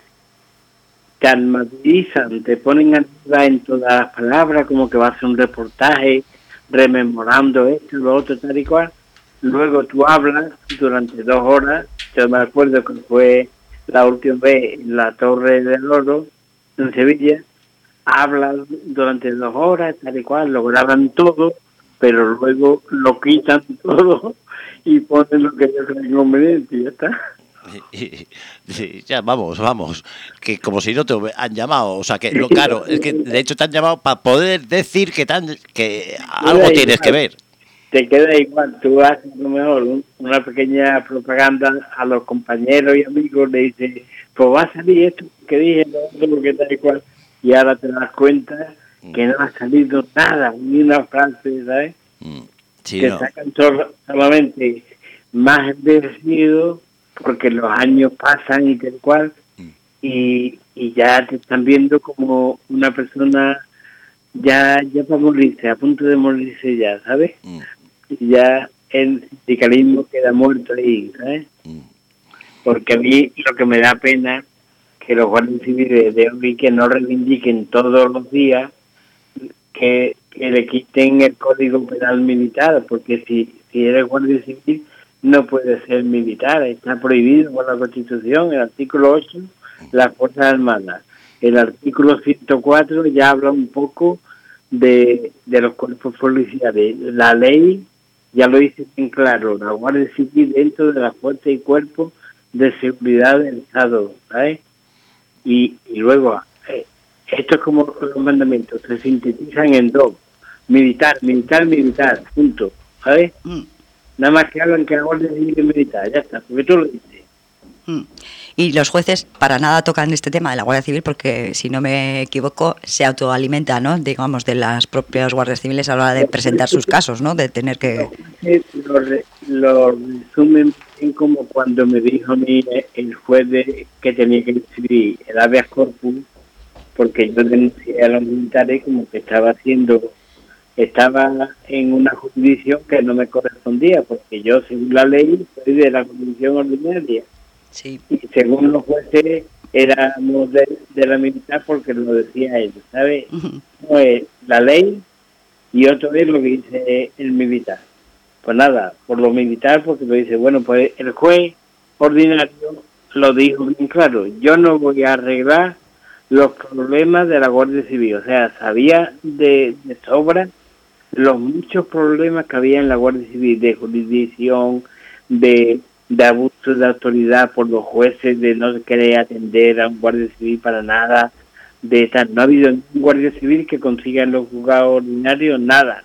te almatizan, te ponen arriba en todas las palabras, como que vas a hacer un reportaje rememorando esto, lo otro, tal y cual. Luego tú hablas durante dos horas. Yo me acuerdo que fue la última vez en la Torre del Oro, en Sevilla. Hablas durante dos horas, tal y cual, lo graban todo, pero luego lo quitan todo y ponen lo que ellos creen conveniente y ya está. Sí, ya vamos, vamos, que como si no te han llamado, o sea que lo claro, es que de hecho te han llamado para poder decir que tan, que algo tienes que ver. Te queda igual, tú haces a lo mejor un, una pequeña propaganda a los compañeros y amigos, le dices, pues va a salir esto que dije, lo que tal y cual, y ahora te das cuenta que no ha salido nada, ni una frase, ¿sabes? Sí, que no. sacan solamente más envejecido porque los años pasan y tal cual, y, y ya te están viendo como una persona ya ya para morirse, a punto de morirse ya, ¿sabes? Mm. Y ya el sindicalismo queda muerto ahí, ¿sabes? Mm. Porque a mí lo que me da pena que los guardias civiles de hoy que no reivindiquen todos los días que, que le quiten el código penal militar, porque si, si eres guardia civil no puedes ser militar, está prohibido por la Constitución, el artículo ocho, las Fuerzas Armadas. El artículo ciento cuatro ya habla un poco de, de los cuerpos policiales. La ley ya lo dice bien claro, la Guardia Civil dentro de las fuerzas y cuerpos de seguridad del Estado, ¿sabes? Y, y luego, eh, esto es como los mandamientos, se sintetizan en dos, militar, militar, militar, punto, ¿sabes? Mm. Nada más que hablan que la Guardia Civil es militar, ya está, porque tú lo dices. Mm. Y los jueces para nada tocan este tema de la Guardia Civil porque, si no me equivoco, se autoalimenta, ¿no? Digamos, de las propias guardias civiles a la hora de presentar sus casos, ¿no? De tener que... Lo, re, lo resumen bien como cuando me dijo a mí el juez de, que tenía que escribir el habeas corpus, porque yo denuncié a los militares como que estaba haciendo... estaba en una jurisdicción que no me correspondía, porque yo, según la ley, soy de la jurisdicción ordinaria. Sí. Y según los jueces, éramos de, de la militar porque lo decía él, ¿sabes? Uh-huh. No es la ley y otro es lo que dice el militar. Pues nada, por lo militar, porque lo dice, bueno, pues el juez ordinario lo dijo bien claro, yo no voy a arreglar los problemas de la Guardia Civil, o sea, sabía de, de sobra los muchos problemas que había en la Guardia Civil, de jurisdicción, de, de abuso de autoridad por los jueces, de no querer atender a un Guardia Civil para nada, de tal. No ha habido ningún Guardia Civil que consiga en los juzgados ordinarios nada,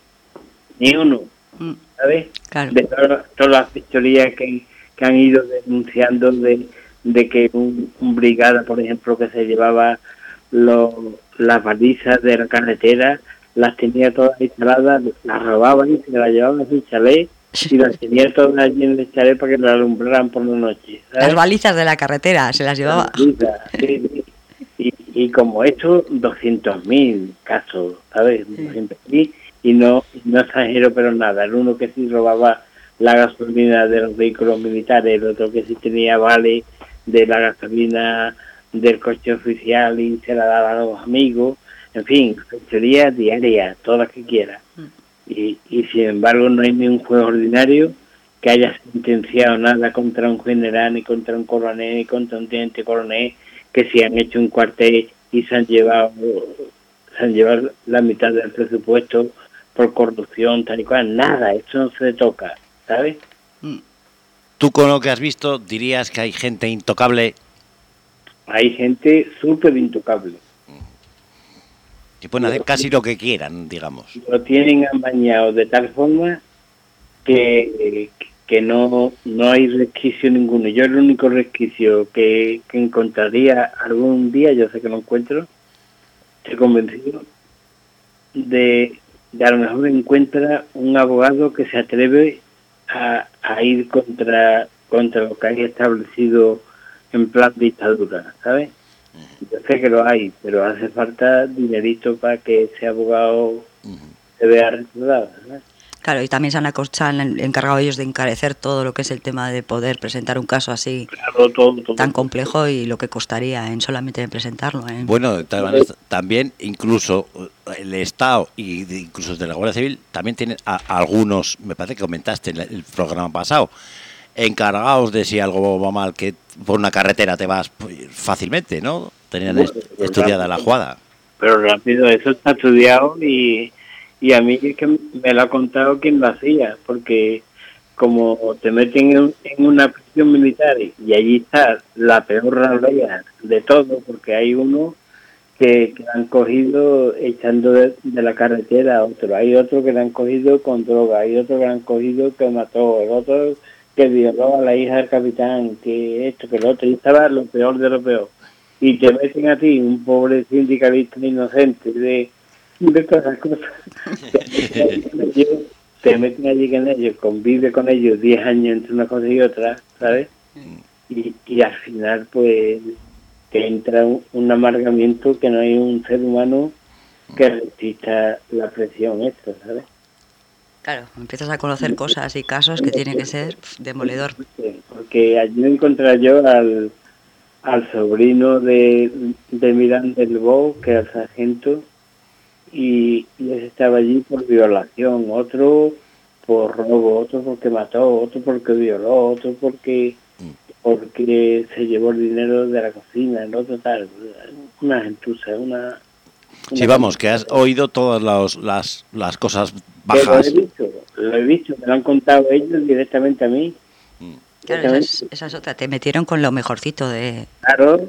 ni uno, ¿sabes? Claro. De todas, todas las fechorías que, que han ido denunciando de, de que un, un brigada, por ejemplo, que se llevaba los, las balizas de la carretera, las tenía todas instaladas, las robaban y se las llevaban a su chalet y las tenía todas allí en el chalet para que las alumbraran por la noche, ¿sabes? Las balizas de la carretera se las llevaba. Las balizas, sí, y, y como esto, doscientos mil casos, ¿sabes? doscientos mil, y no, no exagero, pero nada. El uno que sí robaba la gasolina de los vehículos militares, el otro que sí tenía vale de la gasolina del coche oficial y se la daba a los amigos. En fin, fechorías diarias, todas las que quiera. Y, y sin embargo no hay ni un juez ordinario que haya sentenciado nada contra un general, ni contra un coronel, ni contra un teniente coronel, que se han hecho un cuartel y se han llevado se han llevado la mitad del presupuesto por corrupción, tal y cual. Nada, esto no se toca, ¿sabes? Tú, con lo que has visto, dirías que hay gente intocable. Hay gente súper intocable. Que pueden hacer casi lo que quieran, digamos. Lo tienen amañado de tal forma que, que no no hay resquicio ninguno. Yo el único resquicio que, que encontraría algún día, yo sé que lo encuentro, estoy convencido, de, de a lo mejor encuentra un abogado que se atreve a, a ir contra, contra lo que hay establecido en plan dictadura, ¿sabes? Yo sé que lo hay, pero hace falta dinerito para que ese abogado uh-huh. se vea respaldado, ¿no? Claro, y también se han, se han encargado ellos de encarecer todo lo que es el tema de poder presentar un caso así claro, todo, todo, tan complejo y lo que costaría en solamente presentarlo. ¿eh? Bueno, también incluso el Estado y incluso de la Guardia Civil también tienen a, a algunos, me parece que comentaste en el programa pasado, encargados de si algo va mal, que por una carretera te vas fácilmente, ¿no? Tenían bueno, estudiada rápido, la jugada. Pero rápido, eso está estudiado y, y a mí es que me lo ha contado quien lo hacía, porque como te meten en, en una prisión militar y allí está la peor ralea de todo, porque hay uno que, que han cogido echando de, de la carretera a otro, hay otro que le han cogido con droga, hay otro que le han cogido que mató, el otro que violó a la hija del capitán, que esto, que lo otro, y estaba lo peor de lo peor. Y te meten a ti, un pobre sindicalista inocente, de, de todas las cosas. Te meten allí con ellos, convive con ellos diez años entre una cosa y otra, ¿sabes? Y, y al final, pues, que entra un, un amargamiento que no hay un ser humano que resista la presión esta, ¿sabes? Claro, empiezas a conocer cosas y casos que tienen que ser pf, demoledor. Porque allí encontré yo al, al sobrino de, de Miranda del Bo, que era el sargento, y, y ese estaba allí por violación, otro por robo, otro porque mató, otro porque violó, otro porque porque se llevó el dinero de la cocina, el otro tal, una gentuza, una... Sí, vamos, que has oído todas los, las, las cosas bajas. Lo he visto, lo he visto, me lo han contado ellos directamente a mí. Claro, esa es, esa es otra, te metieron con lo mejorcito de... Claro,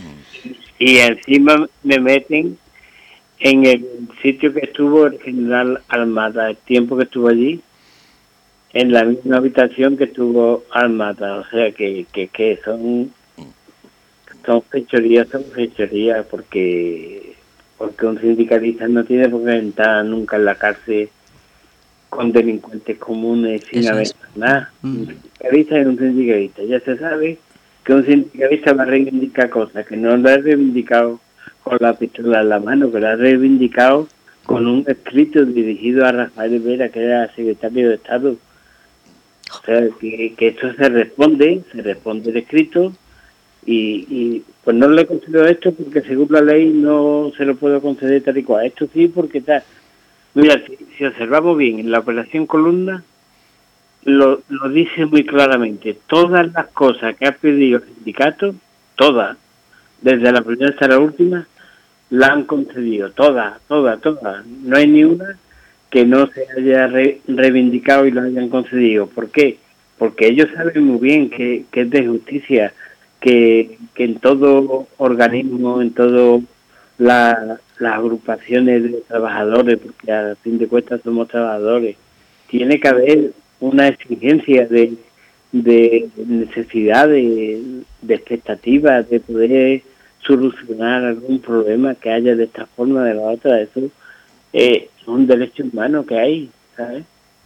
y encima me meten en el sitio que estuvo el general Almada, el tiempo que estuvo allí, en la misma habitación que estuvo Almada, o sea que, que, que son, son fechorías, son fechorías, porque... porque un sindicalista no tiene por qué entrar nunca en la cárcel con delincuentes comunes sin Eso haber es. nada. Mm. Un sindicalista es un sindicalista. Ya se sabe que un sindicalista va a reivindicar cosas que no lo ha reivindicado con la pistola en la mano, que lo ha reivindicado con un escrito dirigido a Rafael Vera, que era secretario de Estado. O sea, que, que esto se responde, se responde el escrito. Y, y pues no le concedo esto porque según la ley no se lo puedo conceder tal y cual. Esto sí porque está... Mira, si, si observamos bien, en la operación Columna lo, lo dice muy claramente. Todas las cosas que ha pedido el sindicato, todas, desde la primera hasta la última, la han concedido. Todas, todas, todas. No hay ni una que no se haya re, reivindicado y lo hayan concedido. ¿Por qué? Porque ellos saben muy bien que, que es de justicia, que, que en todo organismo, en todo la, las agrupaciones de trabajadores, porque a fin de cuentas somos trabajadores, tiene que haber una exigencia de, de necesidad, de, de expectativas, de poder solucionar algún problema que haya de esta forma o de la otra. Eso eh, es un derecho humano que hay, ¿sabes?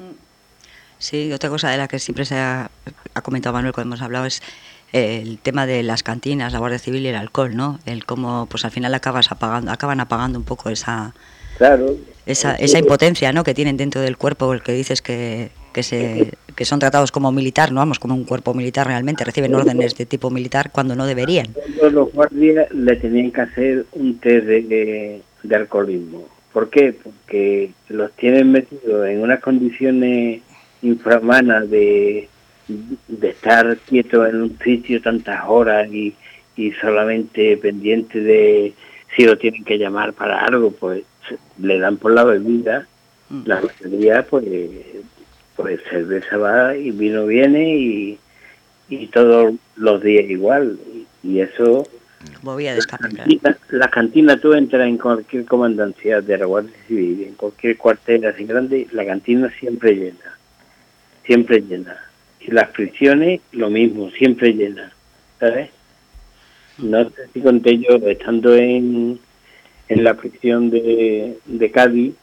Sí, otra cosa de la que siempre se ha, ha comentado Manuel cuando hemos hablado es el tema de las cantinas, la Guardia Civil y el alcohol, ¿no? El cómo, pues al final acabas apagando, acaban apagando un poco esa, claro, esa, esa impotencia, ¿no? Que tienen dentro del cuerpo, el que dices que que se que son tratados como militar, no vamos, como un cuerpo militar realmente, reciben órdenes de tipo militar cuando no deberían. Todos los guardias le tenían que hacer un test de, de alcoholismo. ¿Por qué? Porque los tienen metidos en unas condiciones infrahumanas de de estar quieto en un sitio tantas horas y, y solamente pendiente de si lo tienen que llamar para algo, pues le dan por la bebida. La mayoría pues pues cerveza va y vino viene y, y todos los días igual, y, y eso como vía de escape. La cantina, la cantina, tú entras en cualquier comandancia de la Guardia Civil, en cualquier cuartel así grande, la cantina siempre llena, siempre llena. Y las prisiones, lo mismo, siempre llenas, ¿sabes? No sé si conté yo, estando en, en la prisión de, de Cádiz,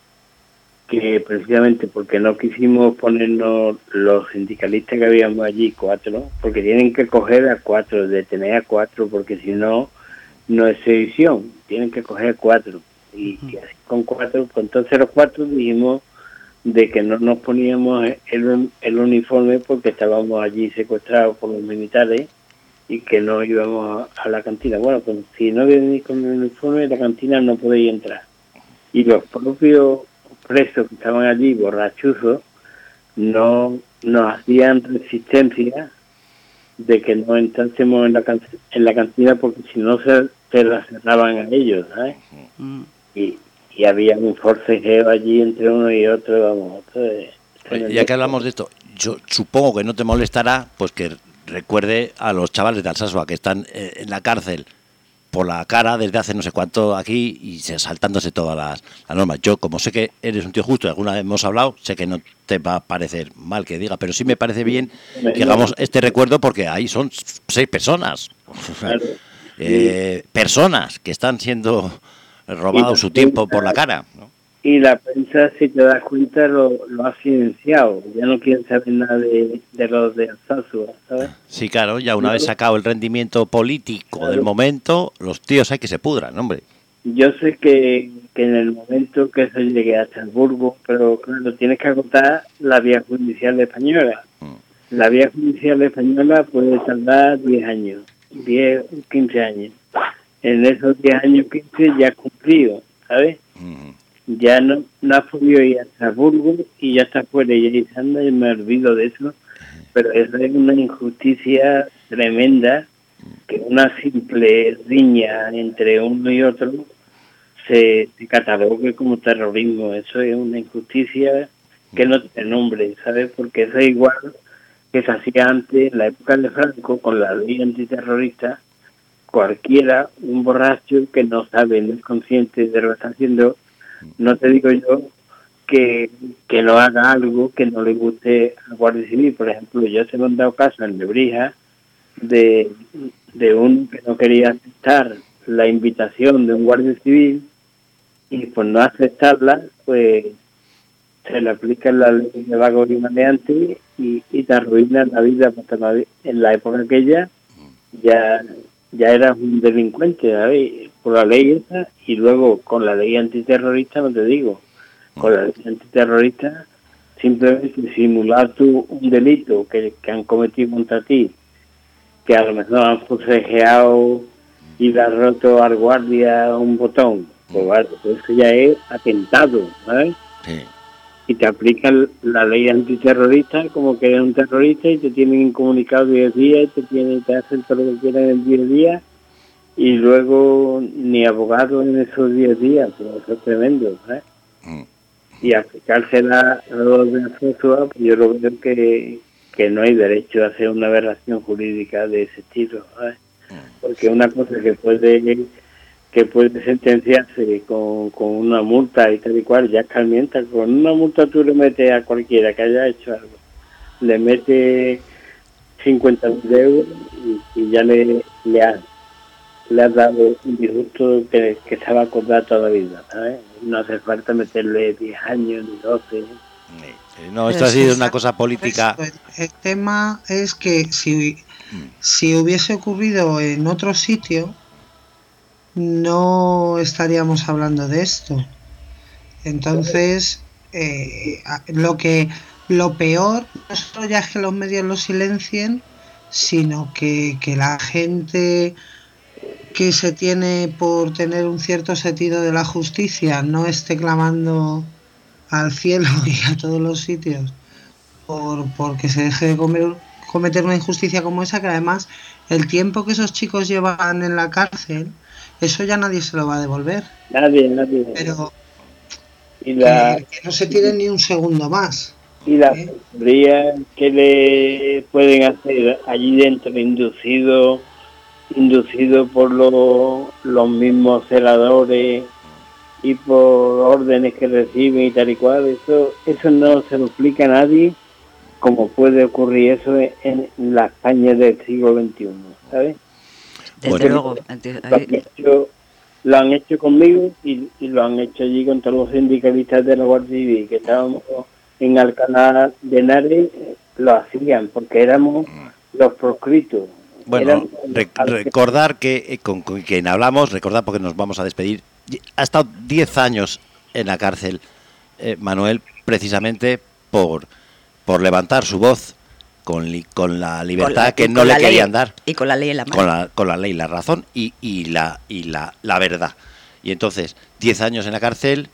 que precisamente porque no quisimos ponernos los sindicalistas que habíamos allí, cuatro, porque tienen que coger a cuatro, detener a cuatro, porque si no, no es sedición, tienen que coger a cuatro. Y, y así con cuatro, con entonces los cuatro dijimos de que no nos poníamos el, el uniforme porque estábamos allí secuestrados por los militares y que no íbamos a, a la cantina. Bueno, pues si no venís con el uniforme, la cantina no podéis entrar. Y los propios presos que estaban allí, borrachuzos, no nos hacían resistencia de que no entrásemos en la, can en la cantina porque si no se, se la cerraban a ellos, ¿sabes? Mm. Y y había un forcejeo allí entre uno y otro, vamos. Entonces, Oye, ya que hablamos de esto, yo supongo que no te molestará pues que recuerde a los chavales de Alsasua que están eh, en la cárcel por la cara desde hace no sé cuánto aquí y saltándose todas las, las normas. Yo, como sé que eres un tío justo y alguna vez hemos hablado, sé que no te va a parecer mal que diga, pero sí me parece bien que hagamos este recuerdo porque ahí son seis personas. Claro. eh, personas que están siendo robado su tiempo por la cara, ¿no? y la prensa, si te das cuenta, lo, lo ha silenciado. Ya no quieren saber nada de, de los de Alsasua, ¿sabes? Sí, claro, ya una vez sacado el rendimiento político claro. del momento, los tíos hay que se pudran, hombre. Yo sé que, que en el momento que se llegue a Estrasburgo, pero claro, tienes que agotar la vía judicial española. Mm. La vía judicial española puede tardar diez años, diez o quince años. En esos diez años, quince ya has cumplido, ¿sabes? Mm. Ya no, no has podido ir a Estrasburgo y ya está fuera y ya dices, anda, y me olvido de eso. Pero eso es una injusticia tremenda, que una simple riña entre uno y otro se, se catalogue como terrorismo. Eso es una injusticia que no tiene nombre, ¿sabes? Porque eso es igual que se hacía antes, en la época de Franco, con la ley antiterrorista. Cualquiera, un borracho que no sabe, no es consciente de lo que está haciendo, no te digo yo que, que no haga algo que no le guste al Guardia Civil. Por ejemplo, yo se me han dado caso en Lebrija de, de un que no quería aceptar la invitación de un Guardia Civil y por no aceptarla, pues se le aplica la ley de vagos y maleantes y, y te arruina la vida, porque la, en la época aquella ya, ya eras un delincuente, ¿sabes? Por la ley esa, y luego con la ley antiterrorista, no te digo, con la ley antiterrorista, simplemente simular tú un delito que, que han cometido contra ti, que a lo mejor han forcejeado y le han roto al guardia un botón, pues vale, pues eso ya es atentado, ¿sabes? Sí. Y te aplican la ley antiterrorista como que eres un terrorista y te tienen incomunicado diez días y te, tienen, te hacen todo lo que quieran en diez días y luego ni abogado en esos diez días, pero eso es tremendo, ¿sabes? Mm. Y aplicársela a los de Alsasua, pues yo lo veo que, que no hay derecho a hacer una aberración jurídica de ese estilo, ¿sabes? Mm. Porque una cosa que puede que puede sentenciarse con, con una multa y tal y cual, ya escarmienta. Con una multa tú le metes a cualquiera que haya hecho algo, le metes cincuenta mil euros y, y ya le, le has le has dado un disgusto que, que se va a acordar toda la vida, ¿sabes? No hace falta meterle diez años ni doce. No, esto ha sido una cosa política. El tema es que si, si hubiese ocurrido en otro sitio, no estaríamos hablando de esto. Entonces, eh, lo que lo peor no solo ya es que los medios lo silencien, sino que, que la gente que se tiene por tener un cierto sentido de la justicia no esté clamando al cielo y a todos los sitios por porque se deje de comer, cometer una injusticia como esa, que además el tiempo que esos chicos llevan en la cárcel, eso ya nadie se lo va a devolver. Nadie, nadie. Pero y la, que, que no se tiren ni un segundo más. Y la ¿eh? que le pueden hacer allí dentro, inducido inducido por los, los mismos celadores y por órdenes que reciben y tal y cual, eso eso no se lo explica a nadie cómo puede ocurrir eso en, en la España del siglo veintiuno, ¿sabes? Desde bueno, luego. Lo han, hecho, lo han hecho conmigo y, y lo han hecho allí con todos los sindicalistas de la Guardia Civil, que estábamos en Alcalá de Henares, lo hacían porque éramos los proscritos. Bueno, rec recordar que eh, con, con quien hablamos, recordar porque nos vamos a despedir, ha estado diez años en la cárcel, eh, Manuel, precisamente por, por levantar su voz con, li con la libertad con la, que no le querían dar. Y con la ley en la mano. Con la, con la ley, la razón y, y, la, y la, la verdad. Y entonces, diez años en la cárcel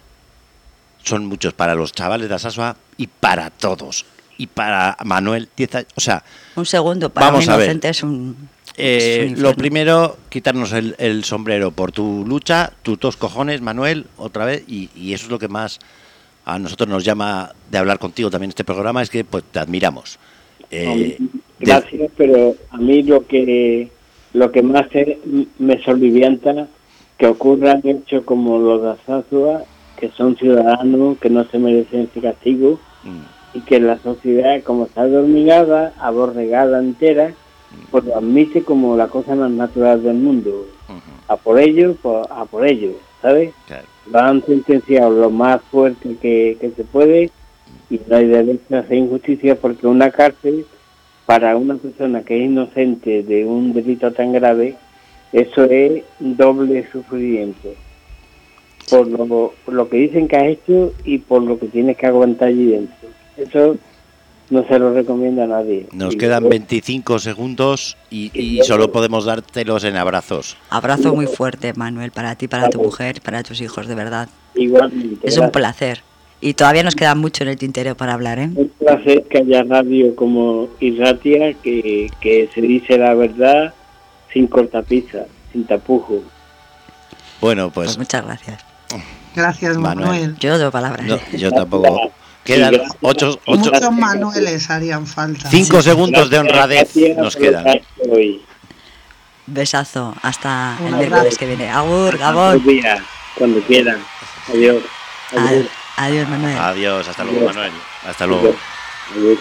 son muchos para los chavales de Alsasua y para todos. Y para Manuel, diez años, o sea... Un segundo, para un inocente es un... Eh, es un lo primero, quitarnos el, el sombrero por tu lucha, tus dos cojones, Manuel, otra vez, y, y eso es lo que más a nosotros nos llama de hablar contigo también este programa, es que pues te admiramos. Eh, Gracias, de... pero a mí lo que lo que más es, me solivianta que ocurran hechos como los de Alsasua, que son ciudadanos que no se merecen ese castigo, mm. y que la sociedad, como está dominada, aborregada entera, pues lo admite como la cosa más natural del mundo. Uh-huh. A por ello, pues, a por ello, ¿sabes? Claro. Lo han sentenciado lo más fuerte que, que se puede y no hay derecho a hacer injusticia porque una cárcel para una persona que es inocente de un delito tan grave, eso es doble sufrimiento. Por lo, por lo que dicen que has hecho y por lo que tienes que aguantar allí dentro. Eso no se lo recomienda a nadie. Nos Y quedan luego, veinticinco segundos y, y solo podemos dártelos en abrazos. Abrazo muy fuerte, Manuel, para ti, para tu mujer, para tus hijos, de verdad. igualmente. Es un gracias. placer. Y todavía nos queda mucho en el tintero para hablar, ¿eh? Un placer que haya radio como Irratia que, que se dice la verdad sin cortapizza, sin tapujos. Bueno, pues, Pues muchas gracias. Gracias, Manuel. Manuel. Yo no tengo palabras. no, yo tampoco. Quedan Sí, gracias. ocho, ocho, Muchos Manueles harían falta. cinco segundos de honradez Gracias nos por lo quedan. que has hecho hoy. Besazo. Hasta Un el abrazo. miércoles que viene. Agur, Gabón. Buenos días, cuando quieran. Adiós. Ad- Adiós, Manuel. Adiós, hasta luego, Adiós. Manuel. Hasta luego. Adiós.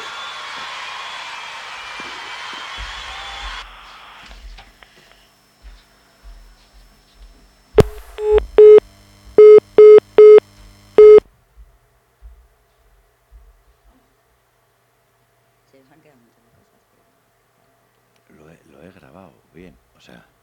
Lo he, lo he grabado bien, o sea.